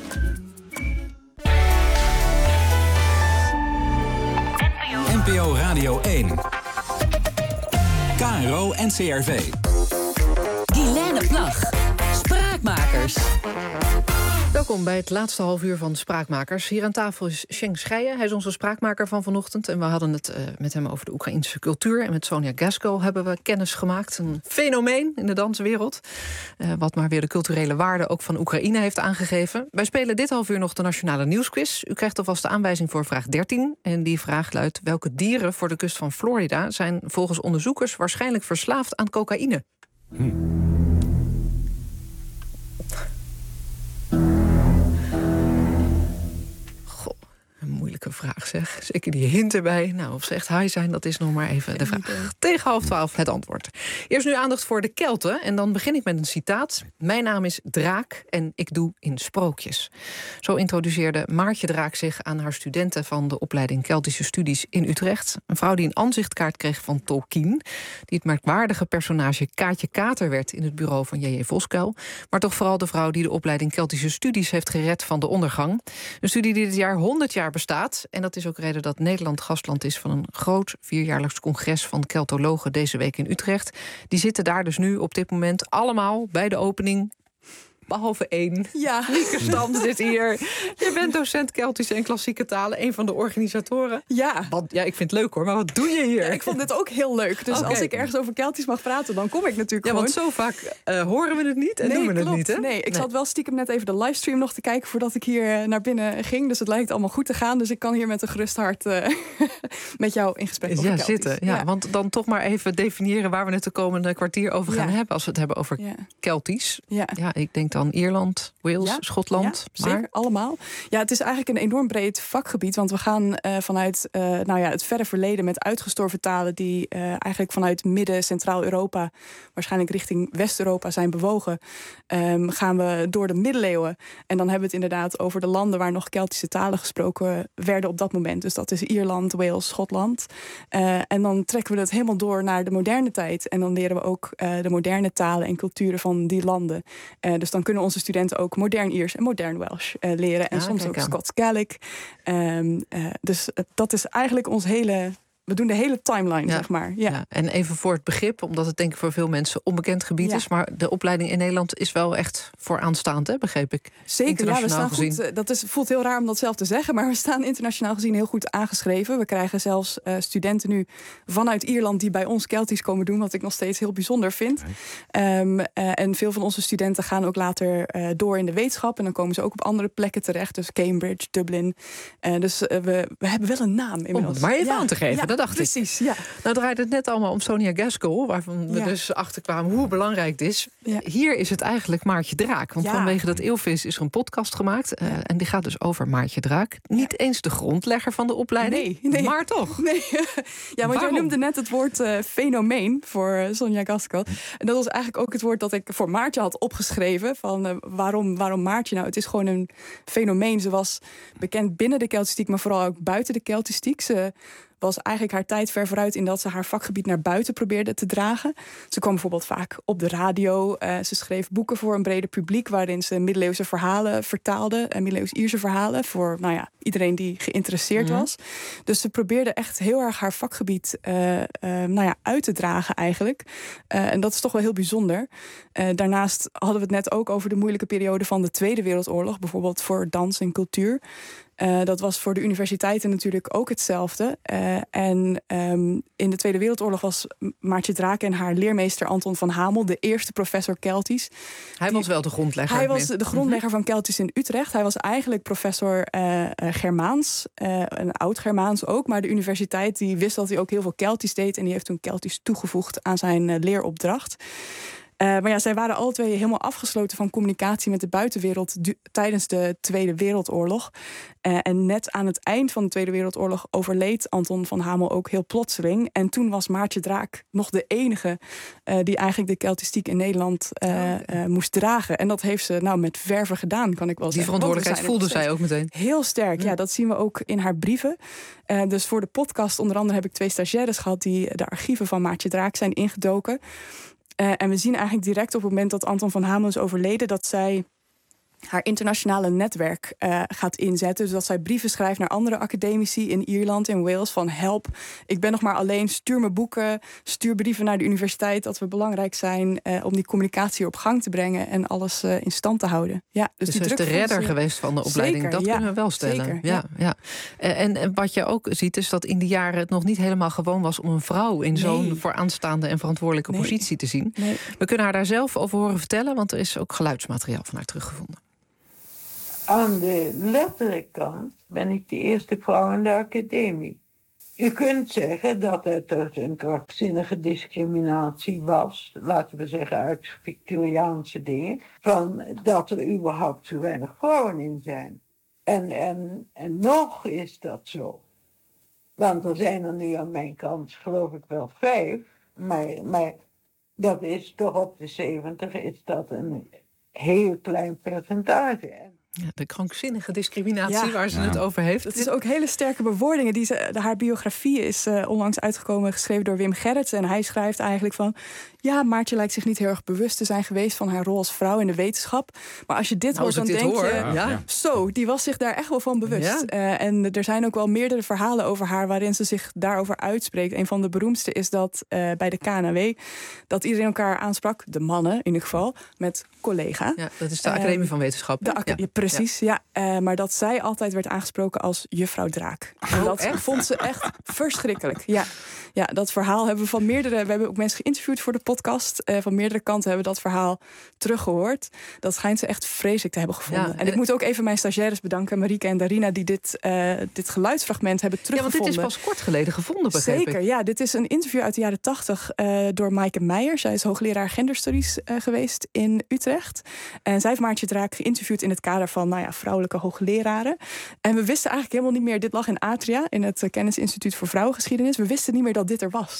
NPO Radio 1. KRO NCRV. Guilaine Plag. Spraakmakers. Welkom bij het laatste half uur van Spraakmakers. Hier aan tafel is Sheng Scheijen. Hij is onze spraakmaker van vanochtend. En we hadden het met hem over de Oekraïnse cultuur. En met Sonia Gaskell hebben we kennis gemaakt. Een fenomeen in de danswereld. Wat maar weer de culturele waarde ook van Oekraïne heeft aangegeven. Wij spelen dit half uur nog de Nationale Nieuwsquiz. U krijgt alvast de aanwijzing voor vraag 13. En die vraag luidt: welke dieren voor de kust van Florida zijn volgens onderzoekers waarschijnlijk verslaafd aan cocaïne? Een moeilijke vraag, zeg. Zeker die hint erbij. Nou, of ze echt high zijn, dat is nog maar even de vraag. Tegen 11:30 het antwoord. Eerst nu aandacht voor de Kelten. En dan begin ik met een citaat. Mijn naam is Draak en ik doe in sprookjes. Zo introduceerde Maartje Draak zich aan haar studenten van de opleiding Keltische Studies in Utrecht. Een vrouw die een aanzichtkaart kreeg van Tolkien. Die het merkwaardige personage Kaatje Kater werd in het bureau van J.J. Voskuil. Maar toch vooral de vrouw die de opleiding Keltische Studies heeft gered van de ondergang. Een studie die dit jaar 100 jaar bestaat. En dat is ook reden dat Nederland gastland is van een groot 4-jaarlijks congres van keltologen deze week in Utrecht. Die zitten daar dus nu op dit moment allemaal bij de opening. Behalve één. Ja. Lieke Stam zit hier. Je bent docent Keltische en klassieke talen. Een van de organisatoren. Ja. Ja, ik vind het leuk hoor, maar wat doe je hier? Ja, ik vond dit ook heel leuk. Dus als ik ergens over Keltisch mag praten, dan kom ik natuurlijk gewoon. Want zo vaak horen we het niet en doen we het niet, hè? Nee, ik zat wel stiekem net even de livestream nog te kijken voordat ik hier naar binnen ging. Dus het lijkt allemaal goed te gaan. Dus ik kan hier met een gerust hart met jou in gesprek over Keltisch. Zitten. Ja, want dan toch maar even definiëren waar we het de komende kwartier over gaan hebben. Als we het hebben over Keltisch. Ja, ik denk dan Ierland, Wales, Schotland. Ja, zeker, allemaal. Ja, het is eigenlijk een enorm breed vakgebied. Want we gaan vanuit het verre verleden met uitgestorven talen die eigenlijk vanuit Midden-Centraal-Europa, waarschijnlijk richting West-Europa zijn bewogen, gaan we door de middeleeuwen. En dan hebben we het inderdaad over de landen waar nog Keltische talen gesproken werden op dat moment. Dus dat is Ierland, Wales, Schotland. En dan trekken we het helemaal door naar de moderne tijd. En dan leren we ook de moderne talen en culturen van die landen. Dus dan kunnen onze studenten ook modern Iers en modern Welsh leren. En soms ook Scots Gaelic. Dus dat is eigenlijk ons hele... We doen de hele timeline, zeg maar. Ja. En even voor het begrip, omdat het denk ik voor veel mensen onbekend gebied is. Maar de opleiding in Nederland is wel echt vooraanstaand, hè, begreep ik. Zeker, we staan goed. Dat voelt heel raar om dat zelf te zeggen. Maar we staan internationaal gezien heel goed aangeschreven. We krijgen zelfs studenten nu vanuit Ierland die bij ons Keltisch komen doen. Wat ik nog steeds heel bijzonder vind. En veel van onze studenten gaan ook later door in de wetenschap. En dan komen ze ook op andere plekken terecht. Dus Cambridge, Dublin. Dus we hebben wel een naam inmiddels. Om het maar even aan te geven. Dat dacht precies, ik. Ja. Nou draait het net allemaal om Sonia Gaskell, waarvan we dus achterkwamen hoe belangrijk het is. Ja. Hier is het eigenlijk Maartje Draak. Want vanwege dat Eelvis is er een podcast gemaakt. En die gaat dus over Maartje Draak. Niet eens de grondlegger van de opleiding, nee. Maar toch. Nee. Ja, want jij noemde net het woord fenomeen voor Sonia Gaskell. En dat was eigenlijk ook het woord dat ik voor Maartje had opgeschreven. Van waarom Maartje? Nou, het is gewoon een fenomeen. Ze was bekend binnen de Keltistiek, maar vooral ook buiten de Keltistiek. Ze was eigenlijk haar tijd ver vooruit in dat ze haar vakgebied naar buiten probeerde te dragen. Ze kwam bijvoorbeeld vaak op de radio. Ze schreef boeken voor een breder publiek waarin ze middeleeuwse verhalen vertaalde. En middeleeuws-Ierse verhalen voor iedereen die geïnteresseerd was. Dus ze probeerde echt heel erg haar vakgebied uit te dragen eigenlijk. En dat is toch wel heel bijzonder. Daarnaast hadden we het net ook over de moeilijke periode van de Tweede Wereldoorlog. Bijvoorbeeld voor dans en cultuur. Dat was voor de universiteiten natuurlijk ook hetzelfde. In de Tweede Wereldoorlog was Maartje Draak en haar leermeester Anton van Hamel de eerste professor Keltisch. Hij was wel de grondlegger. Hij was de grondlegger van Keltisch in Utrecht. Hij was eigenlijk professor Germaans, een oud-Germaans ook. Maar de universiteit die wist dat hij ook heel veel Keltisch deed en die heeft toen Keltisch toegevoegd aan zijn leeropdracht. Maar ja, zij waren alle twee helemaal afgesloten van communicatie met de buitenwereld tijdens de Tweede Wereldoorlog. En net aan het eind van de Tweede Wereldoorlog overleed Anton van Hamel ook heel plotseling. En toen was Maartje Draak nog de enige die eigenlijk de keltistiek in Nederland moest dragen. En dat heeft ze met verve gedaan, kan ik wel zeggen. Die verantwoordelijkheid voelde zij ook meteen. Heel sterk, ja, dat zien we ook in haar brieven. Dus voor de podcast onder andere heb ik 2 stagiaires gehad die de archieven van Maartje Draak zijn ingedoken. En we zien eigenlijk direct op het moment dat Anton van Hamel is overleden, dat zij haar internationale netwerk gaat inzetten. Dus dat zij brieven schrijft naar andere academici in Ierland en Wales van help, ik ben nog maar alleen, stuur me boeken, stuur brieven naar de universiteit, dat we belangrijk zijn om die communicatie op gang te brengen en alles in stand te houden. Ja, dus ze is de redder geweest van de opleiding, zeker, dat kunnen we wel stellen. Zeker, ja. En wat je ook ziet is dat in de jaren het nog niet helemaal gewoon was om een vrouw in zo'n vooraanstaande en verantwoordelijke positie te zien. Nee. We kunnen haar daar zelf over horen vertellen, want er is ook geluidsmateriaal van haar teruggevonden. Aan de letterlijke kant ben ik de eerste vrouw in de academie. Je kunt zeggen dat het dus een krankzinnige discriminatie was, laten we zeggen uit Victoriaanse dingen, van dat er überhaupt zo weinig vrouwen in zijn. En nog is dat zo. Want er zijn er nu aan mijn kant geloof ik wel 5, maar dat is toch op de 70 is dat een heel klein percentage. Ja, de krankzinnige discriminatie waar ze het over heeft. Het is ook hele sterke bewoordingen. Haar biografie is onlangs uitgekomen, geschreven door Wim Gerrits. En hij schrijft eigenlijk van, ja, Maartje lijkt zich niet heel erg bewust te zijn geweest van haar rol als vrouw in de wetenschap. Maar als je dit hoort, dan denk je, zo, die was zich daar echt wel van bewust. Ja. En er zijn ook wel meerdere verhalen over haar waarin ze zich daarover uitspreekt. Een van de beroemdste is dat bij de KNW, dat iedereen elkaar aansprak, de mannen in ieder geval, met collega. Ja, dat is de Academie van Wetenschappen. Precies, ja. Maar dat zij altijd werd aangesproken als juffrouw Draak. En dat vond ze echt verschrikkelijk. Ja, dat verhaal hebben we van meerdere... We hebben ook mensen geïnterviewd voor de podcast. Van meerdere kanten hebben we dat verhaal teruggehoord. Dat schijnt ze echt vreselijk te hebben gevonden. Ja, en ik moet ook even mijn stagiaires bedanken, Marieke en Darina, die dit geluidsfragment hebben teruggevonden. Ja, want dit is pas kort geleden gevonden, begreep ik. Zeker, ja. Dit is een interview uit de jaren 80 door Maaike Meijer. Zij is hoogleraar genderstudies geweest in Utrecht. En zij heeft Maartje Draak geïnterviewd in het kader van vrouwelijke hoogleraren. En we wisten eigenlijk helemaal niet meer, dit lag in Atria, in het Kennisinstituut voor Vrouwengeschiedenis. We wisten niet meer dat dit er was.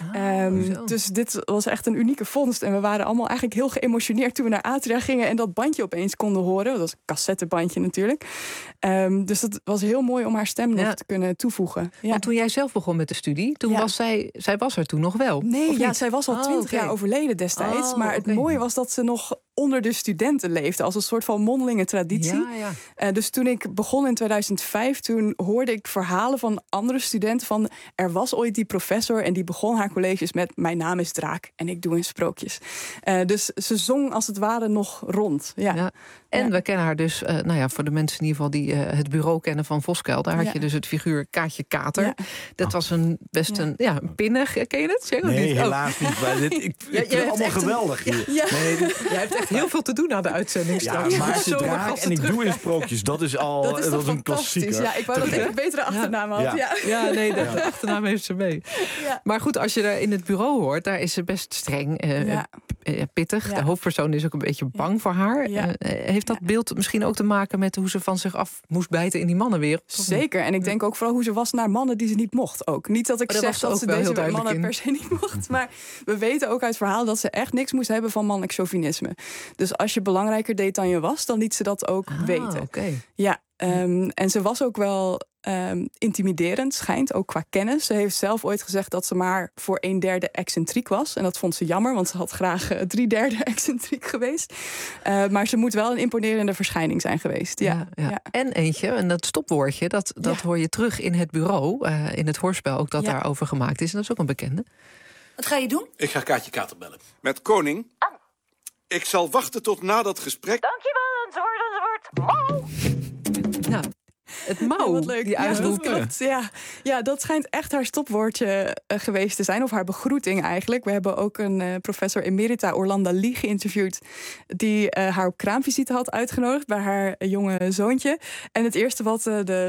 Dus dit was echt een unieke vondst. En we waren allemaal eigenlijk heel geëmotioneerd toen we naar Atria gingen en dat bandje opeens konden horen. Dat was een cassettebandje natuurlijk. Dus dat was heel mooi om haar stem nog te kunnen toevoegen. Ja. Want toen jij zelf begon met de studie, toen was zij was er toen nog wel? Nee, zij was al 20 jaar overleden destijds. Maar het mooie was dat ze nog onder de studenten leefde, als een soort van mondelinge traditie. Ja. Dus toen ik begon in 2005, toen hoorde ik verhalen van andere studenten van, er was ooit die professor en die begon haar colleges met, mijn naam is Draak en ik doe in sprookjes. Dus ze zong als het ware nog rond. Ja. En we kennen haar dus, voor de mensen in ieder geval die het bureau kennen van Voskuil, daar had je dus het figuur Kaatje Kater. Ja. Dat was een pinnig, ken je het? Nee, helaas niet. Maar ik vind het allemaal geweldig hier. Jij hebt echt heel veel te doen aan de uitzending straks. Ja, Maartje Draak en ik doe in sprookjes. Dat is een klassieker. Ja, ik wou dat ik een betere achternaam had. De achternaam heeft ze mee. Ja. Maar goed, als je er in het bureau hoort, daar is ze best streng, pittig. Ja. De hoofdpersoon is ook een beetje bang voor haar. Heeft dat beeld misschien ook te maken met hoe ze van zich af moest bijten in die mannenwereld? Zeker. En ik denk ook vooral hoe ze was naar mannen die ze niet mocht ook. Niet dat ik zeg dat ze deze mannen per se niet mocht. Maar we weten ook uit het verhaal dat ze echt niks moest hebben van mannelijk chauvinisme. Dus als je belangrijker deed dan je was, dan liet ze dat ook weten. Okay. Ja, en ze was ook wel intimiderend, schijnt, ook qua kennis. Ze heeft zelf ooit gezegd dat ze maar voor 1/3 excentriek was. En dat vond ze jammer, want ze had graag 3/3 excentriek geweest. Maar ze moet wel een imponerende verschijning zijn geweest. Ja. En eentje, en dat stopwoordje, dat hoor je terug in het bureau, in het hoorspel ook dat daarover gemaakt is. En dat is ook een bekende. Wat ga je doen? Ik ga Kaatje Kater bellen. Met Koning. Ik zal wachten tot na dat gesprek. Dankjewel, een Nou, het mouw, wat leuk. die uitroep. Ja, dat schijnt echt haar stopwoordje geweest te zijn. Of haar begroeting eigenlijk. We hebben ook een professor emerita, Orlando Lee, geïnterviewd, die haar op kraamvisite had uitgenodigd bij haar jonge zoontje. En het eerste wat de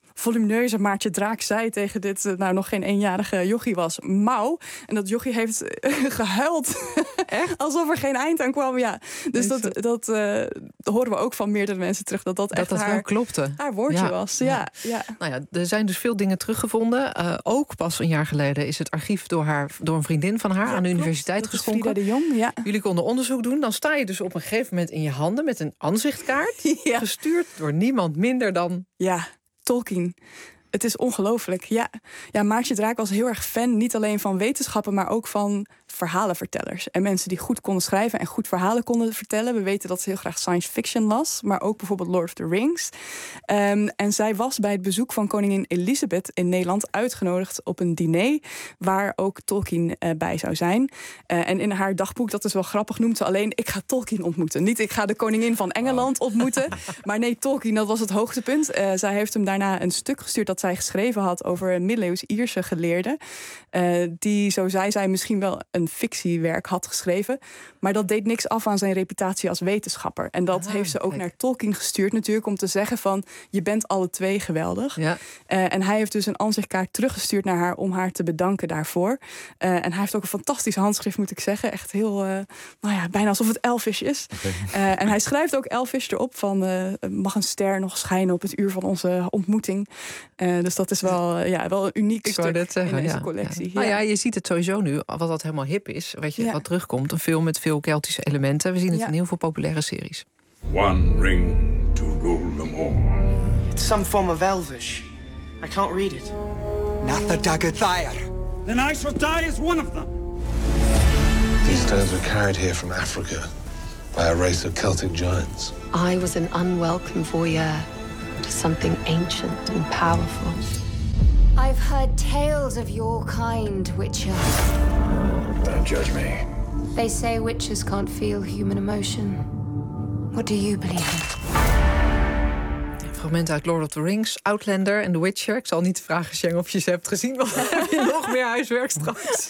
volumineuze Maartje Draak zei tegen dit nog geen 1-jarige jochie was, Mau. En dat jochie heeft gehuild. Echt? Alsof er geen eind aan kwam, ja. Dus dat horen we ook van meerdere mensen terug. Dat echt wel klopte. Haar woordje was. Ja. Nou ja, er zijn dus veel dingen teruggevonden. Ook pas een jaar geleden is het archief door een vriendin van haar aan de universiteit geschonken. Frida de Jong, ja. Jullie konden onderzoek doen. Dan sta je dus op een gegeven moment in je handen met een aanzichtkaart. Gestuurd door niemand minder dan... Ja, Tolkien. Het is ongelooflijk. Ja, Maartje Draak was heel erg fan, niet alleen van wetenschappen, maar ook van verhalenvertellers. En mensen die goed konden schrijven en goed verhalen konden vertellen. We weten dat ze heel graag science fiction las, maar ook bijvoorbeeld Lord of the Rings. En zij was bij het bezoek van koningin Elizabeth in Nederland uitgenodigd op een diner, waar ook Tolkien bij zou zijn. En in haar dagboek, dat is wel grappig, noemt ze alleen: ik ga Tolkien ontmoeten. Niet ik ga de koningin van Engeland ontmoeten. Maar nee, Tolkien, dat was het hoogtepunt. Zij heeft hem daarna een stuk gestuurd dat zij geschreven had over een middeleeuws Ierse geleerde. Die, zo zei zij, misschien wel een fictiewerk had geschreven. Maar dat deed niks af aan zijn reputatie als wetenschapper. En dat heeft ze ook naar Tolkien gestuurd natuurlijk, om te zeggen van, je bent alle twee geweldig. Ja. En hij heeft dus een aanzichtkaart teruggestuurd naar haar om haar te bedanken daarvoor. En hij heeft ook een fantastisch handschrift, moet ik zeggen. Echt heel, bijna alsof het Elvish is. Okay. En hij schrijft ook Elvish erop van, mag een ster nog schijnen op het uur van onze ontmoeting. Dus dat is wel een uniek stuk in deze collectie. Ja. Nou ja, je ziet het sowieso nu, wat dat helemaal hip is, wat terugkomt. Een film met veel Keltische elementen. We zien het in heel veel populaire series. One ring to rule them all. It's some form of Elvish. I can't read it. Natha-Dagathair. Then I shall die as one of them. These stones were carried here from Africa by a race of Celtic giants. I was an unwelcome voyeur to something ancient and powerful. I've heard tales of your kind, Witcher. Don't judge me. They say witches can't feel human emotion. What do you believe in? Fragmenten uit Lord of the Rings, Outlander en The Witcher. Ik zal niet vragen, Sjeng, of je ze hebt gezien, want dan heb je nog meer huiswerk straks.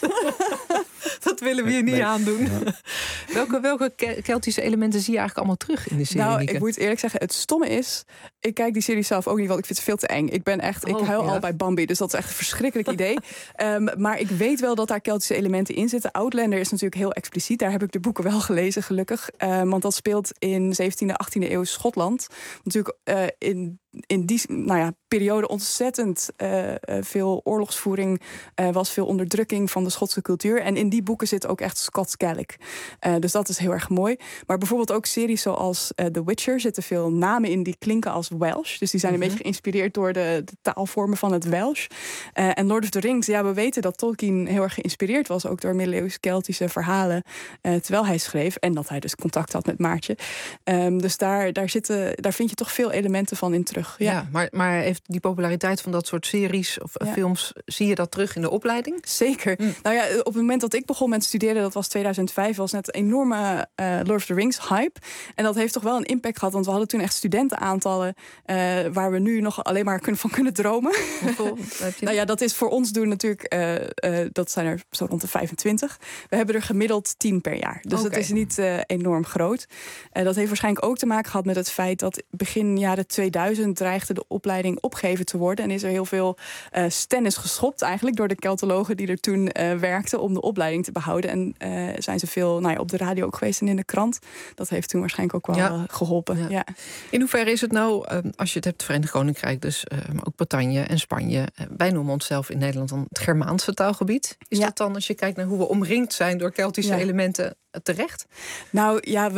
Dat willen we je niet aandoen. Ja. Welke Keltische elementen zie je eigenlijk allemaal terug in de serie? Nou, ik moet eerlijk zeggen, het stomme is, ik kijk die serie zelf ook niet, want ik vind het veel te eng. Ik huil al bij Bambi, dus dat is echt een verschrikkelijk idee. Maar ik weet wel dat daar Keltische elementen in zitten. Outlander is natuurlijk heel expliciet. Daar heb ik de boeken wel gelezen, gelukkig. Want dat speelt in 17e, 18e eeuw Schotland. Natuurlijk in die periode ontzettend veel oorlogsvoering, was veel onderdrukking van de Schotse cultuur. En in die boeken zit ook echt Scots Gaelic. Dus dat is heel erg mooi. Maar bijvoorbeeld ook series zoals The Witcher zitten veel namen in die klinken als Welsh. Dus die zijn een beetje geïnspireerd door de taalvormen van het Welsh. En Lord of the Rings, we weten dat Tolkien heel erg geïnspireerd was, ook door middeleeuws Keltische verhalen, terwijl hij schreef. En dat hij dus contact had met Maartje. Dus daar vind je toch veel elementen van in terug. Ja, maar heeft die populariteit van dat soort series of films, zie je dat terug in de opleiding? Zeker. Nou ja, op het moment dat ik begon met studeren, dat was 2005, was net een enorme Lord of the Rings hype. En dat heeft toch wel een impact gehad, want we hadden toen echt studentenaantallen waar we nu nog alleen maar van kunnen dromen. Hoeveel heb je? Nou ja, dat is voor ons doen natuurlijk, dat zijn er zo rond de 25. We hebben er gemiddeld 10 per jaar. Dus dat is niet enorm groot. Dat heeft waarschijnlijk ook te maken gehad met het feit dat begin jaren 2000 dreigde de opleiding opgegeven te worden. En is er heel veel stennis geschopt eigenlijk door de Keltologen die er toen werkten om de opleiding te behouden. En zijn ze veel op de radio ook geweest en in de krant. Dat heeft toen waarschijnlijk ook wel geholpen. Ja. Ja. In hoeverre is het nou, als je het hebt, het Verenigd Koninkrijk dus, maar ook Bretagne en Spanje. Wij noemen onszelf in Nederland dan het Germaanse taalgebied. Is dat dan, als je kijkt naar hoe we omringd zijn door Keltische elementen, terecht? Nou ja,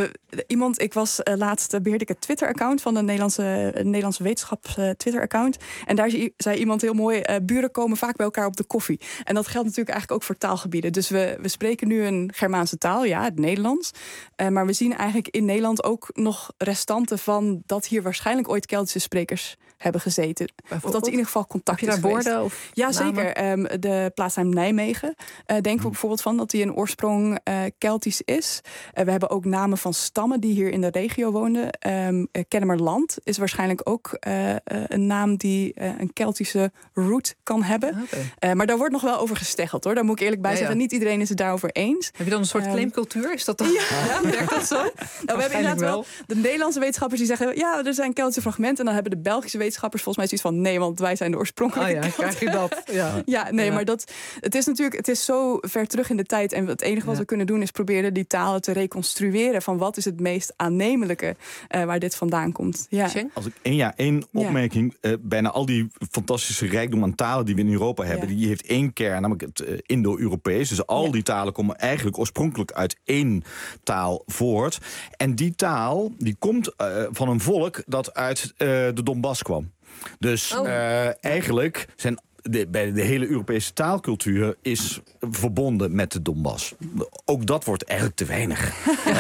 ik was laatst beheerde ik het Twitter-account van de Nederlandse wetenschaps Twitter-account. En daar zei iemand heel mooi, buren komen vaak bij elkaar op de koffie. En dat geldt natuurlijk eigenlijk ook voor taalgebieden. Dus we spreken nu een Germaanse taal, het Nederlands. Maar we zien eigenlijk in Nederland ook nog restanten van dat hier waarschijnlijk ooit Keltische sprekers hebben gezeten. Of dat in ieder geval contact is geweest. Heb je daar woorden of ja, zeker. De plaatsnaam Nijmegen denken we bijvoorbeeld van dat die in oorsprong Keltisch is. We hebben ook namen van stammen die hier in de regio woonden. Kennemerland is waarschijnlijk ook een naam die een Keltische root kan hebben. Okay. Maar daar wordt nog wel over gesteggeld, hoor. Daar moet ik eerlijk bij zeggen. Niet iedereen is het daarover eens. Heb je dan een soort claimcultuur? Is dat dan? Werkt dat zo? We hebben inderdaad wel de Nederlandse wetenschappers die zeggen, er zijn Keltische fragmenten. En dan hebben de Belgische wetenschappers wetenschappers volgens mij zoiets van... nee, want wij zijn de oorspronkelijke Kelten. Krijg je dat? Maar het is zo ver terug in de tijd. En het enige wat we kunnen doen is proberen die talen te reconstrueren... van wat is het meest aannemelijke waar dit vandaan komt. Ja. Als ik één opmerking. Bijna al die fantastische rijkdom aan talen die we in Europa hebben... die heeft één kern, namelijk het Indo-Europees. Dus al die talen komen eigenlijk oorspronkelijk uit één taal voort. En die taal die komt van een volk dat uit de Donbass kwam. Dus eigenlijk zijn... bij de hele Europese taalcultuur is verbonden met de Donbass. Ook dat wordt eigenlijk te weinig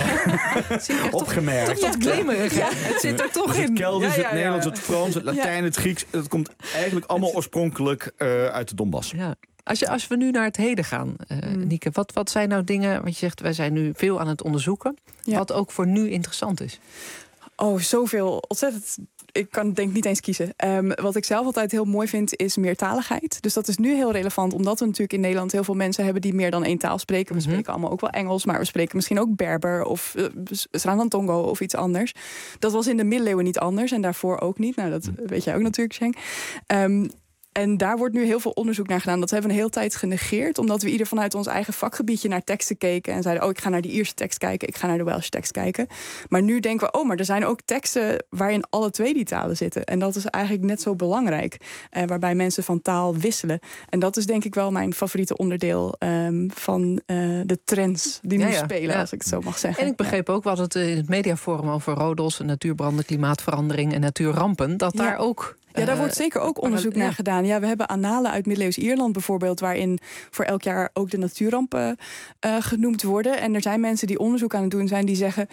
opgemerkt. Toch claimerig, hè? Het zit er toch in. Het Keltisch, het Nederlands, het Frans, het Latijn, het Grieks... dat komt eigenlijk allemaal oorspronkelijk uit de Donbass. Ja. Als we nu naar het heden gaan, Nieke... wat zijn nou dingen... want je zegt, wij zijn nu veel aan het onderzoeken... wat ook voor nu interessant is? Oh, zoveel. Ontzettend. Ik kan denk niet eens kiezen. Wat ik zelf altijd heel mooi vind, is meertaligheid. Dus dat is nu heel relevant, omdat we natuurlijk in Nederland... heel veel mensen hebben die meer dan één taal spreken. We spreken allemaal ook wel Engels, maar we spreken misschien ook Berber... of Sranan-Tongo of iets anders. Dat was in de middeleeuwen niet anders en daarvoor ook niet. Nou, dat weet jij ook natuurlijk, Cheng. En daar wordt nu heel veel onderzoek naar gedaan. Dat hebben we een hele tijd genegeerd. Omdat we ieder vanuit ons eigen vakgebiedje naar teksten keken. En zeiden, ik ga naar de Ierse tekst kijken. Ik ga naar de Welsh tekst kijken. Maar nu denken we, maar er zijn ook teksten... waarin alle twee die talen zitten. En dat is eigenlijk net zo belangrijk. Waarbij mensen van taal wisselen. En dat is denk ik wel mijn favoriete onderdeel... van de trends die nu spelen, als ik het zo mag zeggen. En ik begreep ook, we hadden het in het mediaforum... over rodos, natuurbranden, klimaatverandering en natuurrampen. Dat daar ook... Ja, daar wordt zeker ook onderzoek naar gedaan. Ja, we hebben annalen uit middeleeuws Ierland bijvoorbeeld... waarin voor elk jaar ook de natuurrampen genoemd worden. En er zijn mensen die onderzoek aan het doen zijn die zeggen...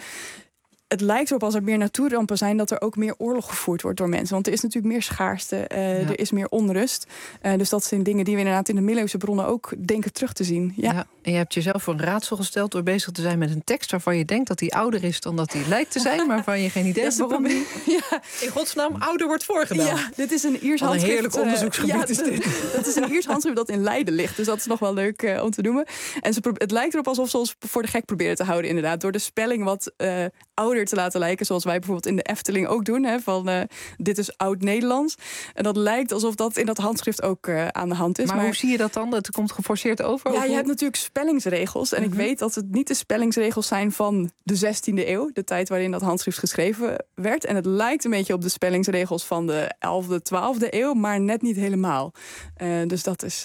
het lijkt erop als er meer natuurrampen zijn... dat er ook meer oorlog gevoerd wordt door mensen. Want er is natuurlijk meer schaarste, er is meer onrust. Dus dat zijn dingen die we inderdaad in de middeleeuwse bronnen... ook denken terug te zien. Ja. En je hebt jezelf voor een raadsel gesteld... door bezig te zijn met een tekst waarvan je denkt dat die ouder is... dan dat die lijkt te zijn, maar waarvan je geen idee hebt waarom die in godsnaam ouder wordt voorgedaan. Ja, dit is een Iers handschrift. Een heerlijk onderzoeksgebied is dit. Dat is een Iers handschrift dat in Leiden ligt. Dus dat is nog wel leuk om te noemen. En het lijkt erop alsof ze ons voor de gek proberen te houden, inderdaad. Door de spelling wat ouder te laten lijken, zoals wij bijvoorbeeld in de Efteling ook doen. Hè, van dit is oud-Nederlands. En dat lijkt alsof dat in dat handschrift ook aan de hand is. Maar hoe zie je dat dan? Het komt geforceerd over? Ja, je hebt natuurlijk spellingsregels. En ik weet dat het niet de spellingsregels zijn van de 16e eeuw. De tijd waarin dat handschrift geschreven werd. En het lijkt een beetje op de spellingsregels van de 11e, 12e eeuw. Maar net niet helemaal. Dus dat is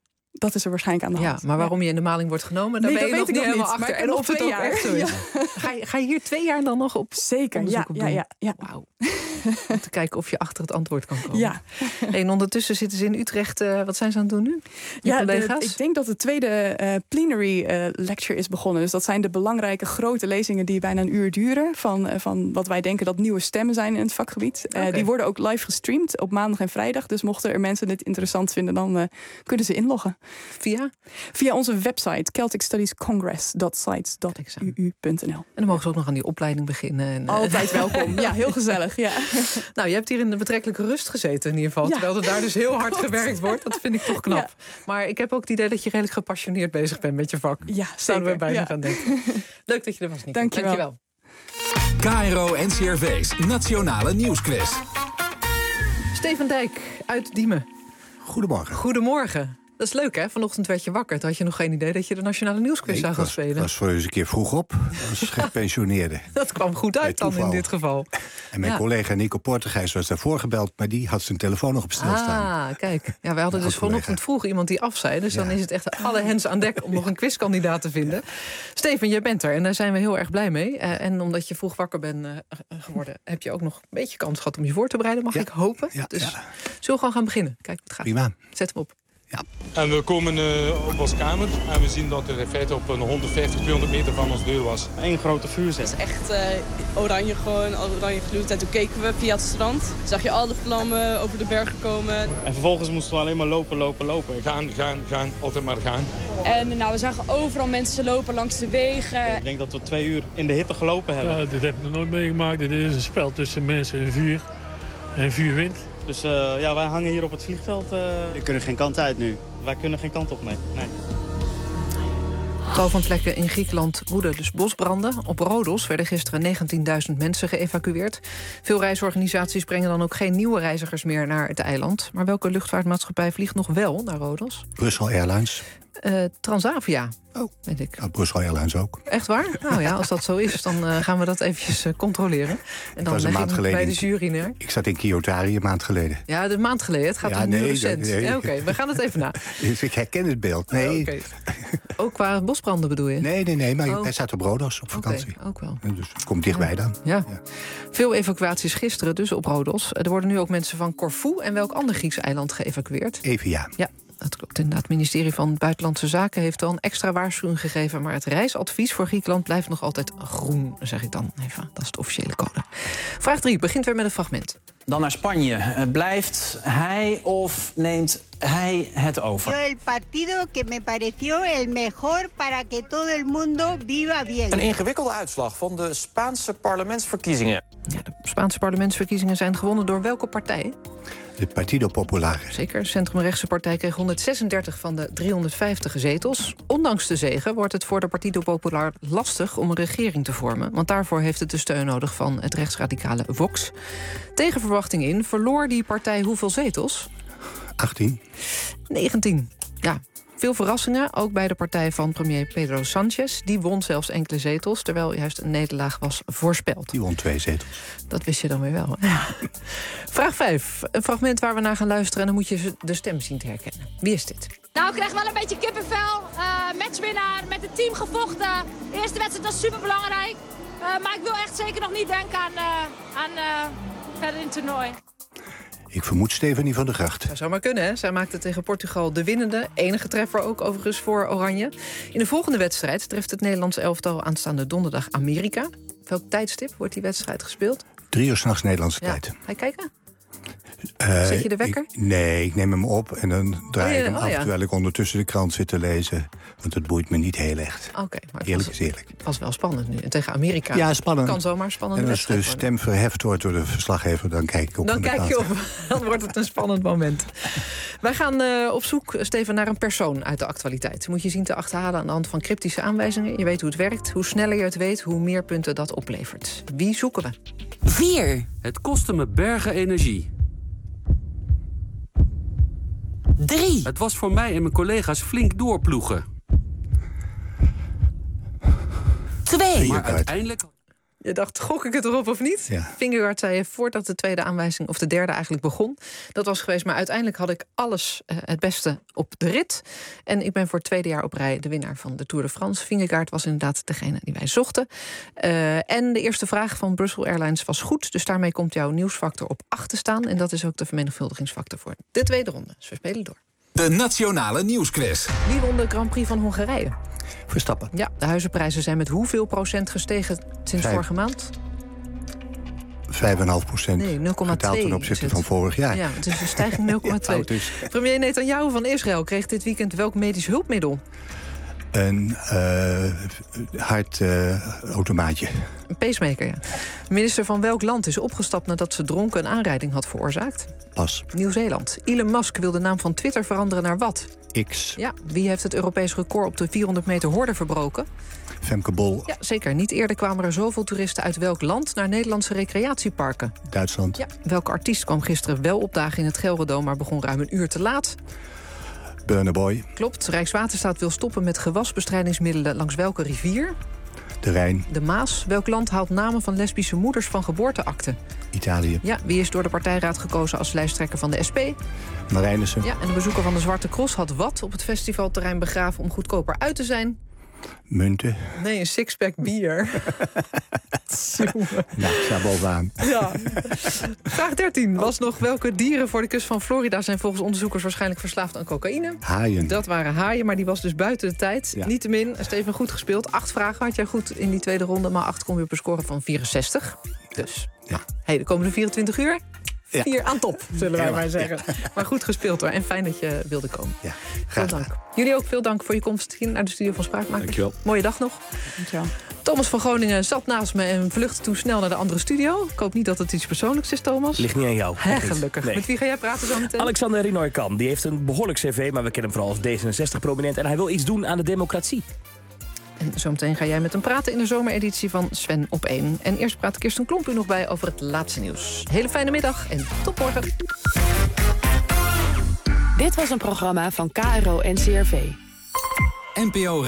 er waarschijnlijk aan de hand. Ja, maar waarom je in de maling wordt genomen, daar ben je nog niet helemaal achter. Maar en of het ook echt zo is. Ga je hier 2 jaar dan nog op Zeker, ja. Wauw. Om te kijken of je achter het antwoord kan komen. Ja. En ondertussen zitten ze in Utrecht. Wat zijn ze aan het doen nu? Ik denk dat de tweede plenary lecture is begonnen. Dus dat zijn de belangrijke grote lezingen die bijna een uur duren. Van wat wij denken dat nieuwe stemmen zijn in het vakgebied. Die worden ook live gestreamd op maandag en vrijdag. Dus mochten er mensen dit interessant vinden, dan kunnen ze inloggen. Via onze website celticstudiescongress.sites.uu.nl. En dan mogen ze ook nog aan die opleiding beginnen. Altijd welkom. Ja, heel gezellig. Ja. Nou, je hebt hier in de betrekkelijke rust gezeten in ieder geval. Ja. Terwijl er daar dus heel hard gewerkt wordt. Dat vind ik toch knap. Ja. Maar ik heb ook het idee dat je redelijk gepassioneerd bezig bent met je vak. Ja, zouden we bijna gaan denken. Leuk dat je er was, Nieke. Dank je wel. KRO NCRV's Nationale Nieuwsquiz. Steven Dijk uit Diemen. Goedemorgen. Goedemorgen. Dat is leuk, hè? Vanochtend werd je wakker. Toen had je nog geen idee dat je de Nationale Nieuwsquiz zou gaan spelen. Ik was voor eens een keer vroeg op als gepensioneerde. Dat kwam goed uit dan in dit geval. En mijn collega Nico Portegijs was daarvoor gebeld, maar die had zijn telefoon nog op stilstaan. Ah, kijk. Ja, wij hadden dus vanochtend vroeg iemand die af zei. Dus dan is het echt alle hens aan dek om nog een quizkandidaat te vinden. Steven, jij bent er en daar zijn we heel erg blij mee. En omdat je vroeg wakker bent geworden, heb je ook nog een beetje kans gehad om je voor te bereiden, mag ik hopen. Dus zullen we gewoon gaan beginnen? Kijk, het gaat. Prima. Zet hem op. Ja. En we komen op ons kamer en we zien dat er in feite op een 150, 200 meter van ons deur was. Eén grote vuurzet. Het is echt oranje gloed. En toen keken we via het strand. Zag je al de vlammen over de bergen komen. En vervolgens moesten we alleen maar lopen. Gaan, altijd maar gaan. En we zagen overal mensen lopen langs de wegen. Ik denk dat we 2 uur in de hitte gelopen hebben. Ja, dit heb ik nog nooit meegemaakt. Dit is een spel tussen mensen en vuur. En vuurwind. Dus wij hangen hier op het vliegveld. We kunnen geen kant uit nu. Wij kunnen geen kant op, nee. Tal van plekken in Griekenland woeden dus bosbranden. Op Rodos werden gisteren 19.000 mensen geëvacueerd. Veel reisorganisaties brengen dan ook geen nieuwe reizigers meer naar het eiland. Maar welke luchtvaartmaatschappij vliegt nog wel naar Rodos? Brussel Airlines. Transavia, weet ik. Nou, Brussel Airlines ook. Echt waar? Nou ja, als dat zo is, dan gaan we dat eventjes controleren. En dan leg ik bij de jury neer. Ik zat in Kyotari een maand geleden. Ja, een maand geleden. Het gaat om nu recent. Nee. Ja, Oké, we gaan het even na. Ik herken het beeld. Nee. Okay. Ook qua bosbranden bedoel je? Nee, maar hij staat op Rodos op vakantie. Ook wel. Dus het komt dichtbij dan. Ja. Veel evacuaties gisteren dus op Rodos. Er worden nu ook mensen van Corfu en welk ander Grieks eiland geëvacueerd? Evia. Ja. Dat klopt inderdaad. Het ministerie van Buitenlandse Zaken heeft al een extra waarschuwing gegeven. Maar het reisadvies voor Griekenland blijft nog altijd groen, zeg ik dan even. Dat is de officiële code. Vraag 3 begint weer met een fragment. Dan naar Spanje. Blijft hij of neemt hij het over? El partido que me pareció el mejor para que todo el mundo viva bien. Een ingewikkelde uitslag van de Spaanse parlementsverkiezingen. Ja, de Spaanse parlementsverkiezingen zijn gewonnen door welke partij? De Partido Popular. Zeker, de centrumrechtse partij kreeg 136 van de 350 zetels. Ondanks de zege wordt het voor de Partido Popular lastig om een regering te vormen. Want daarvoor heeft het de steun nodig van het rechtsradicale Vox. Tegen verwachting in verloor die partij hoeveel zetels? 18. 19. Ja. Veel verrassingen, ook bij de partij van premier Pedro Sánchez. Die won zelfs enkele zetels, terwijl juist een nederlaag was voorspeld. Die won 2 zetels. Dat wist je dan weer wel. Vraag 5. Een fragment waar we naar gaan luisteren en dan moet je de stem zien te herkennen. Wie is dit? Nou, ik krijg wel een beetje kippenvel. Matchwinnaar, met het team gevochten. De eerste wedstrijd was superbelangrijk. Maar ik wil echt zeker nog niet denken aan verder in het toernooi. Ik vermoed Stefanie van der Gracht. Dat zou maar kunnen, hè? Zij maakte tegen Portugal de winnende. Enige treffer ook overigens voor Oranje. In de volgende wedstrijd treft het Nederlands elftal aanstaande donderdag Amerika. Welk tijdstip wordt die wedstrijd gespeeld? 3 uur 's nachts Nederlandse tijd. Ga je kijken? Zet je de wekker? Ik neem hem op en dan draai ik hem af... terwijl ik ondertussen de krant zit te lezen. Want het boeit me niet heel echt. Oké, maar eerlijk is eerlijk. Het was wel spannend nu. En tegen Amerika ja, spannend. Kan zomaar spannend En als de stem verheft wordt door de verslaggever... dan kijk ik op. Dan wordt het een spannend moment. Wij gaan op zoek, Steven, naar een persoon uit de actualiteit. Moet je zien te achterhalen aan de hand van cryptische aanwijzingen. Je weet hoe het werkt. Hoe sneller je het weet, hoe meer punten dat oplevert. Wie zoeken we? 4. Het kostte me bergen energie. 3. Het was voor mij en mijn collega's flink doorploegen. 2. Maar uiteindelijk... Je dacht, gok ik het erop of niet? Ja. Vingegaard zei je voordat de tweede aanwijzing, of de derde eigenlijk begon. Dat was geweest, maar uiteindelijk had ik alles het beste op de rit. En ik ben voor het tweede jaar op rij de winnaar van de Tour de France. Vingegaard was inderdaad degene die wij zochten. En de eerste vraag van Brussel Airlines was goed. Dus daarmee komt jouw nieuwsfactor op 8 te staan. En dat is ook de vermenigvuldigingsfactor voor de tweede ronde. Dus we spelen door. De Nationale Nieuwsquiz. Wie won de Grand Prix van Hongarije? Verstappen. Ja, de huizenprijzen zijn met hoeveel procent gestegen sinds vorige maand? 5,5%. Nee, 0,2. Vertaald ten opzichte van vorig jaar. Ja, het is een stijging 0,2. Premier Netanyahu van Israël kreeg dit weekend welk medisch hulpmiddel? Een hartautomaatje. Een pacemaker, ja. De minister van welk land is opgestapt nadat ze dronken een aanrijding had veroorzaakt? Pas. Nieuw-Zeeland. Elon Musk wil de naam van Twitter veranderen naar wat? X. Ja, wie heeft het Europees record op de 400 meter horde verbroken? Femke Bol. Ja, zeker. Niet eerder kwamen er zoveel toeristen uit welk land naar Nederlandse recreatieparken? Duitsland. Ja, welke artiest kwam gisteren wel opdagen in het Gelredome, maar begon ruim een uur te laat? Burna Boy. Klopt. Rijkswaterstaat wil stoppen met gewasbestrijdingsmiddelen langs welke rivier? De Rijn. De Maas. Welk land haalt namen van lesbische moeders van geboorteakten? Italië. Ja, wie is door de partijraad gekozen als lijsttrekker van de SP? Marijnissen. Ja, en de bezoeker van de Zwarte Cross had wat op het festivalterrein begraven om goedkoper uit te zijn? Munten. Nee, een sixpack bier. Nou, ik sta bovenaan. Ja. Vraag 13 was nog welke dieren voor de kust van Florida zijn volgens onderzoekers waarschijnlijk verslaafd aan cocaïne? Haaien. Dat waren haaien, maar die was dus buiten de tijd. Ja. Niettemin, Steven, goed gespeeld. 8 vragen had jij goed in die tweede ronde, maar 8 kom je op een score van 64. Dus, ja. Hey, de komende 24 uur... Ja. 4 aan top, zullen wij maar zeggen. Ja. Maar goed gespeeld hoor. En fijn dat je wilde komen. Ja, veel dank. Jullie ook veel dank voor je komst hier naar de studio van Spraakmakers. Dankjewel. Mooie dag nog. Dankjewel. Thomas van Groningen zat naast me en vluchtte toen snel naar de andere studio. Ik hoop niet dat het iets persoonlijks is, Thomas. Ligt niet aan jou. Gelukkig. Nee. Met wie ga jij praten zo meteen? Alexander Rinoy-Kam. Die heeft een behoorlijk cv, maar we kennen hem vooral als D66-prominent. En hij wil iets doen aan de democratie. En zometeen ga jij met hem praten in de zomereditie van Sven op 1. En eerst praat Kirsten Klomp u nog bij over het laatste nieuws. Hele fijne middag en tot morgen. Dit was een programma van KRO-NCRV. NPO